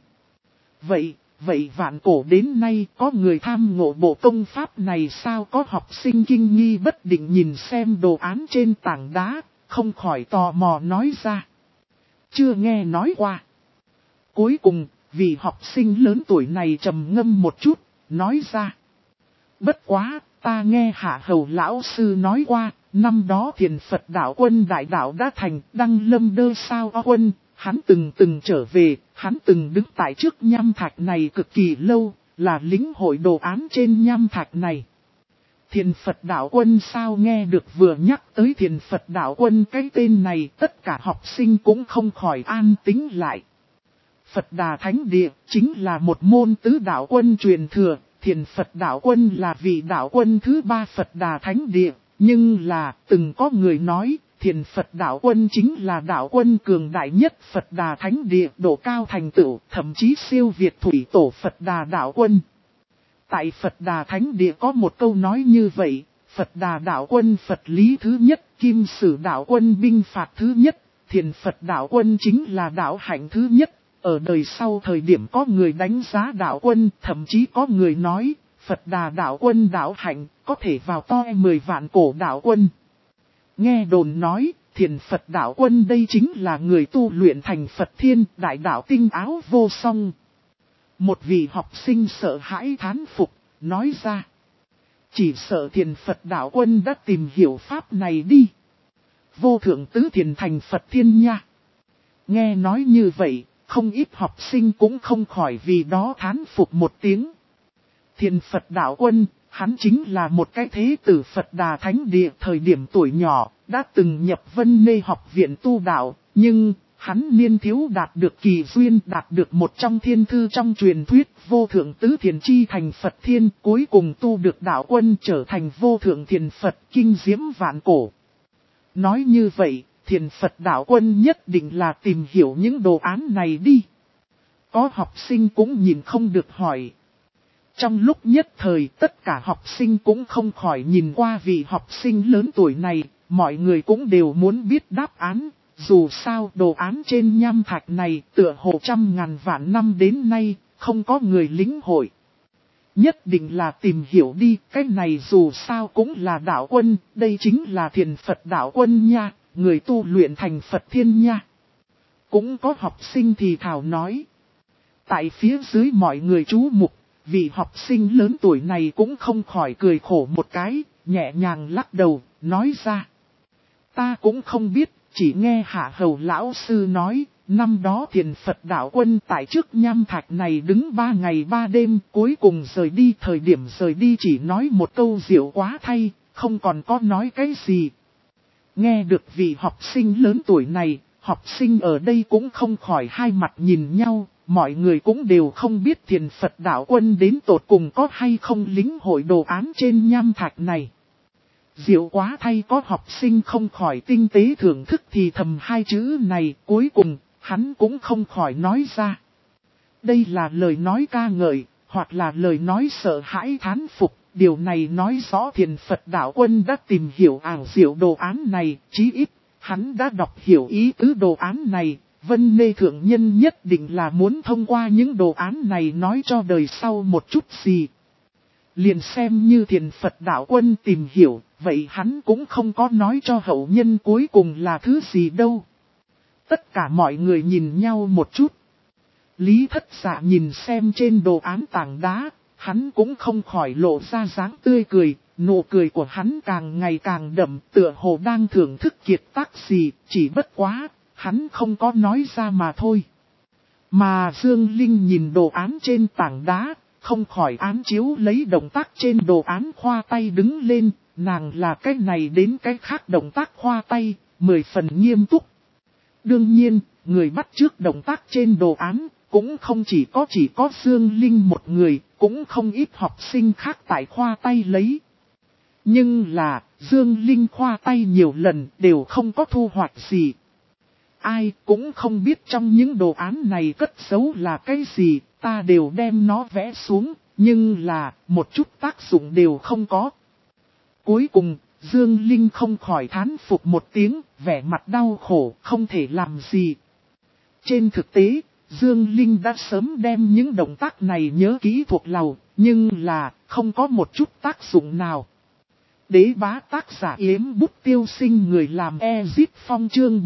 Vậy vạn cổ đến nay có người tham ngộ bộ công pháp này sao có học sinh kinh nghi bất định nhìn xem đồ án trên tảng đá, không khỏi tò mò nói ra. Chưa nghe nói qua. Cuối cùng, vị học sinh lớn tuổi này trầm ngâm một chút, nói ra. Bất quá, ta nghe Hạ Hầu Lão Sư nói qua, năm đó Thiền Phật đạo quân đại đạo đã thành đăng lâm đơ sao o quân. Hắn từng trở về, hắn từng đứng tại trước nham thạch này cực kỳ lâu, là lĩnh hội đồ án trên nham thạch này. Thiền Phật đạo quân sao nghe được vừa nhắc tới Thiền Phật đạo quân cái tên này tất cả học sinh cũng không khỏi an tĩnh lại. Phật Đà Thánh Địa chính là một môn tứ đạo quân truyền thừa, Thiền Phật đạo quân là vị đạo quân thứ ba Phật Đà Thánh Địa, nhưng là từng có người nói. Thiền Phật đạo quân chính là đạo quân cường đại nhất Phật Đà Thánh Địa độ cao thành tựu, thậm chí siêu việt thủy tổ Phật Đà đạo quân. Tại Phật Đà Thánh Địa có một câu nói như vậy, Phật Đà đạo quân Phật lý thứ nhất, Kim Sử đạo quân binh phạt thứ nhất, Thiền Phật đạo quân chính là đạo hạnh thứ nhất. Ở đời sau thời điểm có người đánh giá đạo quân, thậm chí có người nói, Phật Đà đạo quân đạo hạnh có thể vào to 10 vạn cổ đạo quân. Nghe đồn nói, Thiền Phật đạo quân đây chính là người tu luyện thành Phật Thiên đại đạo tinh áo vô song. Một vị học sinh sợ hãi thán phục, nói ra. Chỉ sợ Thiền Phật đạo quân đã tìm hiểu pháp này đi. Vô thượng tứ thiền thành Phật Thiên nha. Nghe nói như vậy, không ít học sinh cũng không khỏi vì đó thán phục một tiếng. Thiền Phật đạo quân, hắn chính là một cái thế tử Phật Đà Thánh Địa thời điểm tuổi nhỏ, đã từng nhập Vân Nê học viện tu đạo, nhưng hắn niên thiếu đạt được kỳ duyên, đạt được một trong thiên thư trong truyền thuyết vô thượng tứ thiền chi thành Phật thiên, cuối cùng tu được đạo quân trở thành vô thượng thiền Phật kinh diễm vạn cổ. Nói như vậy, thiền Phật đạo quân nhất định là tìm hiểu những đồ án này đi. Có học sinh cũng nhìn không được hỏi. Trong lúc nhất thời tất cả học sinh cũng không khỏi nhìn qua vị học sinh lớn tuổi này, mọi người cũng đều muốn biết đáp án. Dù sao đồ án trên nham thạch này tựa hồ trăm ngàn vạn năm đến nay, không có người lĩnh hội. Nhất định là tìm hiểu đi, cái này dù sao cũng là đạo quân, đây chính là thiền Phật đạo quân nha, người tu luyện thành Phật thiên nha. Cũng có học sinh thì thảo nói. Tại phía dưới mọi người chú mục, vị học sinh lớn tuổi này cũng không khỏi cười khổ một cái, nhẹ nhàng lắc đầu, nói ra. Ta cũng không biết, chỉ nghe Hạ Hầu lão sư nói, năm đó thiền Phật đạo quân tại trước nham thạch này đứng 3 ngày 3 đêm, cuối cùng rời đi, thời điểm rời đi chỉ nói một câu diệu quá thay, không còn có nói cái gì. Nghe được vị học sinh lớn tuổi này, học sinh ở đây cũng không khỏi hai mặt nhìn nhau, mọi người cũng đều không biết thiền Phật đạo quân đến tột cùng có hay không lĩnh hội đồ án trên nham thạch này. Diệu quá thay, có học sinh không khỏi tinh tế thưởng thức thì thầm hai chữ này, cuối cùng, hắn cũng không khỏi nói ra. Đây là lời nói ca ngợi, hoặc là lời nói sợ hãi thán phục, điều này nói rõ thiền Phật đạo quân đã tìm hiểu ảo diệu đồ án này, chí ít, hắn đã đọc hiểu ý tứ đồ án này, Vân Nê thượng nhân nhất định là muốn thông qua những đồ án này nói cho đời sau một chút gì. Liền xem như thiền Phật đạo quân tìm hiểu, vậy hắn cũng không có nói cho hậu nhân cuối cùng là thứ gì đâu. Tất cả mọi người nhìn nhau một chút. Lý Thất Dạ nhìn xem trên đồ án tảng đá, hắn cũng không khỏi lộ ra dáng tươi cười, nụ cười của hắn càng ngày càng đậm, tựa hồ đang thưởng thức kiệt tác gì, chỉ bất quá, hắn không có nói ra mà thôi. Mà Dương Linh nhìn đồ án trên tảng đá, không khỏi án chiếu lấy động tác trên đồ án khoa tay đứng lên, nàng là cái này đến cái khác động tác khoa tay, 10 phần nghiêm túc. Đương nhiên, người bắt chước động tác trên đồ án, cũng không chỉ có Dương Linh một người, cũng không ít học sinh khác tại khoa tay lấy. Nhưng là, Dương Linh khoa tay nhiều lần đều không có thu hoạch gì. Ai cũng không biết trong những đồ án này cất giấu là cái gì, ta đều đem nó vẽ xuống, nhưng là, một chút tác dụng đều không có. Cuối cùng, Dương Linh không khỏi thán phục một tiếng, vẻ mặt đau khổ, không thể làm gì. Trên thực tế, Dương Linh đã sớm đem những động tác này nhớ kỹ thuộc lòng, nhưng là, không có một chút tác dụng nào. Đế bá tác giả Yếm Bút Tiêu Sinh, người làm Ezip Phong, chương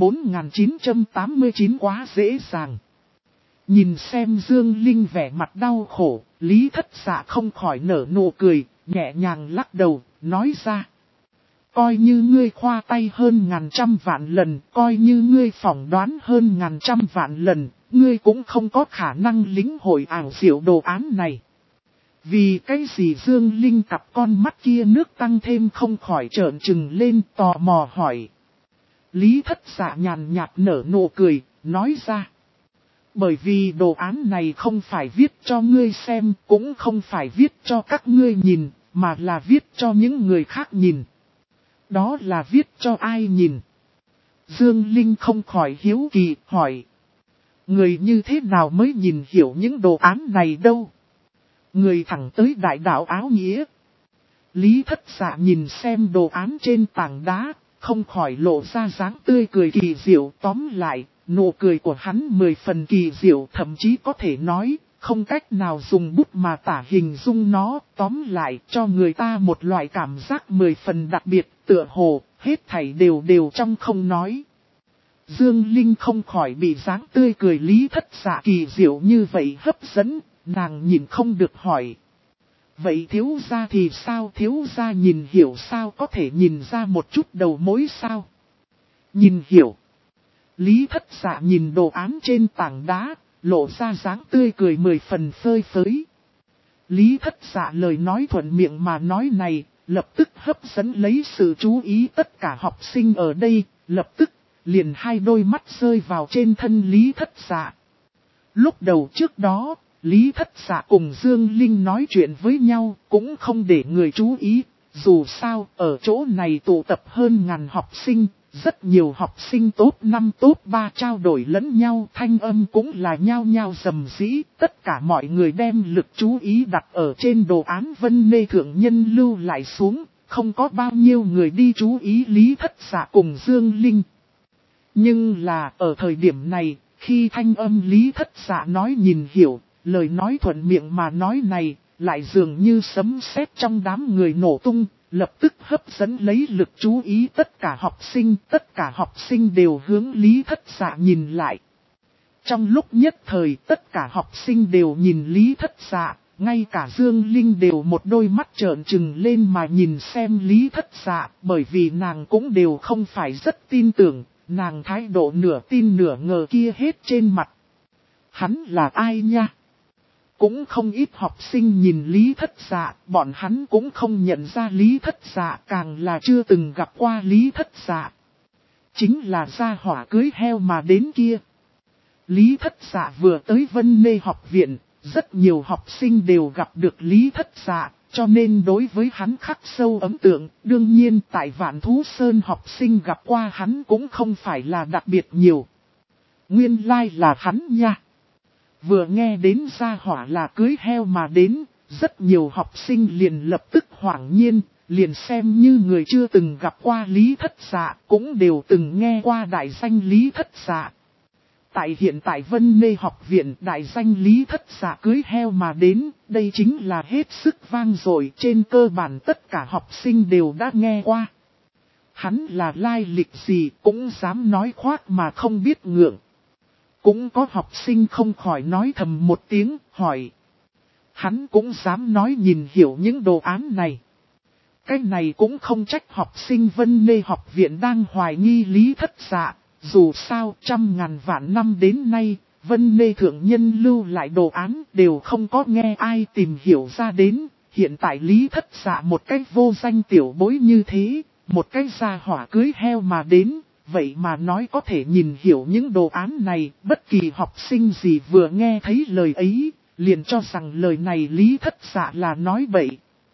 4989 quá dễ dàng. Nhìn xem Dương Linh vẻ mặt đau khổ, Lý Thất Dạ không khỏi nở nụ cười, nhẹ nhàng lắc đầu, nói ra. Coi như ngươi khoa tay hơn ngàn trăm vạn lần, coi như ngươi phỏng đoán hơn ngàn trăm vạn lần, ngươi cũng không có khả năng lĩnh hội ảo diệu đồ án này. Vì cái gì? Dương Linh cặp con mắt kia nước tăng thêm không khỏi trợn trừng lên, tò mò hỏi. Lý Thất Dạ nhàn nhạt nở nụ cười, nói ra. Bởi vì đồ án này không phải viết cho ngươi xem, cũng không phải viết cho các ngươi nhìn, mà là viết cho những người khác nhìn. Đó là viết cho ai nhìn? Dương Linh không khỏi hiếu kỳ, hỏi. Người như thế nào mới nhìn hiểu những đồ án này đâu? Người thẳng tới đại đạo áo nghĩa. Lý Thất Dạ nhìn xem đồ án trên tảng đá, không khỏi lộ ra dáng tươi cười kỳ diệu. Tóm lại, nụ cười của hắn 10 phần kỳ diệu, thậm chí có thể nói, không cách nào dùng bút mà tả hình dung nó. Tóm lại, cho người ta một loại cảm giác 10 phần đặc biệt, tựa hồ, hết thảy đều trong không nói. Dương Linh không khỏi bị dáng tươi cười Lý Thất Dạ kỳ diệu như vậy hấp dẫn, nàng nhìn không được hỏi. Vậy thiếu gia thì sao? Thiếu gia nhìn hiểu sao? Có thể nhìn ra một chút đầu mối sao? Nhìn hiểu. Lý Thất Dạ nhìn đồ án trên tảng đá, lộ ra dáng tươi cười 10 phần phơi phới. Lý Thất Dạ lời nói thuận miệng mà nói này, lập tức hấp dẫn lấy sự chú ý tất cả học sinh ở đây, lập tức liền hai đôi mắt rơi vào trên thân Lý Thất Dạ. Lúc đầu trước đó, Lý Thất Dạ cùng Dương Linh nói chuyện với nhau cũng không để người chú ý, dù sao ở chỗ này tụ tập hơn ngàn học sinh, rất nhiều học sinh top 5 top 3 trao đổi lẫn nhau, thanh âm cũng là nhao nhao rầm rĩ, tất cả mọi người đem lực chú ý đặt ở trên đồ án Vân Nê Thượng Nhân lưu lại xuống, không có bao nhiêu người đi chú ý Lý Thất Dạ cùng Dương Linh. Nhưng là ở thời điểm này, khi thanh âm Lý Thất Dạ nói nhìn hiểu, lời nói thuận miệng mà nói này, lại dường như sấm sét trong đám người nổ tung, lập tức hấp dẫn lấy lực chú ý tất cả học sinh đều hướng Lý Thất Dạ nhìn lại. Trong lúc nhất thời tất cả học sinh đều nhìn Lý Thất Dạ, ngay cả Dương Linh đều một đôi mắt trợn trừng lên mà nhìn xem Lý Thất Dạ, bởi vì nàng cũng đều không phải rất tin tưởng, nàng thái độ nửa tin nửa ngờ kia hết trên mặt. Hắn là ai nha? Cũng không ít học sinh nhìn Lý Thất Dạ, bọn hắn cũng không nhận ra Lý Thất Dạ, càng là chưa từng gặp qua Lý Thất Dạ. Chính là gia hỏa cưới heo mà đến kia. Lý Thất Dạ vừa tới Vân Nê học viện, rất nhiều học sinh đều gặp được Lý Thất Dạ, cho nên đối với hắn khắc sâu ấn tượng. Đương nhiên tại Vạn Thú Sơn học sinh gặp qua hắn cũng không phải là đặc biệt nhiều. Nguyên lai là hắn nha. Vừa nghe đến gia hỏa là cưới heo mà đến, rất nhiều học sinh liền lập tức hoảng nhiên, liền xem như người chưa từng gặp qua Lý Thất Dạ, cũng đều từng nghe qua đại danh Lý Thất Dạ. Tại hiện tại Vân Nê học viện đại danh Lý Thất Dạ cưới heo mà đến, đây chính là hết sức vang dội, trên cơ bản tất cả học sinh đều đã nghe qua. Hắn là lai lịch gì cũng dám nói khoác mà không biết ngượng. Cũng có học sinh không khỏi nói thầm một tiếng, hỏi. Hắn cũng dám nói nhìn hiểu những đồ án này. Cái này cũng không trách học sinh Vân Nê học viện đang hoài nghi Lý Thất Dạ. Dù sao trăm ngàn vạn năm đến nay, Vân Nê Thượng Nhân lưu lại đồ án đều không có nghe ai tìm hiểu ra đến. Hiện tại Lý Thất Dạ một cách vô danh tiểu bối như thế, một cách gia hỏa cưới heo mà đến. Vậy mà nói có thể nhìn hiểu những đồ án này, bất kỳ học sinh gì vừa nghe thấy lời ấy, liền cho rằng lời này Lý Thất Dạ là nói bậy.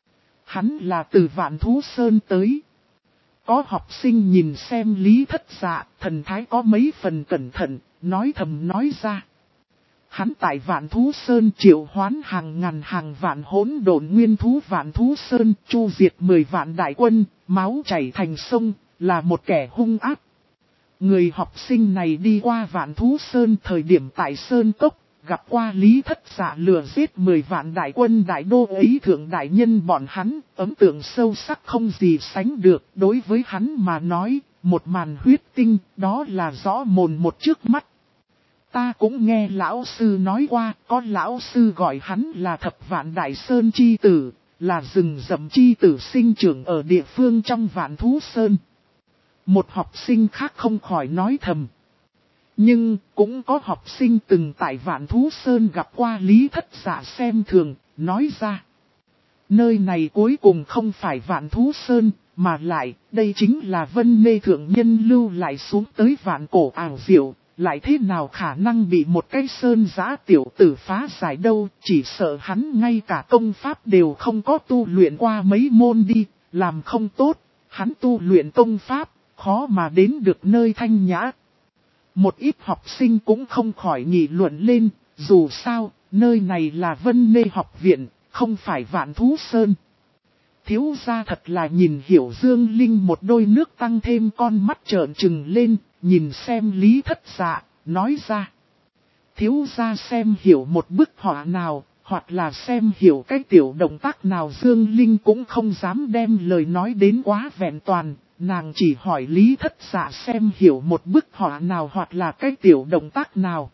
Hắn là từ Vạn Thú Sơn tới. Có học sinh nhìn xem Lý Thất Dạ, thần thái có mấy phần cẩn thận, nói thầm nói ra. Hắn tại Vạn Thú Sơn triệu hoán hàng ngàn hàng vạn hỗn độn nguyên thú Vạn Thú Sơn, chu diệt 10 vạn đại quân, máu chảy thành sông, là một kẻ hung ác. Người học sinh này đi qua Vạn Thú Sơn thời điểm tại Sơn Cốc, gặp qua Lý Thất Dạ lừa giết 10 vạn đại quân đại đô ấy thượng đại nhân bọn hắn, ấn tượng sâu sắc không gì sánh được. Đối với hắn mà nói, một màn huyết tinh, đó là rõ mồn một trước mắt. Ta cũng nghe lão sư nói qua, có lão sư gọi hắn là Thập Vạn Đại Sơn chi tử, là rừng rậm chi tử sinh trưởng ở địa phương trong Vạn Thú Sơn. Một học sinh khác không khỏi nói thầm. Nhưng cũng có học sinh từng tại Vạn Thú Sơn gặp qua Lý Thất Dạ xem thường, nói ra. Nơi này cuối cùng không phải Vạn Thú Sơn, mà lại, đây chính là Vân Nê Thượng Nhân lưu lại xuống tới vạn cổ ảo diệu, lại thế nào khả năng bị một cái sơn giã tiểu tử phá giải đâu, chỉ sợ hắn ngay cả công pháp đều không có tu luyện qua mấy môn đi, làm không tốt, hắn tu luyện công pháp, khó mà đến được nơi thanh nhã. Một ít học sinh cũng không khỏi nghị luận lên, dù sao, nơi này là Vân Nê học viện, không phải Vạn Thú Sơn. Thiếu gia thật là nhìn hiểu Dương Linh một đôi nước tăng thêm con mắt trợn trừng lên, nhìn xem Lý Thất Dạ, nói ra. Thiếu gia xem hiểu một bức họa nào, hoặc là xem hiểu cái tiểu động tác nào Dương Linh cũng không dám đem lời nói đến quá vẹn toàn. Nàng chỉ hỏi Lý Thất Dạ xem hiểu một bức họa nào hoặc là cái tiểu động tác nào.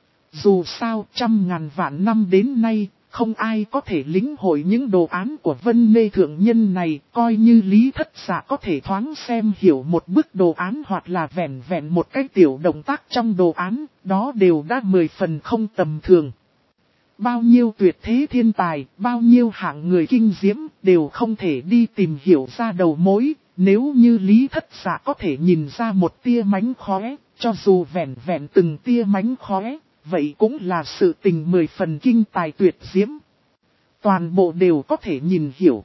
Dù sao trăm ngàn vạn năm đến nay, không ai có thể lĩnh hội những đồ án của Vân Nê Thượng Nhân này, coi như Lý Thất Dạ có thể thoáng xem hiểu một bức đồ án hoặc là vẹn vẹn một cái tiểu động tác trong đồ án, đó đều đã 10 phần không tầm thường. bao nhiêu tuyệt thế thiên tài, bao nhiêu hạng người kinh diễm, đều không thể đi tìm hiểu ra đầu mối. Nếu như Lý Thất Dạ có thể nhìn ra một tia mánh khóe, cho dù vẹn vẹn từng tia mánh khóe, vậy cũng là sự tình 10 phần kinh tài tuyệt diễm. Toàn bộ đều có thể nhìn hiểu.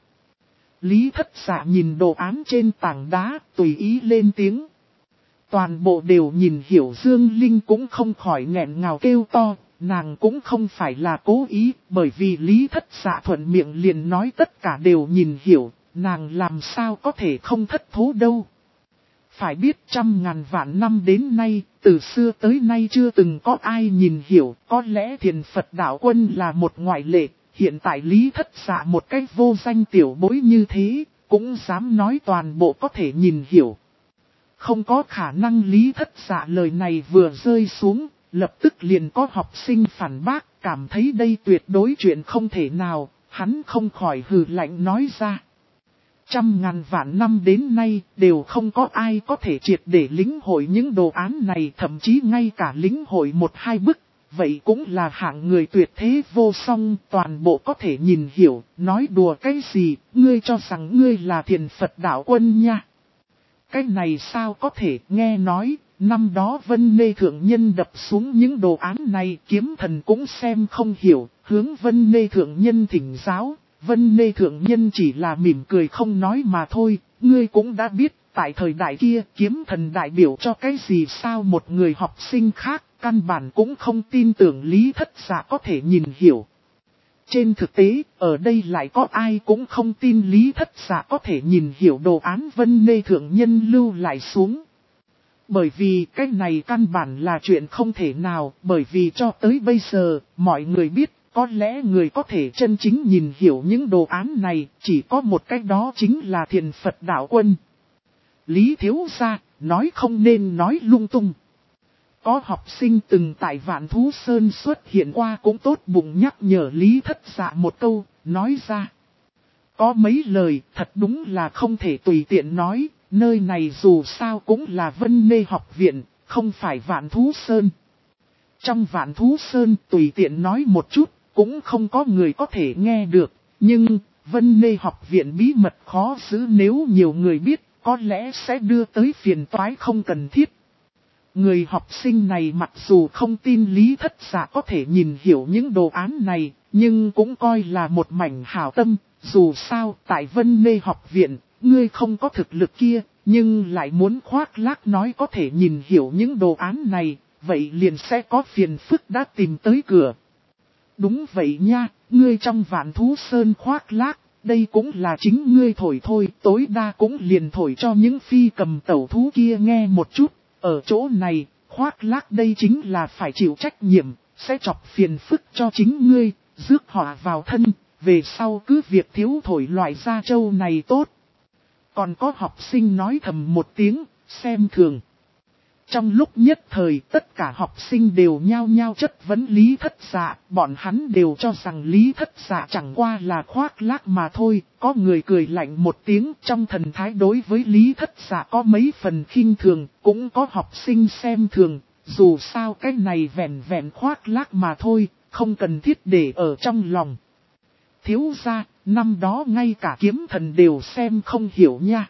Lý Thất Dạ nhìn đồ án trên tảng đá, tùy ý lên tiếng. Toàn bộ đều nhìn hiểu. Dương Linh cũng không khỏi nghẹn ngào kêu to, nàng cũng không phải là cố ý, bởi vì Lý Thất Dạ thuận miệng liền nói tất cả đều nhìn hiểu, nàng làm sao có thể không thất thố đâu. Phải biết 100.000 vạn năm đến nay, từ xưa tới nay chưa từng có ai nhìn hiểu, có lẽ Thiền Phật Đạo Quân là một ngoại lệ. Hiện tại Lý Thất Dạ một cách vô danh tiểu bối như thế, cũng dám nói toàn bộ có thể nhìn hiểu. Không có khả năng. Lý Thất Dạ lời này vừa rơi xuống, lập tức liền có học sinh phản bác, cảm thấy đây tuyệt đối chuyện không thể nào, hắn không khỏi hừ lạnh nói ra. 100.000 vạn năm đến nay, đều không có ai có thể triệt để lĩnh hội những đồ án này, thậm chí ngay cả lĩnh hội một hai bức. Vậy cũng là hạng người tuyệt thế vô song, toàn bộ có thể nhìn hiểu, nói đùa cái gì, ngươi cho rằng ngươi là Thiền Phật Đạo Quân nha. Cái này sao có thể, nghe nói, năm đó Vân Nê Thượng Nhân đập xuống những đồ án này, Kiếm Thần cũng xem không hiểu, hướng Vân Nê Thượng Nhân thỉnh giáo. Vân Nê Thượng Nhân chỉ là mỉm cười không nói mà thôi, ngươi cũng đã biết, tại thời đại kia, Kiếm Thần đại biểu cho cái gì sao. Một người học sinh khác, căn bản cũng không tin tưởng Lý Thất Dạ có thể nhìn hiểu. Trên thực tế, ở đây lại có ai cũng không tin Lý Thất Dạ có thể nhìn hiểu đồ án Vân Nê Thượng Nhân lưu lại xuống. Bởi vì cái này căn bản là chuyện không thể nào, bởi vì cho tới bây giờ, mọi người biết, có lẽ người có thể chân chính nhìn hiểu những đồ án này, chỉ có một cách đó chính là Thiền Phật Đạo Quân. Lý thiếu gia, nói không nên nói lung tung. Có học sinh từng tại Vạn Thú Sơn xuất hiện qua cũng tốt bụng nhắc nhở Lý Thất Dạ một câu, nói ra. Có mấy lời thật đúng là không thể tùy tiện nói, nơi này dù sao cũng là Vân Nê học viện, không phải Vạn Thú Sơn. Trong Vạn Thú Sơn tùy tiện nói một chút, cũng không có người có thể nghe được, nhưng Vân Nê học viện bí mật khó giữ, nếu nhiều người biết, có lẽ sẽ đưa tới phiền toái không cần thiết. Người học sinh này mặc dù không tin Lý Thất Dạ có thể nhìn hiểu những đồ án này, nhưng cũng coi là một mảnh hảo tâm. Dù sao, tại Vân Nê học viện, ngươi không có thực lực kia, nhưng lại muốn khoác lác nói có thể nhìn hiểu những đồ án này, vậy liền sẽ có phiền phức đã tìm tới cửa. Đúng vậy nha, ngươi trong Vạn Thú Sơn khoác lác, đây cũng là chính ngươi thổi thôi, tối đa cũng liền thổi cho những phi cầm tẩu thú kia nghe một chút. Ở chỗ này, khoác lác đây chính là phải chịu trách nhiệm, sẽ chọc phiền phức cho chính ngươi, rước họa vào thân, về sau cứ việc thiếu thổi loại da trâu này tốt. Còn có học sinh nói thầm một tiếng, xem thường. Trong lúc nhất thời tất cả học sinh đều nhao nhao chất vấn Lý Thất Dạ, bọn hắn đều cho rằng Lý Thất Dạ chẳng qua là khoác lác mà thôi, có người cười lạnh một tiếng trong thần thái đối với Lý Thất Dạ có mấy phần khinh thường, cũng có học sinh xem thường, dù sao cái này vẹn vẹn khoác lác mà thôi, không cần thiết để ở trong lòng. Thiếu gia, năm đó ngay cả Kiếm Thần đều xem không hiểu nha.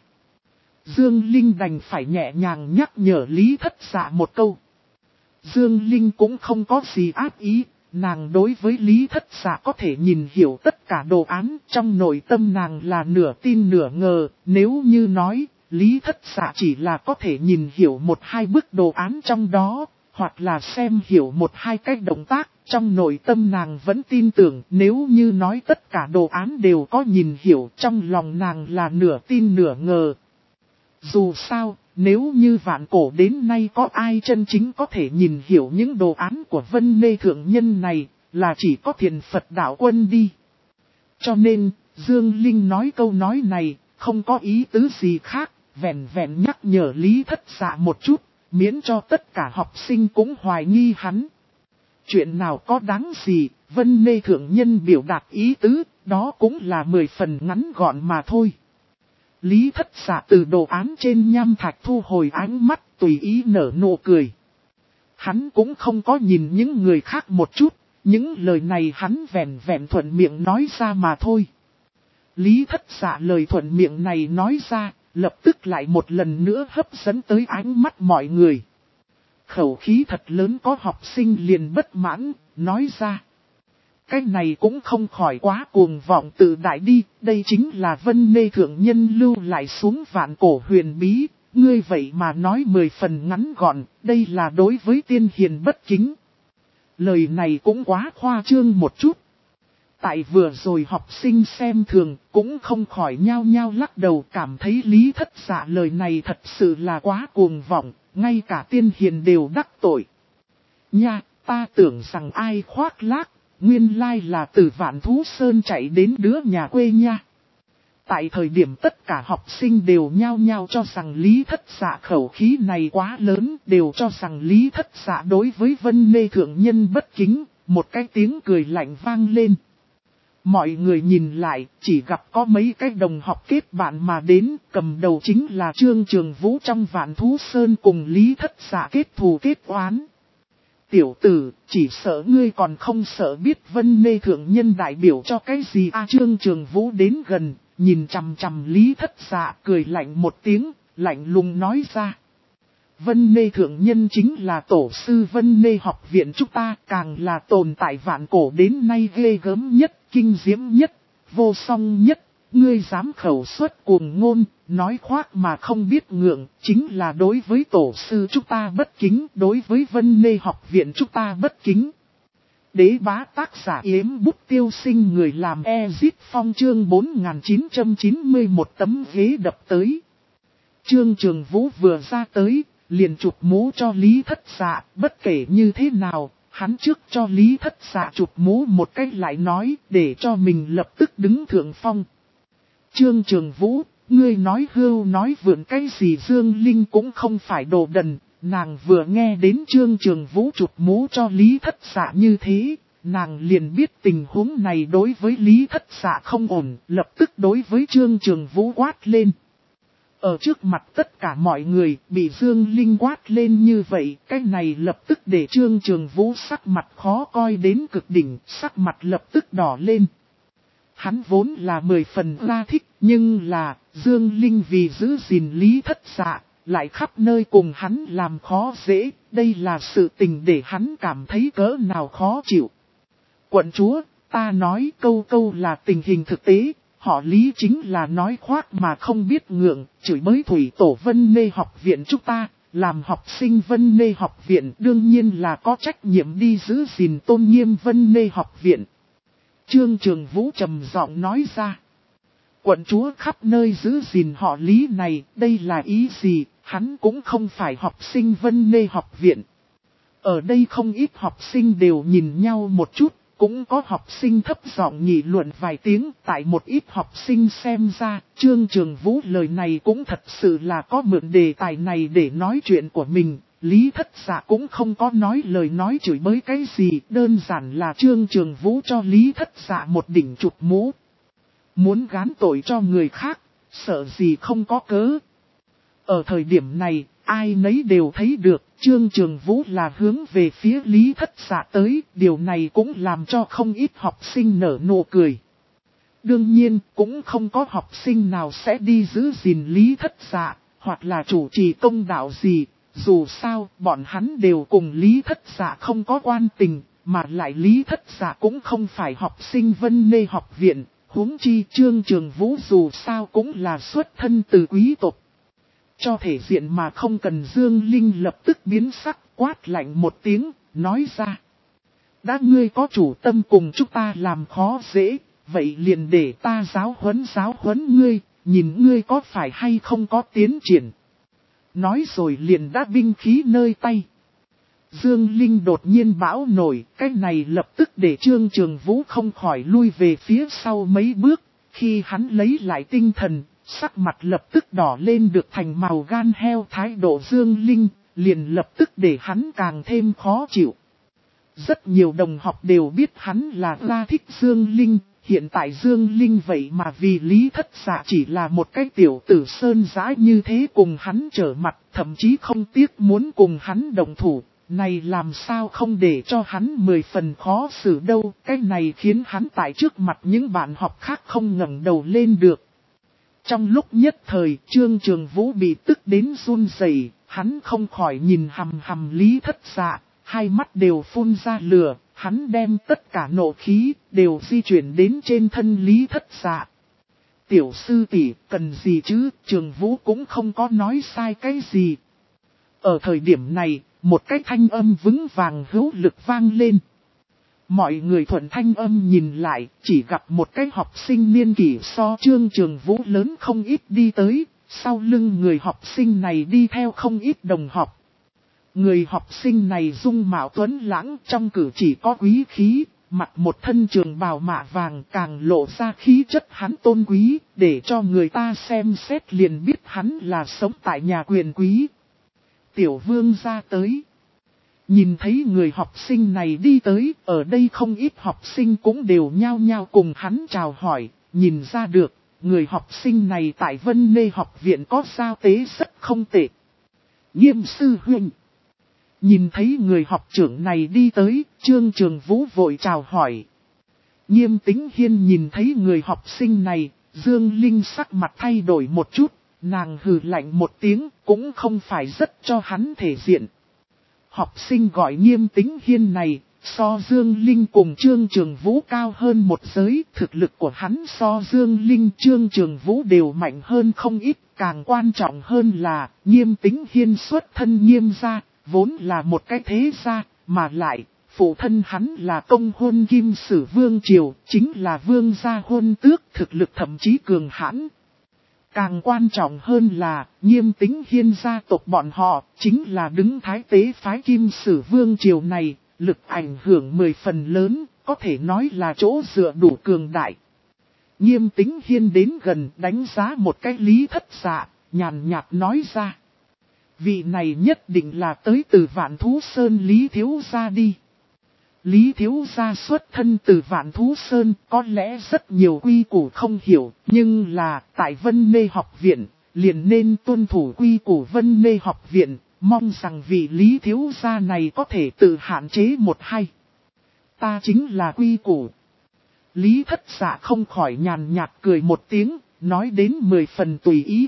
Dương Linh đành phải nhẹ nhàng nhắc nhở Lý Thất Dạ một câu. Dương Linh cũng không có gì ác ý, nàng đối với Lý Thất Dạ có thể nhìn hiểu tất cả đồ án, trong nội tâm nàng là nửa tin nửa ngờ, nếu như nói, Lý Thất Dạ chỉ là có thể nhìn hiểu một hai bức đồ án trong đó, hoặc là xem hiểu một hai cách động tác, trong nội tâm nàng vẫn tin tưởng, nếu như nói tất cả đồ án đều có nhìn hiểu, trong lòng nàng là nửa tin nửa ngờ. Dù sao, nếu như vạn cổ đến nay có ai chân chính có thể nhìn hiểu những đồ án của Vân Nê Thượng Nhân này, là chỉ có Thiền Phật Đạo Quân đi. Cho nên, Dương Linh nói câu nói này, không có ý tứ gì khác, vẹn vẹn nhắc nhở Lý Thất Dạ một chút, miễn cho tất cả học sinh cũng hoài nghi hắn. Chuyện nào có đáng gì, Vân Nê Thượng Nhân biểu đạt ý tứ, đó cũng là 10 phần ngắn gọn mà thôi. Lý Thất Dạ từ đồ án trên nham thạch thu hồi ánh mắt, tùy ý nở nụ cười. Hắn cũng không có nhìn những người khác một chút, Những lời này hắn vẹn vẹn thuận miệng nói ra mà thôi. Lý Thất Dạ lời thuận miệng này nói ra, lập tức lại một lần nữa hấp dẫn tới ánh mắt mọi người. Khẩu khí thật lớn có học sinh liền bất mãn, nói ra. Cái này cũng không khỏi quá cuồng vọng tự đại đi, đây chính là Vân Nê Thượng Nhân lưu lại xuống vạn cổ huyền bí, ngươi vậy mà nói 10 phần ngắn gọn, đây là đối với tiên hiền bất kính. Lời này cũng quá khoa trương một chút. Tại vừa rồi học sinh xem thường cũng không khỏi nhao nhao lắc đầu cảm thấy Lý Thất Dạ lời này thật sự là quá cuồng vọng, ngay cả tiên hiền đều đắc tội. Nha, ta tưởng rằng ai khoác lác, nguyên lai là từ Vạn Thú Sơn chạy đến đứa nhà quê nha. Tại thời điểm tất cả học sinh đều nhao nhao cho rằng Lý Thất Dạ khẩu khí này quá lớn, đều cho rằng Lý Thất Dạ đối với Vân Nê Thượng Nhân bất kính, một cái tiếng cười lạnh vang lên. Mọi người nhìn lại, chỉ gặp có mấy cái đồng học kết bạn mà đến, cầm đầu chính là Trương Trường Vũ trong Vạn Thú Sơn cùng Lý Thất Dạ kết thù kết oán. Tiểu tử, chỉ sợ ngươi còn không sợ biết Vân Nê Thượng Nhân đại biểu cho cái gì à? Trương Trường Vũ đến gần, nhìn chằm chằm Lý Thất Dạ cười lạnh một tiếng, lạnh lùng nói ra. Vân Nê Thượng Nhân chính là tổ sư Vân Nê học viện chúng ta, càng là tồn tại vạn cổ đến nay ghê gớm nhất, kinh diễm nhất, vô song nhất. Ngươi dám khẩu xuất cuồng ngôn, nói khoác mà không biết ngượng, chính là đối với tổ sư chúng ta bất kính, đối với Vân Nê học viện chúng ta bất kính. Đế bá tác giả Yếm Bút Tiêu Sinh người làm Ezit Phong chương 4991 tấm ghế đập tới. Trương Trường Vũ vừa ra tới, liền chụp mũ cho Lý Thất Dạ, bất kể như thế nào, hắn trước cho Lý Thất Dạ chụp mũ một cách lại nói, để cho mình lập tức đứng thượng phong. Trương Trường Vũ, ngươi nói hưu nói vượn cái gì Dương Linh cũng không phải đồ đần, nàng vừa nghe đến Trương Trường Vũ chụp mũ cho Lý Thất Dạ như thế, nàng liền biết tình huống này đối với Lý Thất Dạ không ổn, lập tức đối với Trương Trường Vũ quát lên. Ở trước mặt tất cả mọi người bị Dương Linh quát lên như vậy, cái này lập tức để Trương Trường Vũ sắc mặt khó coi đến cực đỉnh, sắc mặt lập tức đỏ lên. Hắn vốn là 10 phần ra thích, nhưng là Dương Linh vì giữ gìn Lý Thất Dạ, lại khắp nơi cùng hắn làm khó dễ, đây là sự tình để hắn cảm thấy cỡ nào khó chịu. Quận chúa, ta nói câu câu là tình hình thực tế. Họ Lý chính là nói khoác mà không biết ngượng, chửi bới thủy tổ Vân Nê học viện chúng ta, làm học sinh Vân Nê học viện đương nhiên là có trách nhiệm đi giữ gìn tôn nghiêm Vân Nê học viện. Trương Trường Vũ trầm giọng nói ra. Quận chúa khắp nơi giữ gìn họ Lý này, đây là ý gì, hắn cũng không phải học sinh Vân Nê học viện. Ở đây không ít học sinh đều nhìn nhau một chút. Cũng có học sinh thấp giọng nghị luận vài tiếng, tại một ít học sinh xem ra, Trương Trường Vũ lời này cũng thật sự là có mượn đề tài này để nói chuyện của mình. Lý Thất Dạ cũng không có nói lời nói chửi bới cái gì, đơn giản là Trương Trường Vũ cho Lý Thất Dạ một đỉnh chụp mũ. Muốn gán tội cho người khác, sợ gì không có cớ. Ở thời điểm này, ai nấy đều thấy được, Trương Trường Vũ là hướng về phía Lý Thất Dạ tới, điều này cũng làm cho không ít học sinh nở nụ cười. Đương nhiên, cũng không có học sinh nào sẽ đi giữ gìn Lý Thất Dạ, hoặc là chủ trì công đạo gì, dù sao, bọn hắn đều cùng Lý Thất Dạ không có quan tình, mà lại Lý Thất Dạ cũng không phải học sinh Vân Nê học viện, huống chi Trương Trường Vũ dù sao cũng là xuất thân từ quý tộc. Cho thể diện mà không cần Dương Linh lập tức biến sắc quát lạnh một tiếng, nói ra. Đã ngươi có chủ tâm cùng chúng ta làm khó dễ, vậy liền để ta giáo huấn ngươi, nhìn ngươi có phải hay không có tiến triển. Nói rồi liền đã binh khí nơi tay. Dương Linh đột nhiên bão nổi, cái này lập tức để Trương Trường Vũ không khỏi lui về phía sau mấy bước, khi hắn lấy lại tinh thần. Sắc mặt lập tức đỏ lên được thành màu gan heo thái độ Dương Linh, liền lập tức để hắn càng thêm khó chịu. Rất nhiều đồng học đều biết hắn là ra thích Dương Linh, hiện tại Dương Linh vậy mà vì Lý Thất Dạ chỉ là một cái tiểu tử sơn giã như thế cùng hắn trở mặt, thậm chí không tiếc muốn cùng hắn đồng thủ, Này làm sao không để cho hắn 10 phần khó xử đâu, cái này khiến hắn tại trước mặt những bạn học khác không ngẩng đầu lên được. Trong lúc nhất thời, Trương Trường Vũ bị tức đến run rẩy, hắn không khỏi nhìn hằm hằm Lý Thất Dạ, hai mắt đều phun ra lửa, hắn đem tất cả nộ khí đều di chuyển đến trên thân Lý Thất Dạ. Tiểu sư tỷ, cần gì chứ, Trường Vũ cũng không có nói sai cái gì. Ở thời điểm này, một cái thanh âm vững vàng hữu lực vang lên. Mọi người thuận thanh âm nhìn lại, chỉ gặp một cái học sinh niên kỷ so Trương Trường Vũ lớn không ít đi tới, sau lưng người học sinh này đi theo không ít đồng học. Người học sinh này dung mạo tuấn lãng, trong cử chỉ có quý khí, mặc một thân trường bào mạ vàng càng lộ ra khí chất hắn tôn quý, để cho người ta xem xét liền biết hắn là sống tại nhà quyền quý. Tiểu vương ra tới. Nhìn thấy người học sinh này đi tới, ở đây không ít học sinh cũng đều nhao nhao cùng hắn chào hỏi, nhìn ra được, người học sinh này tại Vân Nê học viện có giao tế rất không tệ. Nghiêm sư huynh. Nhìn thấy người học trưởng này đi tới, Trương Trường Vũ vội chào hỏi. Nghiêm Tĩnh Hiên nhìn thấy người học sinh này, Dương Linh sắc mặt thay đổi một chút, nàng hừ lạnh một tiếng, cũng không phải rất cho hắn thể diện. Học sinh gọi Nghiêm Tĩnh Hiên này, so Dương Linh cùng Trương Trường Vũ cao hơn một giới, thực lực của hắn so Dương Linh Trương Trường Vũ đều mạnh hơn không ít, càng quan trọng hơn là Nghiêm Tĩnh Hiên xuất thân Nghiêm gia, vốn là một cái thế gia, mà lại, phụ thân hắn là công hôn Kim Sử Vương Triều, chính là vương gia hôn tước, thực lực thậm chí cường hãn. Càng quan trọng hơn là, Nghiêm Tĩnh Hiên gia tộc bọn họ, chính là đứng thái tế phái Kim Sử Vương Triều này, lực ảnh hưởng 10 phần lớn, có thể nói là chỗ dựa đủ cường đại. Nghiêm Tĩnh Hiên đến gần đánh giá một cái Lý Thất Dạ, nhàn nhạt nói ra. Vị này nhất định là tới từ Vạn Thú Sơn Lý Thiếu Gia đi. Lý Thiếu Gia xuất thân từ Vạn Thú Sơn, có lẽ rất nhiều quy củ không hiểu, nhưng là tại Vân Nê học viện, liền nên tuân thủ quy củ Vân Nê học viện, mong rằng vị Lý Thiếu Gia này có thể tự hạn chế một hay. Ta chính là quy củ. Lý Thất Dạ không khỏi nhàn nhạt cười một tiếng, nói đến 10 phần tùy ý.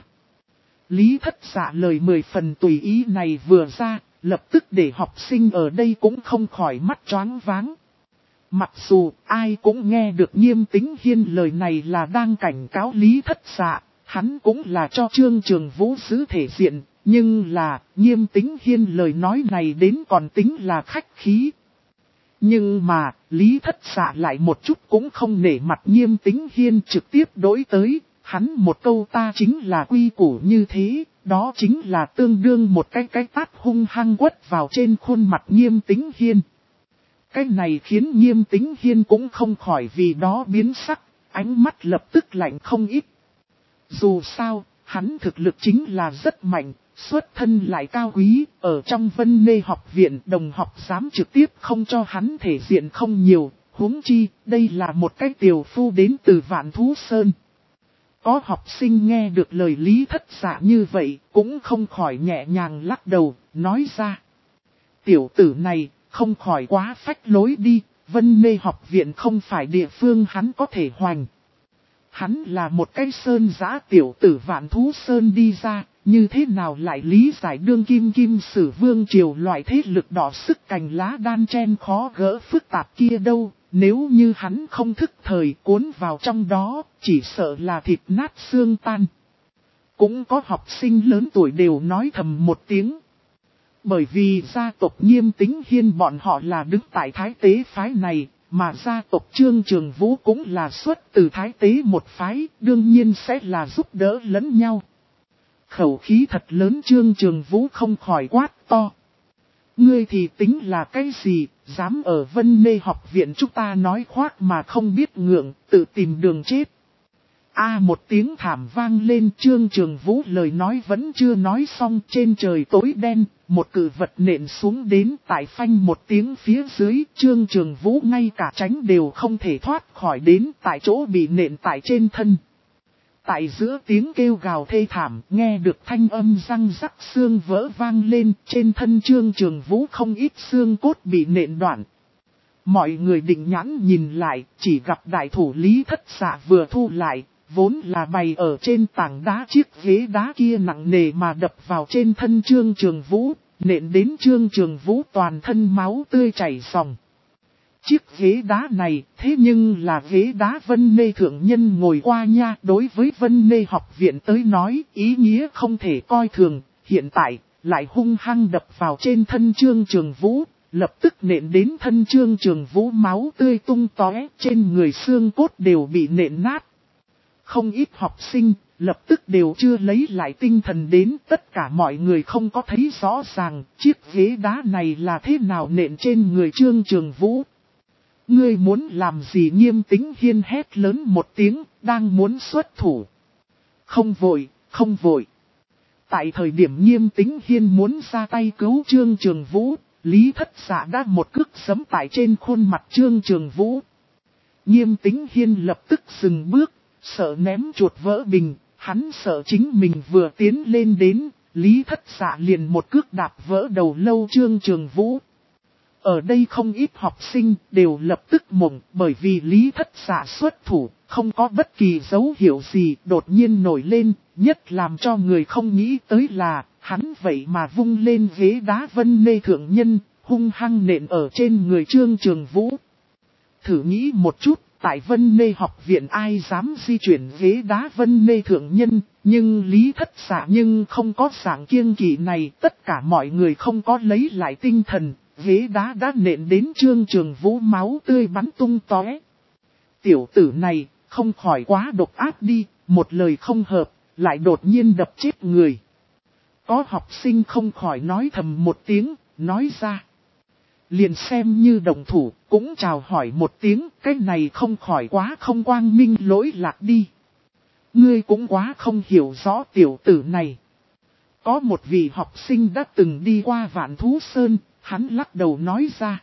Lý Thất Dạ lời 10 phần tùy ý này vừa ra, lập tức để học sinh ở đây cũng không khỏi mắt choáng váng. Mặc dù ai cũng nghe được Nghiêm Tĩnh Hiên lời này là đang cảnh cáo Lý Thất Dạ, hắn cũng là cho Trương Trường Vũ giữ thể diện, nhưng là Nghiêm Tĩnh Hiên lời nói này đến còn tính là khách khí. Nhưng mà Lý Thất Dạ lại một chút cũng không nể mặt Nghiêm Tĩnh Hiên trực tiếp đối tới, hắn một câu ta chính là quy củ như thế. Đó chính là tương đương một cái tát hung hăng quất vào trên khuôn mặt Nghiêm Tĩnh Hiên. Cái này khiến Nghiêm Tĩnh Hiên cũng không khỏi vì đó biến sắc, ánh mắt lập tức lạnh không ít. Dù sao, hắn thực lực chính là rất mạnh, xuất thân lại cao quý, ở trong Vân Nê học viện đồng học dám trực tiếp không cho hắn thể diện không nhiều, huống chi, đây là một cái tiểu phu đến từ Vạn Thú Sơn. Có học sinh nghe được lời Lý Thất Dạ như vậy, cũng không khỏi nhẹ nhàng lắc đầu, nói ra. Tiểu tử này, không khỏi quá phách lối đi, Vân Nê học viện không phải địa phương hắn có thể hoành. Hắn là một cái sơn giã tiểu tử Vạn Thú Sơn đi ra, như thế nào lại lý giải đương Kim Sử Vương Triều loại thế lực đỏ sức cành lá đan chen khó gỡ phức tạp kia đâu. Nếu như hắn không thức thời cuốn vào trong đó, chỉ sợ là thịt nát xương tan. Cũng có học sinh lớn tuổi đều nói thầm một tiếng. Bởi vì gia tộc Nghiêm Tĩnh Hiên bọn họ là đứng tại thái tế phái này, mà gia tộc Trương Trường Vũ cũng là xuất từ thái tế một phái, đương nhiên sẽ là giúp đỡ lẫn nhau. Khẩu khí thật lớn Trương Trường Vũ không khỏi quát to. Ngươi thì tính là cái gì, dám ở Vân Nê học viện chúng ta nói khoác mà không biết ngượng, tự tìm đường chết. Một tiếng thảm vang lên Trương Trường Vũ lời nói vẫn chưa nói xong trên trời tối đen, một cự vật nện xuống đến tại phanh một tiếng phía dưới Trương Trường Vũ ngay cả tránh đều không thể thoát khỏi đến tại chỗ bị nện tại trên thân. Tại giữa tiếng kêu gào thê thảm, nghe được thanh âm răng rắc xương vỡ vang lên, trên thân Trương Trường Vũ không ít xương cốt bị nện đoạn. Mọi người định nhãn nhìn lại, chỉ gặp đại thủ Lý Thất Dạ vừa thu lại, vốn là bày ở trên tảng đá, chiếc ghế đá kia nặng nề mà đập vào trên thân Trương Trường Vũ, nện đến Trương Trường Vũ toàn thân máu tươi chảy ròng. Chiếc ghế đá này thế nhưng là ghế đá Vân Nê thượng nhân ngồi qua nha. Đối với Vân Nê học viện tới nói, ý nghĩa không thể coi thường. Hiện tại lại hung hăng đập vào trên thân Trương Trường Vũ, lập tức nện đến thân Trương Trường Vũ máu tươi tung tóe, trên người xương cốt đều bị nện nát. Không ít học sinh lập tức đều chưa lấy lại tinh thần đến, tất cả mọi người không có thấy rõ ràng chiếc ghế đá này là thế nào nện trên người Trương Trường Vũ. Ngươi muốn làm gì? Nghiêm Tĩnh Hiên hét lớn một tiếng, đang muốn xuất thủ. Không vội, không vội. Tại thời điểm Nghiêm Tĩnh Hiên muốn ra tay cứu Trương Trường Vũ, Lý Thất Dạ đã một cước giẫm tại trên khuôn mặt Trương Trường Vũ. Nghiêm Tĩnh Hiên lập tức dừng bước, sợ ném chuột vỡ bình, hắn sợ chính mình vừa tiến lên đến, Lý Thất Dạ liền một cước đạp vỡ đầu lâu Trương Trường Vũ. Ở đây không ít học sinh đều lập tức mộng, bởi vì Lý Thất Dạ xuất thủ, không có bất kỳ dấu hiệu gì đột nhiên nổi lên, nhất làm cho người không nghĩ tới là, hắn vậy mà vung lên ghế đá Vân Nê thượng nhân, hung hăng nện ở trên người Trương Trường Vũ. Thử nghĩ một chút, tại Vân Nê học viện ai dám di chuyển ghế đá Vân Nê thượng nhân, nhưng Lý Thất Dạ nhưng không có dạng kiêng kỵ này, tất cả mọi người không có lấy lại tinh thần. Ghế đá đã nện đến Trương Trường Vũ máu tươi bắn tung tóe. Tiểu tử này, không khỏi quá độc ác đi, một lời không hợp, lại đột nhiên đập chết người. Có học sinh không khỏi nói thầm một tiếng, nói ra. Liền xem như đồng thủ, cũng chào hỏi một tiếng, cái này không khỏi quá không quang minh lỗi lạc đi. Ngươi cũng quá không hiểu rõ tiểu tử này. Có một vị học sinh đã từng đi qua Vạn Thú Sơn. Hắn lắc đầu nói ra.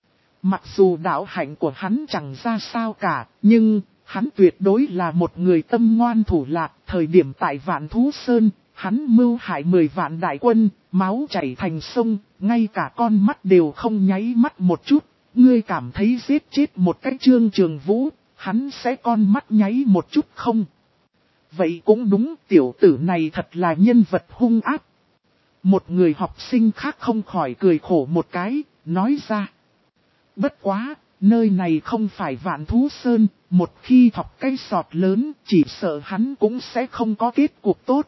Mặc dù đạo hạnh của hắn chẳng ra sao cả, nhưng hắn tuyệt đối là một người tâm ngoan thủ lạc. Thời điểm tại Vạn Thú Sơn, hắn mưu hại 10 vạn đại quân, máu chảy thành sông, ngay cả con mắt đều không nháy mắt một chút. Ngươi cảm thấy giết chết một cái Trương Trường Vũ, hắn sẽ con mắt nháy một chút không? Vậy cũng đúng, tiểu tử này thật là nhân vật hung ác. Một người học sinh khác không khỏi cười khổ một cái, nói ra. Bất quá, nơi này không phải Vạn Thú Sơn, một khi thọc cây sọt lớn, chỉ sợ hắn cũng sẽ không có kết cục tốt.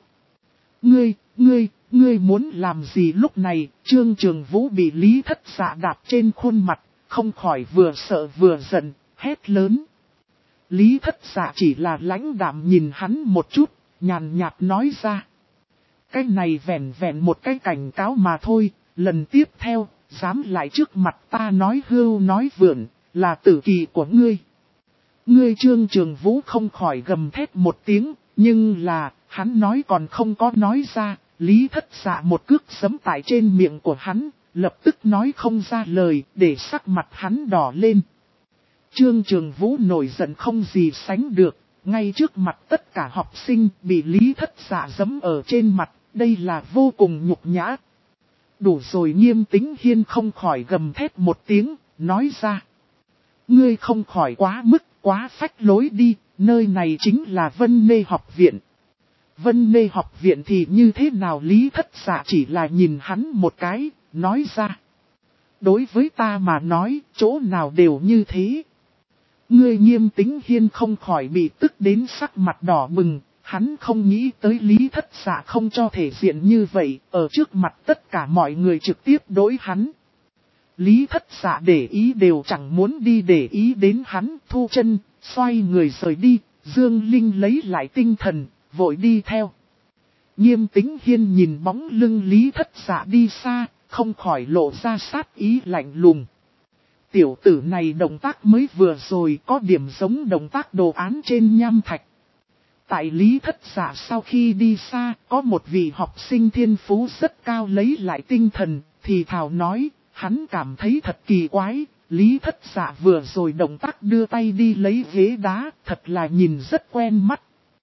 Ngươi muốn làm gì? Lúc này, Trương Trường Vũ bị Lý Thất Dạ đạp trên khuôn mặt, không khỏi vừa sợ vừa giận, hét lớn. Lý Thất Dạ chỉ là lãnh đạm nhìn hắn một chút, nhàn nhạt nói ra. Cái này vẹn vẹn một cái cảnh cáo mà thôi, lần tiếp theo, dám lại trước mặt ta nói hưu nói vượn, là tử kỳ của ngươi. Ngươi Trương Trường Vũ không khỏi gầm thét một tiếng, nhưng là, hắn nói còn không có nói ra, Lý Thất Dạ một cước giẫm tại trên miệng của hắn, lập tức nói không ra lời, để sắc mặt hắn đỏ lên. Trương Trường Vũ nổi giận không gì sánh được, ngay trước mặt tất cả học sinh bị Lý Thất Dạ giẫm ở trên mặt. Đây là vô cùng nhục nhã. Đủ rồi. Nghiêm Tĩnh Hiên không khỏi gầm thét một tiếng, nói ra. Ngươi không khỏi quá mức, quá phách lối đi, nơi này chính là Vân Nê học viện. Vân Nê học viện thì như thế nào? Lý Thất Dạ chỉ là nhìn hắn một cái, nói ra. Đối với ta mà nói, chỗ nào đều như thế. Ngươi Nghiêm Tĩnh Hiên không khỏi bị tức đến sắc mặt đỏ bừng. Hắn không nghĩ tới Lý Thất Dạ không cho thể diện như vậy, ở trước mặt tất cả mọi người trực tiếp đối hắn. Lý Thất Dạ để ý đều chẳng muốn đi để ý đến hắn, thu chân, xoay người rời đi, Dương Linh lấy lại tinh thần, vội đi theo. Nghiêm Tĩnh Hiên nhìn bóng lưng Lý Thất Dạ đi xa, không khỏi lộ ra sát ý lạnh lùng. Tiểu tử này động tác mới vừa rồi có điểm giống động tác đồ án trên nham thạch. Tại Lý Thất Dạ sau khi đi xa, có một vị học sinh thiên phú rất cao lấy lại tinh thần, thì thào nói, hắn cảm thấy thật kỳ quái, Lý Thất Dạ vừa rồi động tác đưa tay đi lấy ghế đá, thật là nhìn rất quen mắt.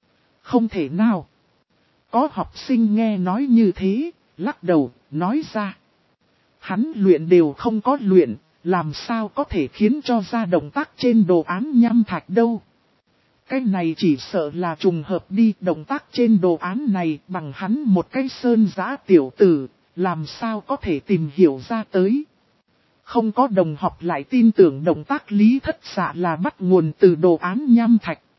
Không thể nào. Có học sinh nghe nói như thế, lắc đầu, nói ra. Hắn luyện đều không có luyện, làm sao có thể khiến cho ra động tác trên đồ án nham thạch đâu. Cái này chỉ sợ là trùng hợp đi, động tác trên đồ án này bằng hắn một cái sơn giã tiểu tử, làm sao có thể tìm hiểu ra tới. Không có đồng học lại tin tưởng động tác Lý Thất Dạ là bắt nguồn từ đồ án nham thạch.